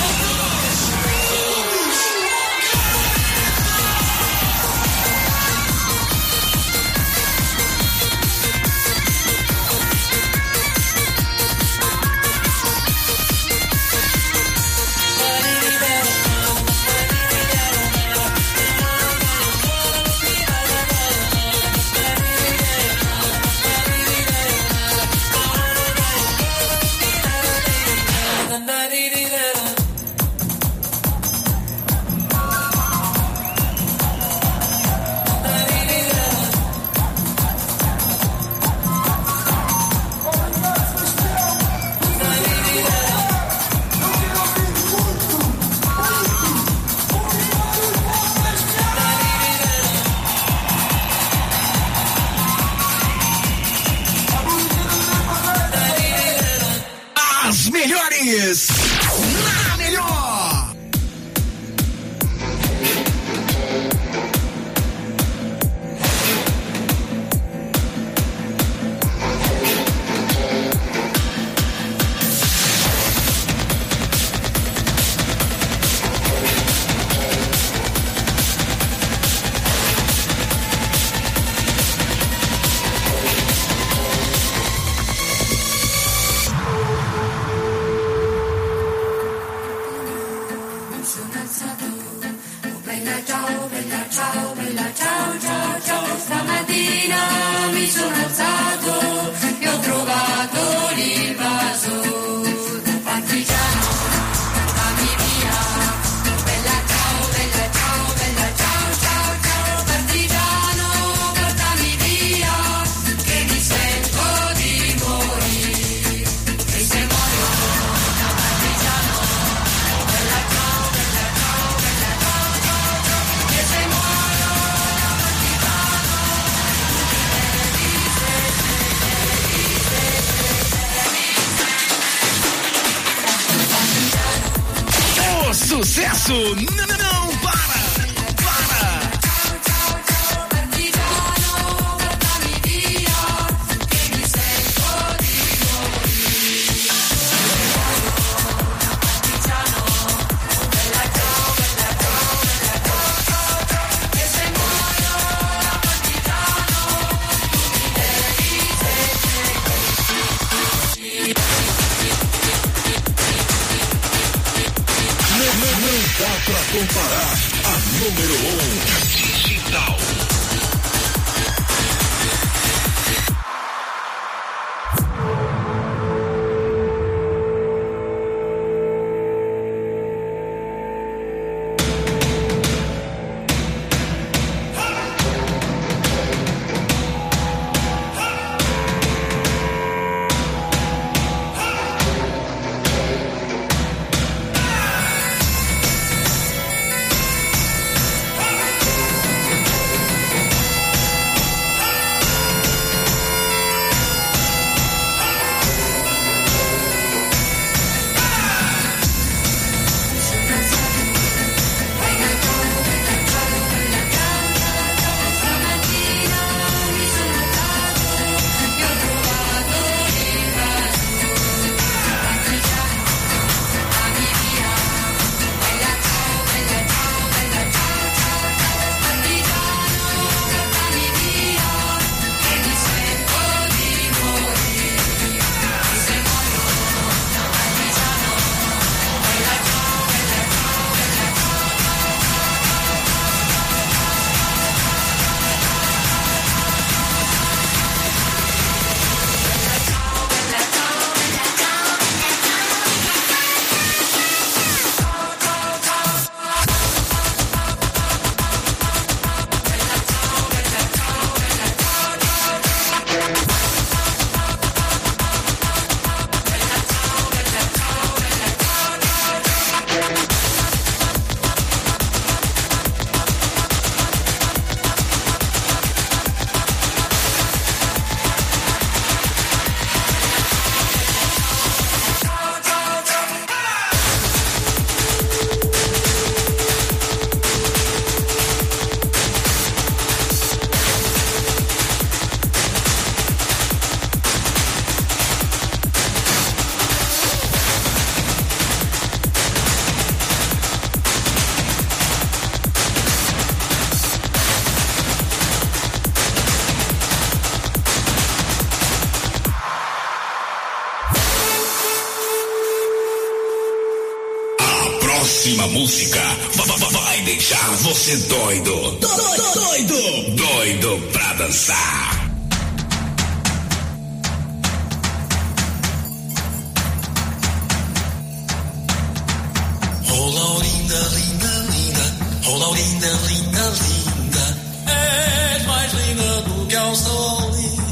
As melhores na melhor. Stamattina mi sono alzato e ho trovato l'invaso del partigiano. Portami via, bella ciao, ciao partigiano, portami via, che mi sento di morire. E se muoio da partigiano, bella ciao, e se muoio da partigiano. O sucesso não para. Não dá pra próxima música vai deixar você doido. Doido pra dançar. Oh, Laurinda, linda, linda. Oh, Laurinda, linda, linda. És mais linda do que ao sol.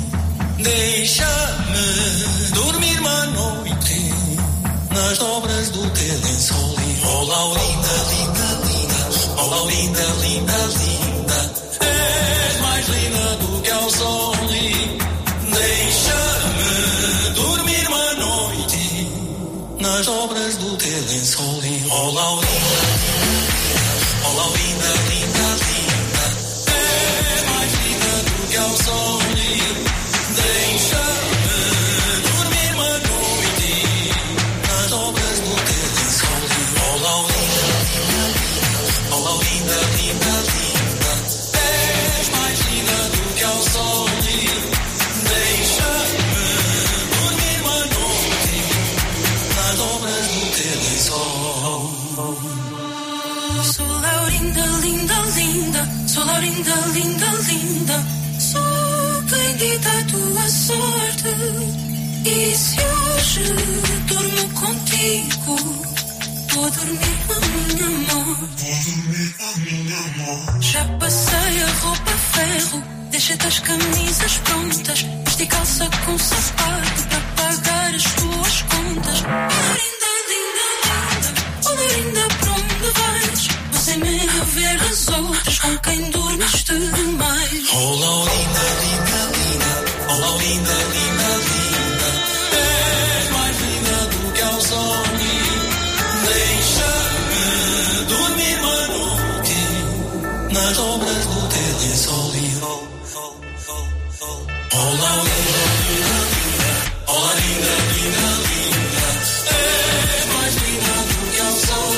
Deixa-me dormir uma noite nas dobras do teu lençol. Oh, Laurinda, linda, linda. Oh, Laurinda, linda, linda. És mais linda do que ao sol. Deixa-me dormir uma noite nas dobras do teu lençol. Oh, Laurinda, oh, Laurinda, linda, linda. És mais linda do que ao sol. Deixa-me dormir uma noite nas obras do teu lençol. Oh, Laurinda, oh, Laurinda, linda, linda. És mais linda do que ao sol. Deixa-me dormir uma noite nas obras do teu lençol. Sou Laurinda, linda, linda. Sou Laurinda, linda, linda. Sou bendita a tua sorte. E se hoje durmo contigo, vou dormir com a minha morte. Já passei a roupa a ferro, deixei-te as camisas prontas, vesti calça com sapato para pagar as tuas contas. Laurinda, linda, linda. Oh, Laurinda, para onde vais? Você me a ver as outras com quem dormiste demais. Oh, Laurinda, linda, linda. Oh, Laurinda, linda, linda. És mais linda do que ao sol. Deixa-me dormir uma noite nas obras do teu lençol. Oh, Laurinda, linda, linda. Oh, Laurinda, linda, linda. És mais linda do que ao sol.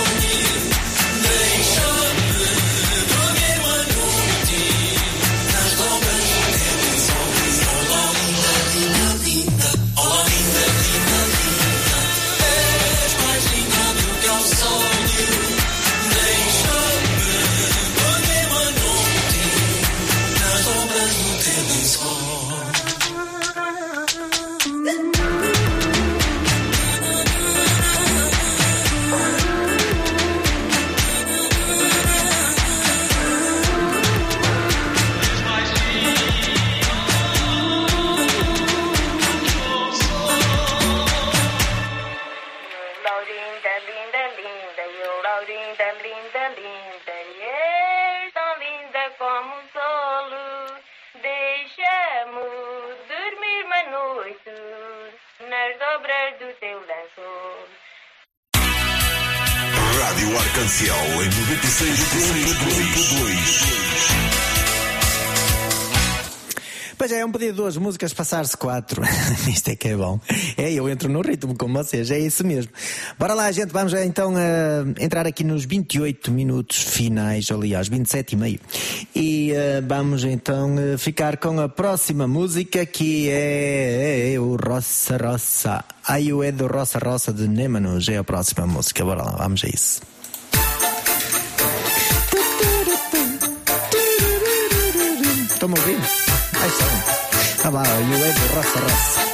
Rádio Arcanciel em 96.2. Pois é um pedido de 2 músicas, passar-se 4. Isto é que é bom. Eu entro no ritmo com vocês, é isso mesmo. Bora lá, gente, vamos então entrar aqui nos 28 minutos finais, aliás, 27,5. E vamos então ficar com a próxima música, que é o Roça Roça. Aí o do Roça Roça de Nemanos é a próxima música. Bora lá, vamos a isso. Estão-me ouvindo? Aí estão. Ah lá, e o do Roça Roça.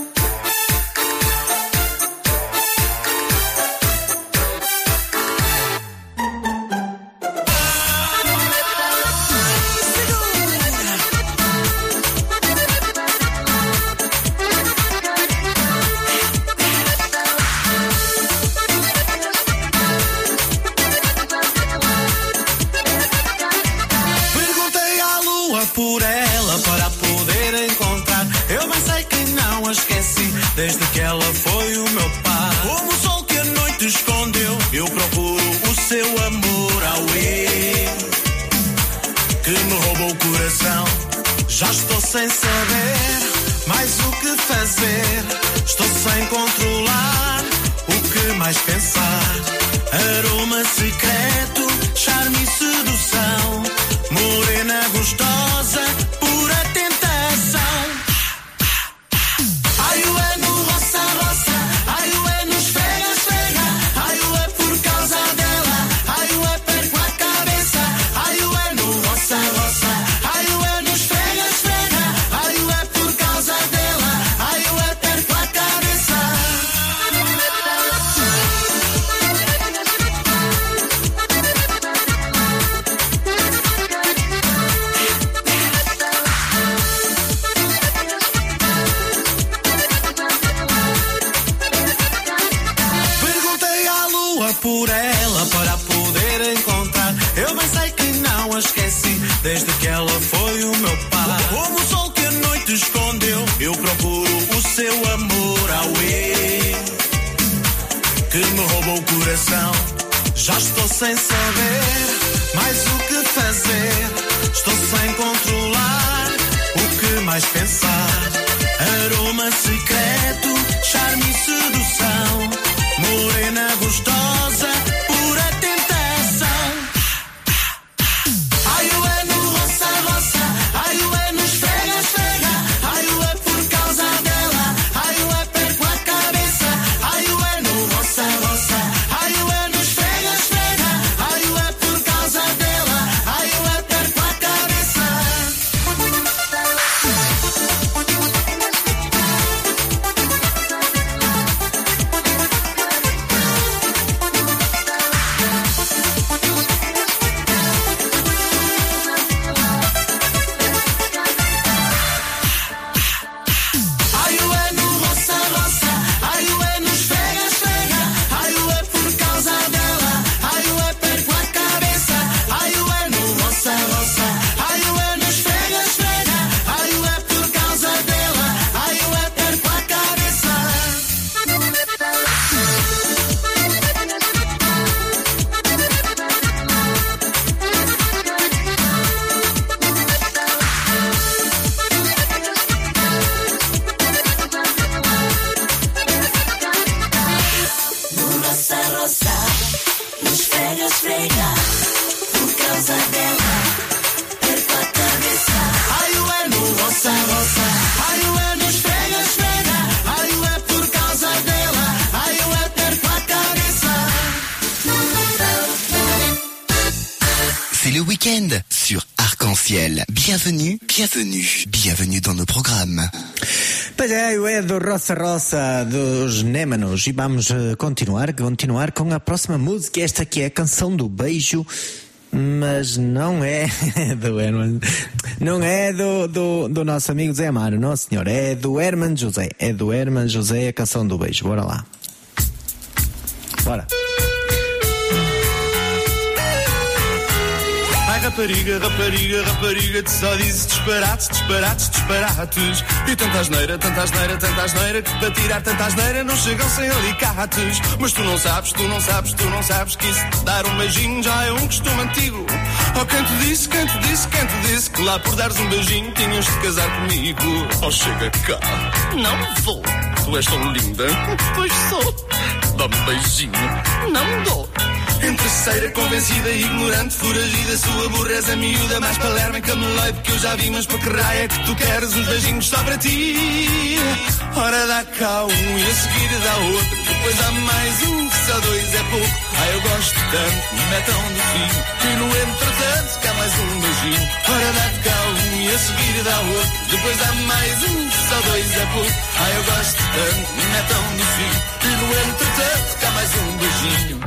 Desde que ela foi o meu par, como o sol que a noite escondeu, eu procuro o seu amor, auê, que me roubou o coração. Já estou sem saber mais o que fazer, estou sem controlar o que mais pensar. Aroma secreto, charme e sedução, morena gostosa, pura tentação. Ai, o é no roça, roça, ai, o é no esfrega, esfrega, ai, o é por causa dela, desde que ela foi o meu par. Como o sol que a noite escondeu, eu procuro o seu amor, auê, que me roubou o coração. Já estou sem saber mais o que fazer, estou sem controlar o que mais pensar. Aroma secreto, charme e sedução, morena gostosa, pura tentação. Ai, o é no roça, roça, ai, o é no esfrega, esfrega, ai, o é por causa dela, ai, o é perco a cabeça, ai, o é no roça, roça, ai, o é no esfrega, esfrega, ai, o é por causa dela, ai, o é perco a cabeça. Ai, o é no roça, roça, ai, o é no esfrega, esfrega, ai, o é por causa dela, ai, o é perco a cabeça, ai, o é no roça, roça, ai, o é no esfrega, esfrega, ai, o é por causa dela, ai, o é perco a cabeça. No roça, roça, no esfrega, esfrega, por causa dela, perco a cabeça. Ai, o é no roça, roça, ai, o é no esfrega, esfrega, ai, o é por causa dela, ai, o é perco a cabeça. C'est le week-end sur Arc-en-Ciel. Bienvenue, bienvenue, bienvenue dans nos programmes. Pois é, o é do Roça Roça dos Némanos. E vamos continuar com a próxima música. Esta aqui é a Canção do Beijo, mas não é do Herman, não é do nosso amigo Zé Amaro, não senhor, é do Herman José. É do Herman José, a Canção do Beijo. Bora lá. Bora. Ai, rapariga, rapariga, rapariga, tu só dizes disparates, disparates, disparates. E tanta asneira, tanta asneira, tanta asneira, que para tirar tanta asneira não chegam sem alicates. Mas tu não sabes, tu não sabes, tu não sabes que isso de dar um beijinho já é um costume antigo. Oh, quem te disse, quem te disse, quem te disse que lá por dares um beijinho tinhas de casar comigo? Oh, chega cá, não vou. Tu és tão linda, pois sou. Dá-me um beijinho, não dou. Interesseira, convencida, ignorante, foragida, sua burra és a miúda mais palerma e cameloide que eu já vi, mas para que raio é que tu queres uns beijinhos só para ti? Ora dá cá um e a seguir dá outro, depois dá mais um, que só dois é pouco. Ai, eu gosto tanto, me metam no fim, e no entretanto cá mais um beijinho. Ora dá cá um e a seguir dá outro, depois dá mais um, que só dois é pouco. Ai, eu gosto tanto, me metam no fim, e no entretanto cá mais um beijinho.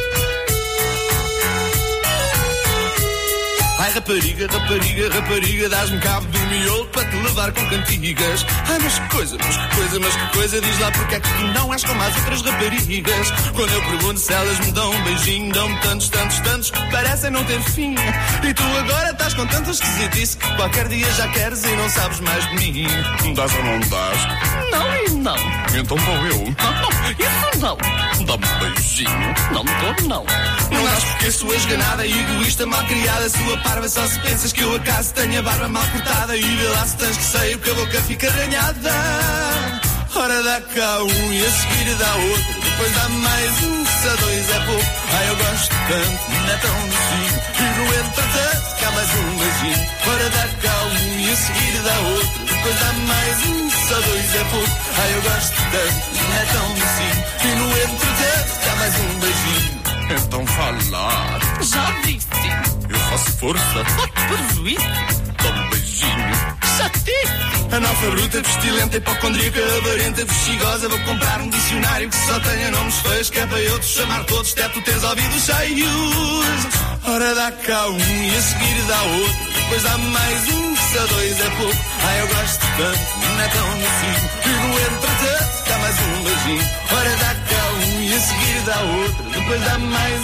Ai, rapariga, rapariga, rapariga, dás-me cabo do miolo para te levar com cantigas. Ai, mas que coisa, mas que coisa, mas que coisa, diz lá porque é que tu não és como as outras raparigas. Quando eu pergunto se elas me dão um beijinho, dão-me tantos, tantos, tantos que parecem não ter fim. E tu agora estás com tanta esquisitice que qualquer dia já queres e não sabes mais de mim. Dás ou não dás? Não e não. Então vou eu. Não, isso não. Dá-me um beijinho. Não dou, não. Não dás porque sou esganada e egoísta, mal criada, sua parva, só se pensas que eu acaso tenho a barba mal cortada. E vê lá se tens que sair que a boca fica arranhada. Ora dá cá um e a seguir dá outro, depois dá mais um, se a dois é pouco. Ai, eu gosto tanto, não é tão docinho, e no entretanto cá mais um beijinho. Ora dá cá um e a seguir dá outro, depois dá mais um, se a dois é pouco. Ai, eu gosto tanto, não é tão docinho, e no entretanto cá mais um beijinho. Então falar. Já disse. Eu faço força. Prejuízo. Dá um beijinho. Chatice. Analfabrita, pestilenta, hipocondríaca, avarenta, bexigosa. Vou comprar um dicionário que só tenha nomes feios, que é para eu te chamar todos, até tu teres ouvidos cheios. Ora dá cá um e a seguir dá outro, depois dá mais um, se a dois é pouco. Ai, eu gosto tanto, não é tão docinho, e no entretanto dá mais um beijinho. Ora dá cá um e a seguir dá outro, depois dá mais um, se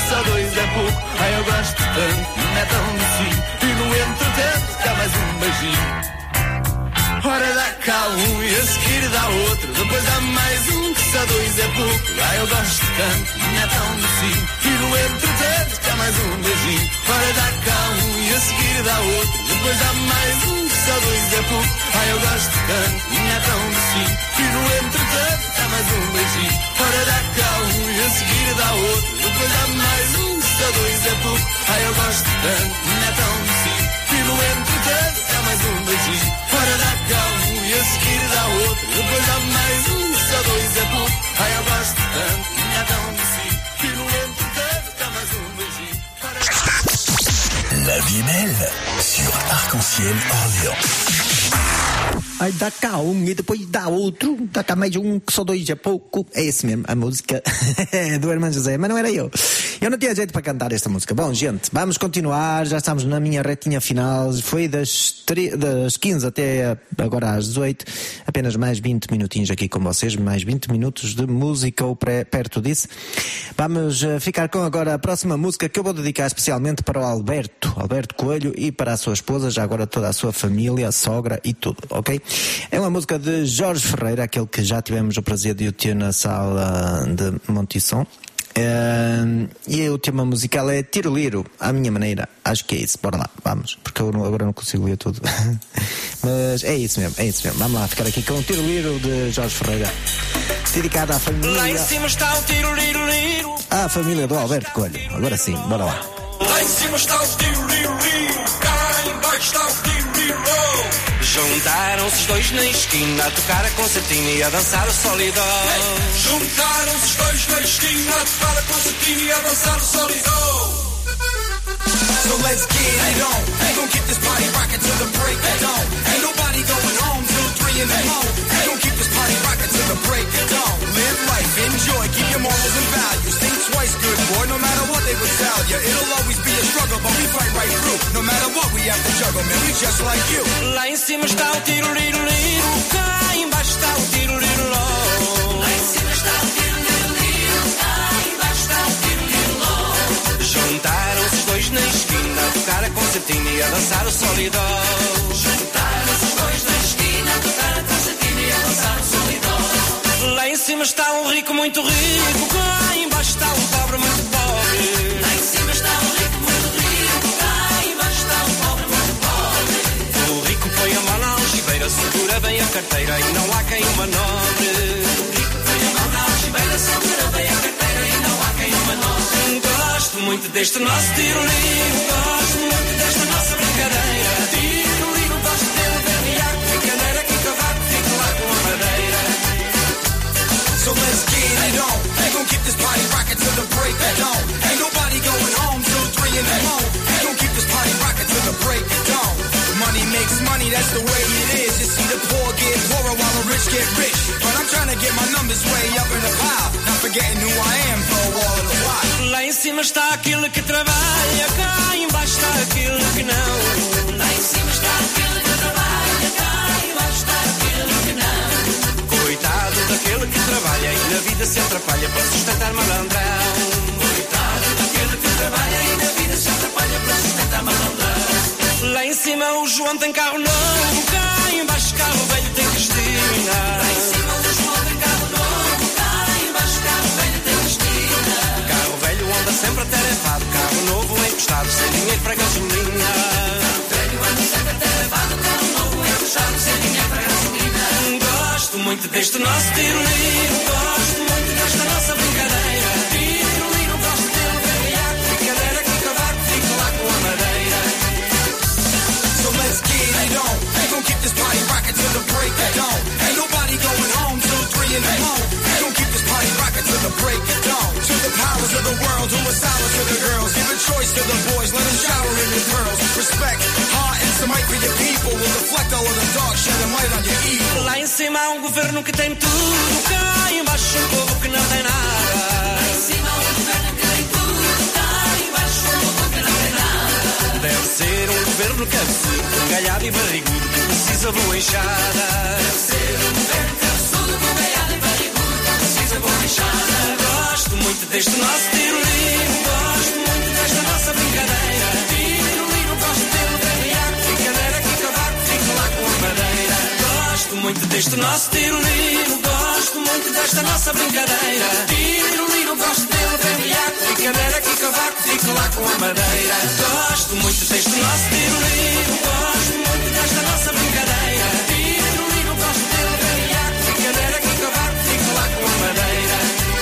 só dois é pouco. Ai, eu gosto tanto, não é tão assim. E no entretanto, dá mais um beijinho. Ora dá cá um e a seguir dá outro. Depois dá mais um, que só dois é pouco. Ai, eu gosto tanto, não é tão assim. E no entretanto, dá mais um beijinho. Ora dá cá um e a seguir dá outro. Depois dá mais um, que só dois é pouco. Ai, eu gosto tanto, não é tão assim. E no entretanto, dá mais um beijinho. Ora dá cá um e a seguir dá outro. Depois dá mais um, que só dois é pouco. Ai, eu gosto tanto, não é tão assim. E no entretanto, dá mais um beijinho. Ora dá cá um e a seguir dá outro. Depois dá mais um, que só dois é pouco. Ai, eu gosto tanto, não é tão assim. E no entretanto, dá mais um beijinho. La vie est belle sur Arc-en-Ciel Orléans. Ai, dá cá um e depois dá outro. Dá cá mais um, que só dois é pouco. É esse mesmo, a música do Hermano José, mas não era eu. Eu não tinha jeito para cantar esta música. Bom, gente, vamos continuar. Já estamos na minha retinha final. Foi das 15 até agora às 18. Apenas mais 20 minutinhos aqui com vocês. Mais 20 minutos de música ou perto disso. Vamos ficar com agora a próxima música, que eu vou dedicar especialmente para o Alberto Coelho, e para a sua esposa, já agora toda a sua família, a sogra e tudo, ok? É uma música de Jorge Ferreira, aquele que já tivemos o prazer de o ter na sala de Montisson. E o tema musical é Tiroliro, à minha maneira. Acho que é isso, bora lá, vamos, porque eu agora não consigo ler tudo. Mas é isso mesmo. Vamos lá, ficar aqui com o Tiroliro de Jorge Ferreira, dedicado à família. Lá em cima está o tiroliro. À família do Alberto Coelho. Agora sim, bora lá. Lá em cima está o tiroliro. Cá em baixo está o tiroliro. Juntaram-se os dois na esquina a tocar a concertina e a dançar o solidão. Juntaram-se os dois na esquina a tocar a concertina e a dançar o solidão. So let's get it on. Ain't gon' keep this party rockin' till the break of dawn. Ain't nobody going home till 3 in the morning. Ain't gon' keep this party rockin' till the break of dawn. Live life, enjoy, keep your morals and values. Think twice, good boy, no matter what they would tell you. It'll always be a struggle, but we fight right through. No matter what we have to juggle, man, we just like you. Lá em cima está o tiroliro, cá embaixo está o tiroliro. Lá em cima está o tiroliro, cá embaixo está o tiroliro. Juntaram-se os dois na esquina a tocar a concertina e a dançar o solidão. Juntaram-se os dois na esquina a tocar a concertina e a dançar o solidão. Lá em cima está um rico muito rico, cá embaixo está um pobre muito pobre. Lá em cima está um rico muito rico, cá embaixo está um pobre muito pobre. O rico põe a mão na algibeira, segura bem a carteira e não há quem o manobre. O rico põe a mão na algibeira, segura bem a carteira e não há quem o manobre. Gosto muito deste nosso tiroliro, gosto muito desta nossa brincadeira. Tiroliro, gosto dele, berriaco, picadeira, que cavaco, fica lá com a madeira. So let's get it on. Ain't gon' keep this party rockin' till the break of dawn. Ain't nobody going home till 3 in the morning. Ain't gon' keep this party rockin' till the break of dawn. Money makes money, that's the way it is. You see the poor get poorer while the rich get rich. But I'm trying to get my numbers way up in the pile. Not forgetting who I am for all of the while. Lá em cima está aquele que trabalha, cá embaixo está aquele que não. Lá em cima está aquele que trabalha, cá embaixo está aquele que não. Coitado daquele que trabalha e na vida se atrapalha para sustentar malandrão. Coitado daquele que trabalha e na vida se atrapalha para sustentar malandrão. Lá em cima o João tem carro novo, cá embaixo carro velho tem Cristina. Lá em cima o João tem carro novo, cá embaixo carro velho tem Cristina. Carro velho anda sempre atarefado, carro novo encostado, sem dinheiro para gasolina. Carro velho anda sempre atarefado, carro novo encostado, sem dinheiro para gasolina. Gosto muito deste nosso tiroliro, gosto muito desta nossa brincadeira. Tiroliro, gosto dele, berriaco, picadeira, que cavaco, fica lá com a madeira. So let's get it on. Ain't gon' keep this party rockin' till the break of dawn. Ain't nobody going home till 3 in the morning. Ain't gon' keep this party rockin' till the break of dawn. To the powers of the world who are silent to the girls. Give a choice to the boys, let them shower in your pearls. Respect, heart and some might for your people. Will deflect all of the dark, shedding light on your evil. Lá em cima há um governo que tem tudo, cá embaixo um povo que não tem nada. Lá em cima há um governo que tem tudo, cá embaixo um povo que não tem nada. Deve ser um governo cabeçudo, galhado e barrigudo, que precisa boa enxada. Deve ser um governo cabeçudo, galhado e barrigudo, que precisa ser borrachada. Gosto muito deste nosso tiro-liro, gosto muito desta nossa brincadeira. Tiro-liro, gosto dele, brilhar, brincadeira que cavaco, fica lá com a madeira. Gosto muito deste nosso tiro-liro, gosto muito desta nossa brincadeira. Tiro-liro, gosto dele, brilhar, brincadeira que cavaco, fica lá com a madeira. Gosto muito deste nosso tiro-liro, gosto muito desta nossa brincadeira. Tiro-liro, gosto dele, brilhar, brincadeira que cavaco, fica lá com a madeira.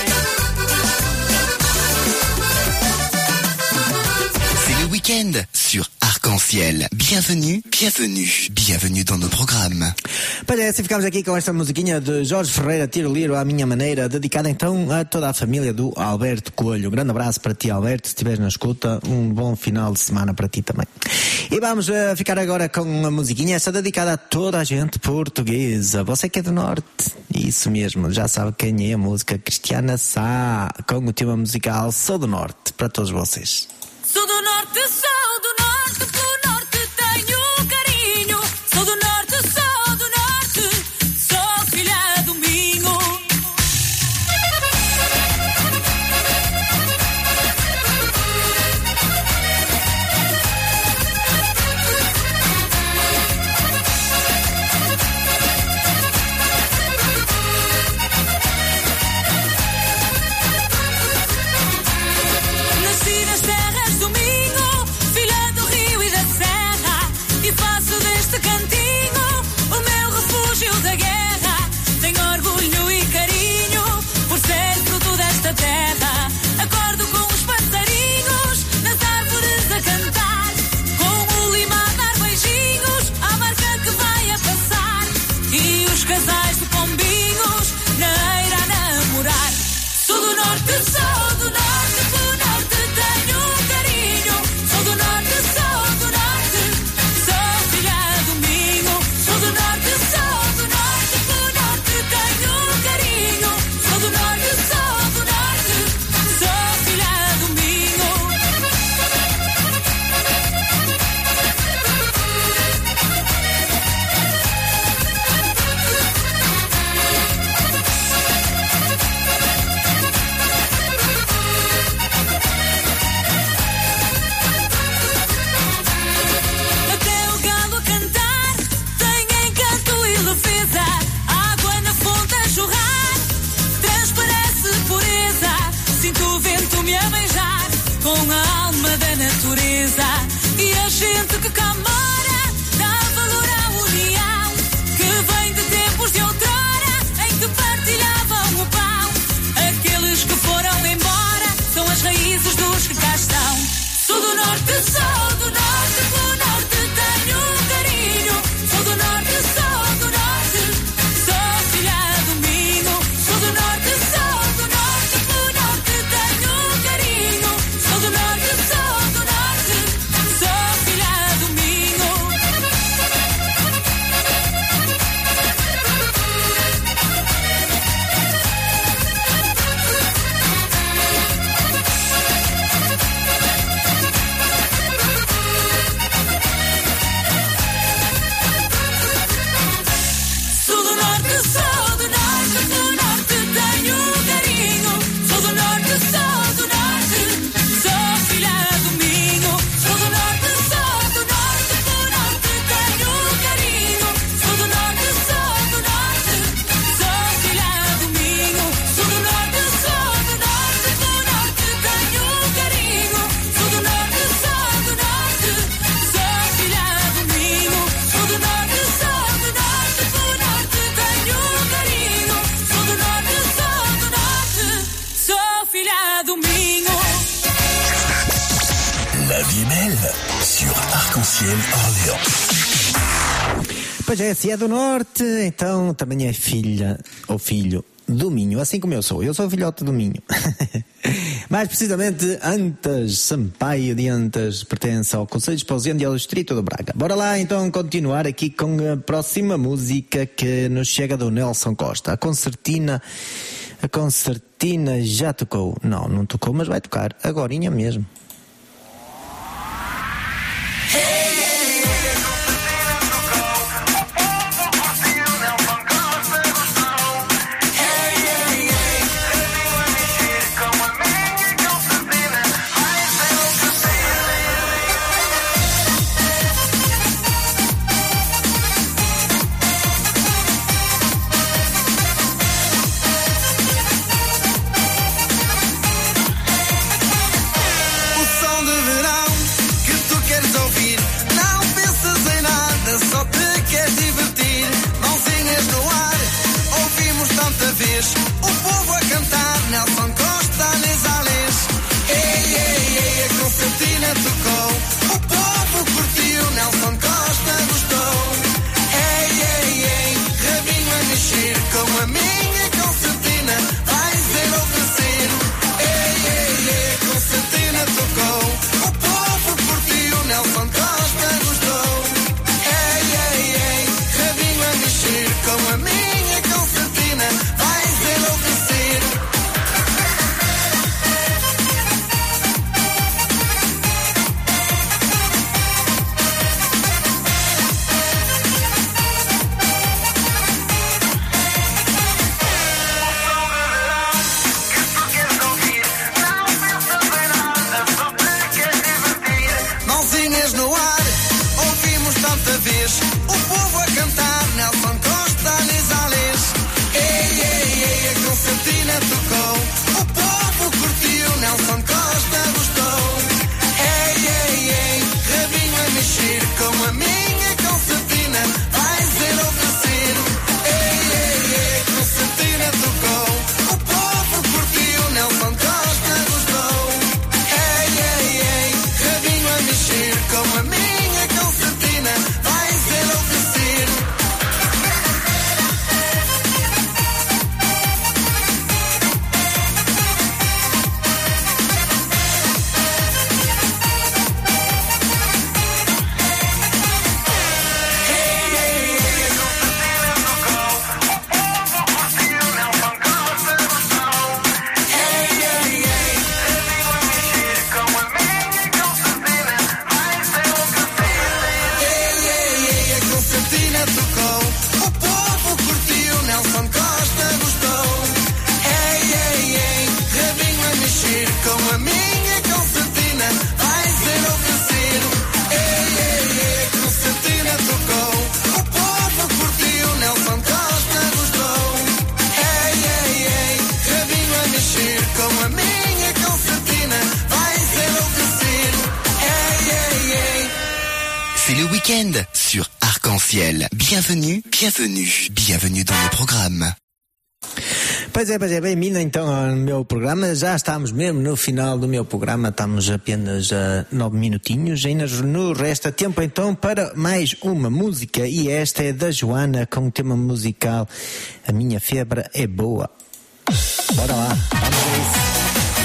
C'est le week-end sur Arc-en-Ciel. Bienvenue, bienvenue, bienvenue dans nos programmes. Parece, ficamos aqui com esta musiquinha de Jorge Ferreira, Tiro-liro à minha maneira, dedicada então a toda a família do Alberto Coelho. Um grande abraço para ti, Alberto, se estiveres na escuta, um bom final de semana para ti também. E vamos ficar agora com uma musiquinha, esta dedicada a toda a gente portuguesa. Você que é do Norte, isso mesmo, já sabe quem é a música Cristiana Sá, com o tema musical Sou do Norte, para todos vocês. Sou do norte, pelo norte tenho carinho. Sou do norte, sou filha do Minho. Nasci nas terras do Minho, filha do rio e da serra, e faço deste cantinho o meu refúgio da guerra. Tenho orgulho e carinho por ser fruto desta terra. Acordo com os passarinhos nas árvores a cantar, com o lima a dar beijinhos à marca que vai a passar, e os casais de pombinhos na eira a namorar. Sou do norte, pelo norte tenho carinho. Sou do norte, sou filha do Minho. Sou do norte, pelo norte tenho carinho. Sou do norte, sou filha do Minho. Até o galo a cantar tem encanto e leveza. A água na fonte a jorrar transparece pureza. Sinto o vento me a beijar com a alma da natureza. E a gente que cá mora dá valor à união, que vem de tempos de outrora em que partilhavam o pão. Aqueles que foram embora são as raízes dos que cá estão. Sou do norte, pelo norte tenho carinho. Sou do norte, sou filha do Minho. Sou do norte, pelo norte tenho carinho. Sou do norte, sou filha do Minho. Sou do norte, pelo norte tenho carinho. Sou do norte, sou filha do Minho. Sou do norte, pelo norte tenho carinho. Sou do norte, sou filha do Minho. Sou do norte, pelo norte tenho carinho. Sou do norte, sou filha do Minho. Sou do norte, pelo norte tenho carinho. Sou do norte, sou filha do Minho. La vie est belle sur Arc-en-Ciel Orléans. Pois é, se é do Norte, então também é filha ou filho do Minho, assim como eu sou. Eu sou filhote do Minho. Mais precisamente, Antas Sampaio de Antas pertence ao Conselho de Esposende e ao Distrito de Braga. Bora lá então continuar aqui com a próxima música que nos chega do Nelson Costa. A concertina já tocou. Não tocou, mas vai tocar agorinha mesmo. Hey, sur Arc-en-Ciel. Bienvenue, bienvenue, bienvenue dans le programme. Pois é, bem-vindo então ao meu programa. Já estamos mesmo no final do meu programa, estamos apenas a 9 minutinhos. Ainda nos resta tempo então para mais uma música, e esta é da Joana com o tema musical A Minha Febre é Boa. Bora lá, vamos a isso.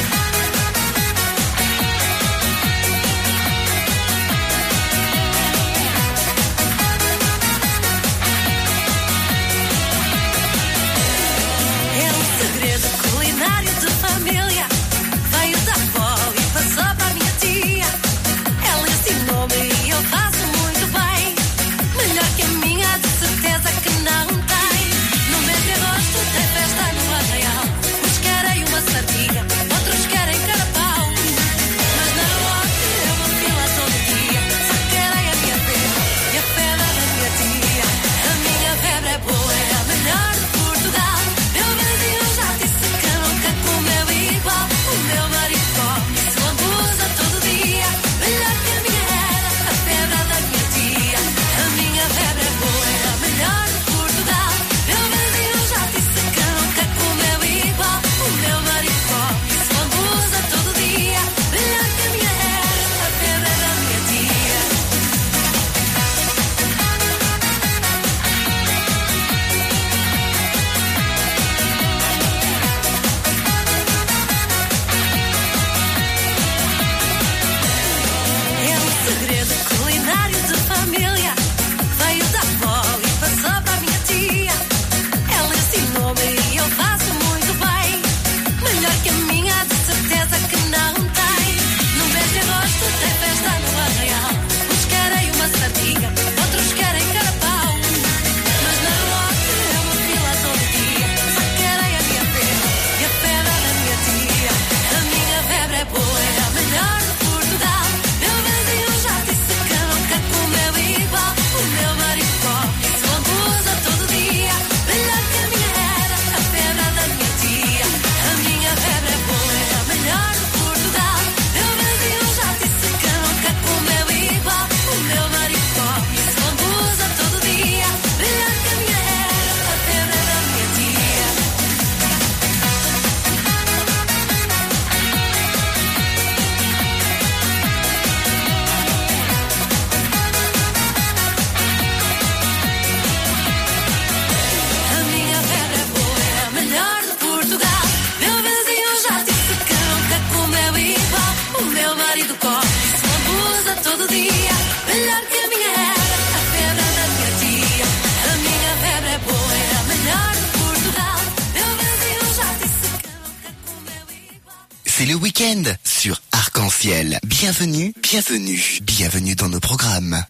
C'est le week-end sur Arc-en-Ciel. Bienvenue, bienvenue, bienvenue dans nos programmes.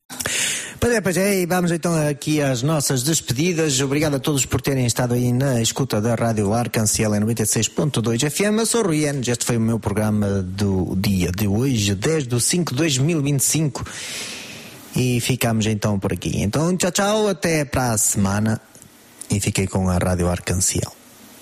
Pois é, e vamos então aqui às nossas despedidas. Obrigado a todos por terem estado aí na escuta da Rádio Arc-en-Ciel em 96.2 FM. Eu sou o Rui Enes, este foi o meu programa do dia de hoje, 10/5/2025. E ficamos então por aqui. Então, tchau, tchau, até para a semana. E fiquei com a Rádio Arc-en-Ciel.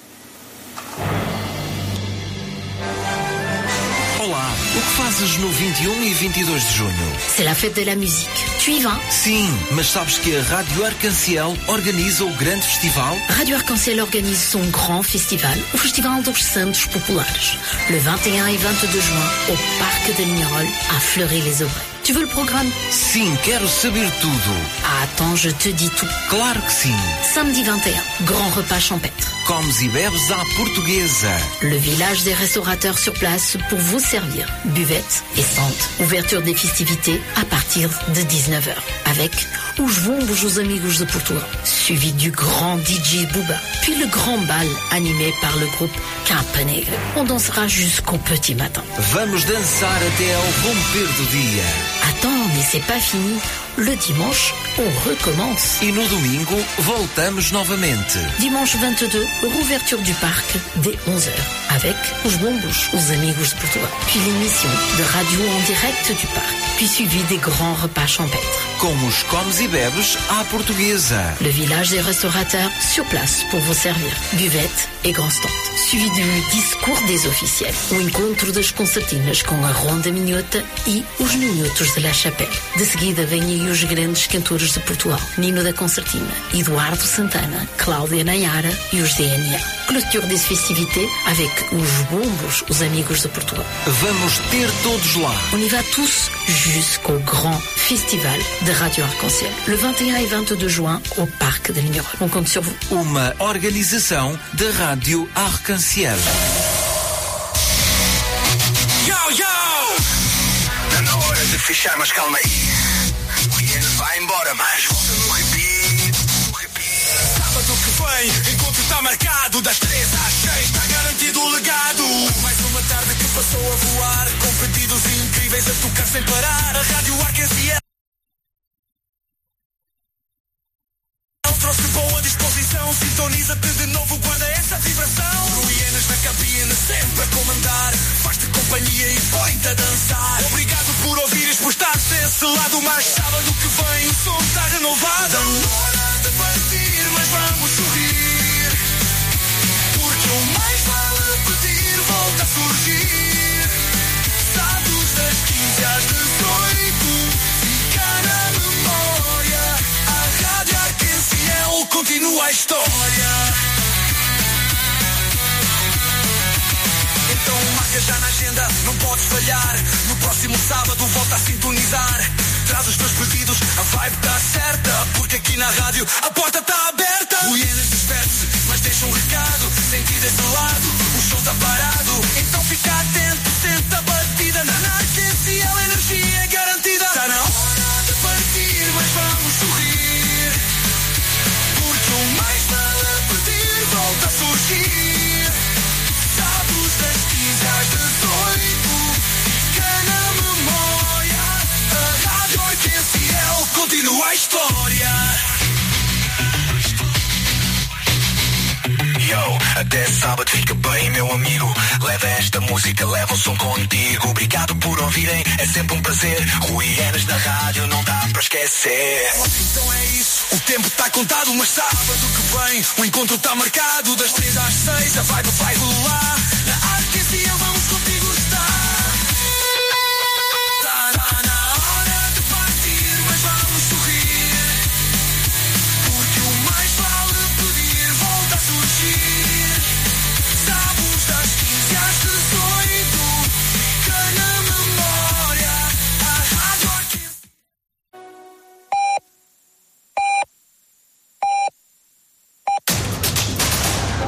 Olá, o que fazes no 21 e 22 de junho? C'est la fête de la musique. Tu y vas? Sim, mas sabes que a Rádio Arc-en-Ciel organiza o grande festival? Radio Arc-en-Ciel organise son grand festival, o Festival dos Santos Populares, le 21 et 22 juin, au Parc de Lignerolles, à Fleury-les-Aubrais. Tu veux le programme? Sim, quero saber tudo. Ah, attends, je te dis tout. Claro que sim. Samedi 21, grand repas champêtre. Comes e bebes à portuguesa. Le village des restaurateurs sur place pour vous servir. Buvette et sante. Ouverture des festivités à partir de 19h. Avec Os Bombos os Amigos de Portugal. Suivi du grand DJ Booba. Puis le grand bal animé par le groupe Campanegre. On dansera jusqu'au petit matin. Vamos dançar até ao romper do dia. Attends, mais c'est pas fini. Le dimanche, on recommence. E no domingo, voltamos novamente. Dimanche 22, rouverture du parc dès 11h. Avec Os Bombos os Amigos de Portugal. Puis l'émission de radio en direct du parc. Puis suivi des grands repas champêtres. com os comes e bebes à portuguesa. Le village des restaurateurs sur place pour vous servir. Buvette e grand stand. Suivi do discours des officiels. O encontro das concertinas com a Ronda Minhota e os Minhotos de La Chapelle. De seguida vêm aí os grandes cantores de Portugal. Nino da Concertina, Eduardo Santana, Cláudia Nayara e os DNA. Clôture des festivités avec os bombos, os amigos de Portugal. Vamos ter todos lá. On y va tous jusqu'au grand festival de Radio Arc-en-Ciel. Le 21 et 22 juin au Parc de Lignerolles. On compte sur vous. Uma organização da Rádio Arc-en-Ciel. Tá na hora de fechar, mas calma aí. O Ian vai embora, mas volta no repeat. Sábado que vem, encontro está marcado. Das 3 às 6, está garantido o legado. Mais uma tarde que passou a voar, com pedidos incríveis a tocar sem parar. A Rádio Arc-en-Ciel trouxe boa disposição. Sintoniza-te de novo, guarda essa vibração. Ruínas na cabine, sempre a comandar. Faz-te companhia e põe-te a dançar. Obrigado por ouvires, por estar desse lado. Mas sábado que vem o som está renovado. Não hora de partir, mas vamos sorrir. Porque o mais vale pedir volta a surgir. Sábados das 15 às 18, fica na memória. A Rádio Arc-en-Ciel continua a história. Então marca já na agenda, não podes falhar. No próximo sábado volta a sintonizar. Traz os teus pedidos, a vibe está certa. Porque aqui na rádio a porta está aberta. O Ienes despede-se, mas deixa um recado. Senti desse lado, o show está parado. Então fica atento, sente a batida. Na Arc-en-Ciel a energia é garantida. Está na hora de partir, mas vamos sorrir. Porque o mais vale pedir volta a surgir. Sábados das 15 às 18, fica na memória. A Rádio Arc-en-Ciel continua a história. Yo, até sábado fica bem, meu amigo. Leva esta música, leva o som contigo. Obrigado por ouvirem, é sempre um prazer. Rui Enes na rádio, não dá para esquecer. Então é isso, o tempo está contado. Mas sábado que vem, o encontro está marcado. Das 3 às 6, a vibe vai rolar.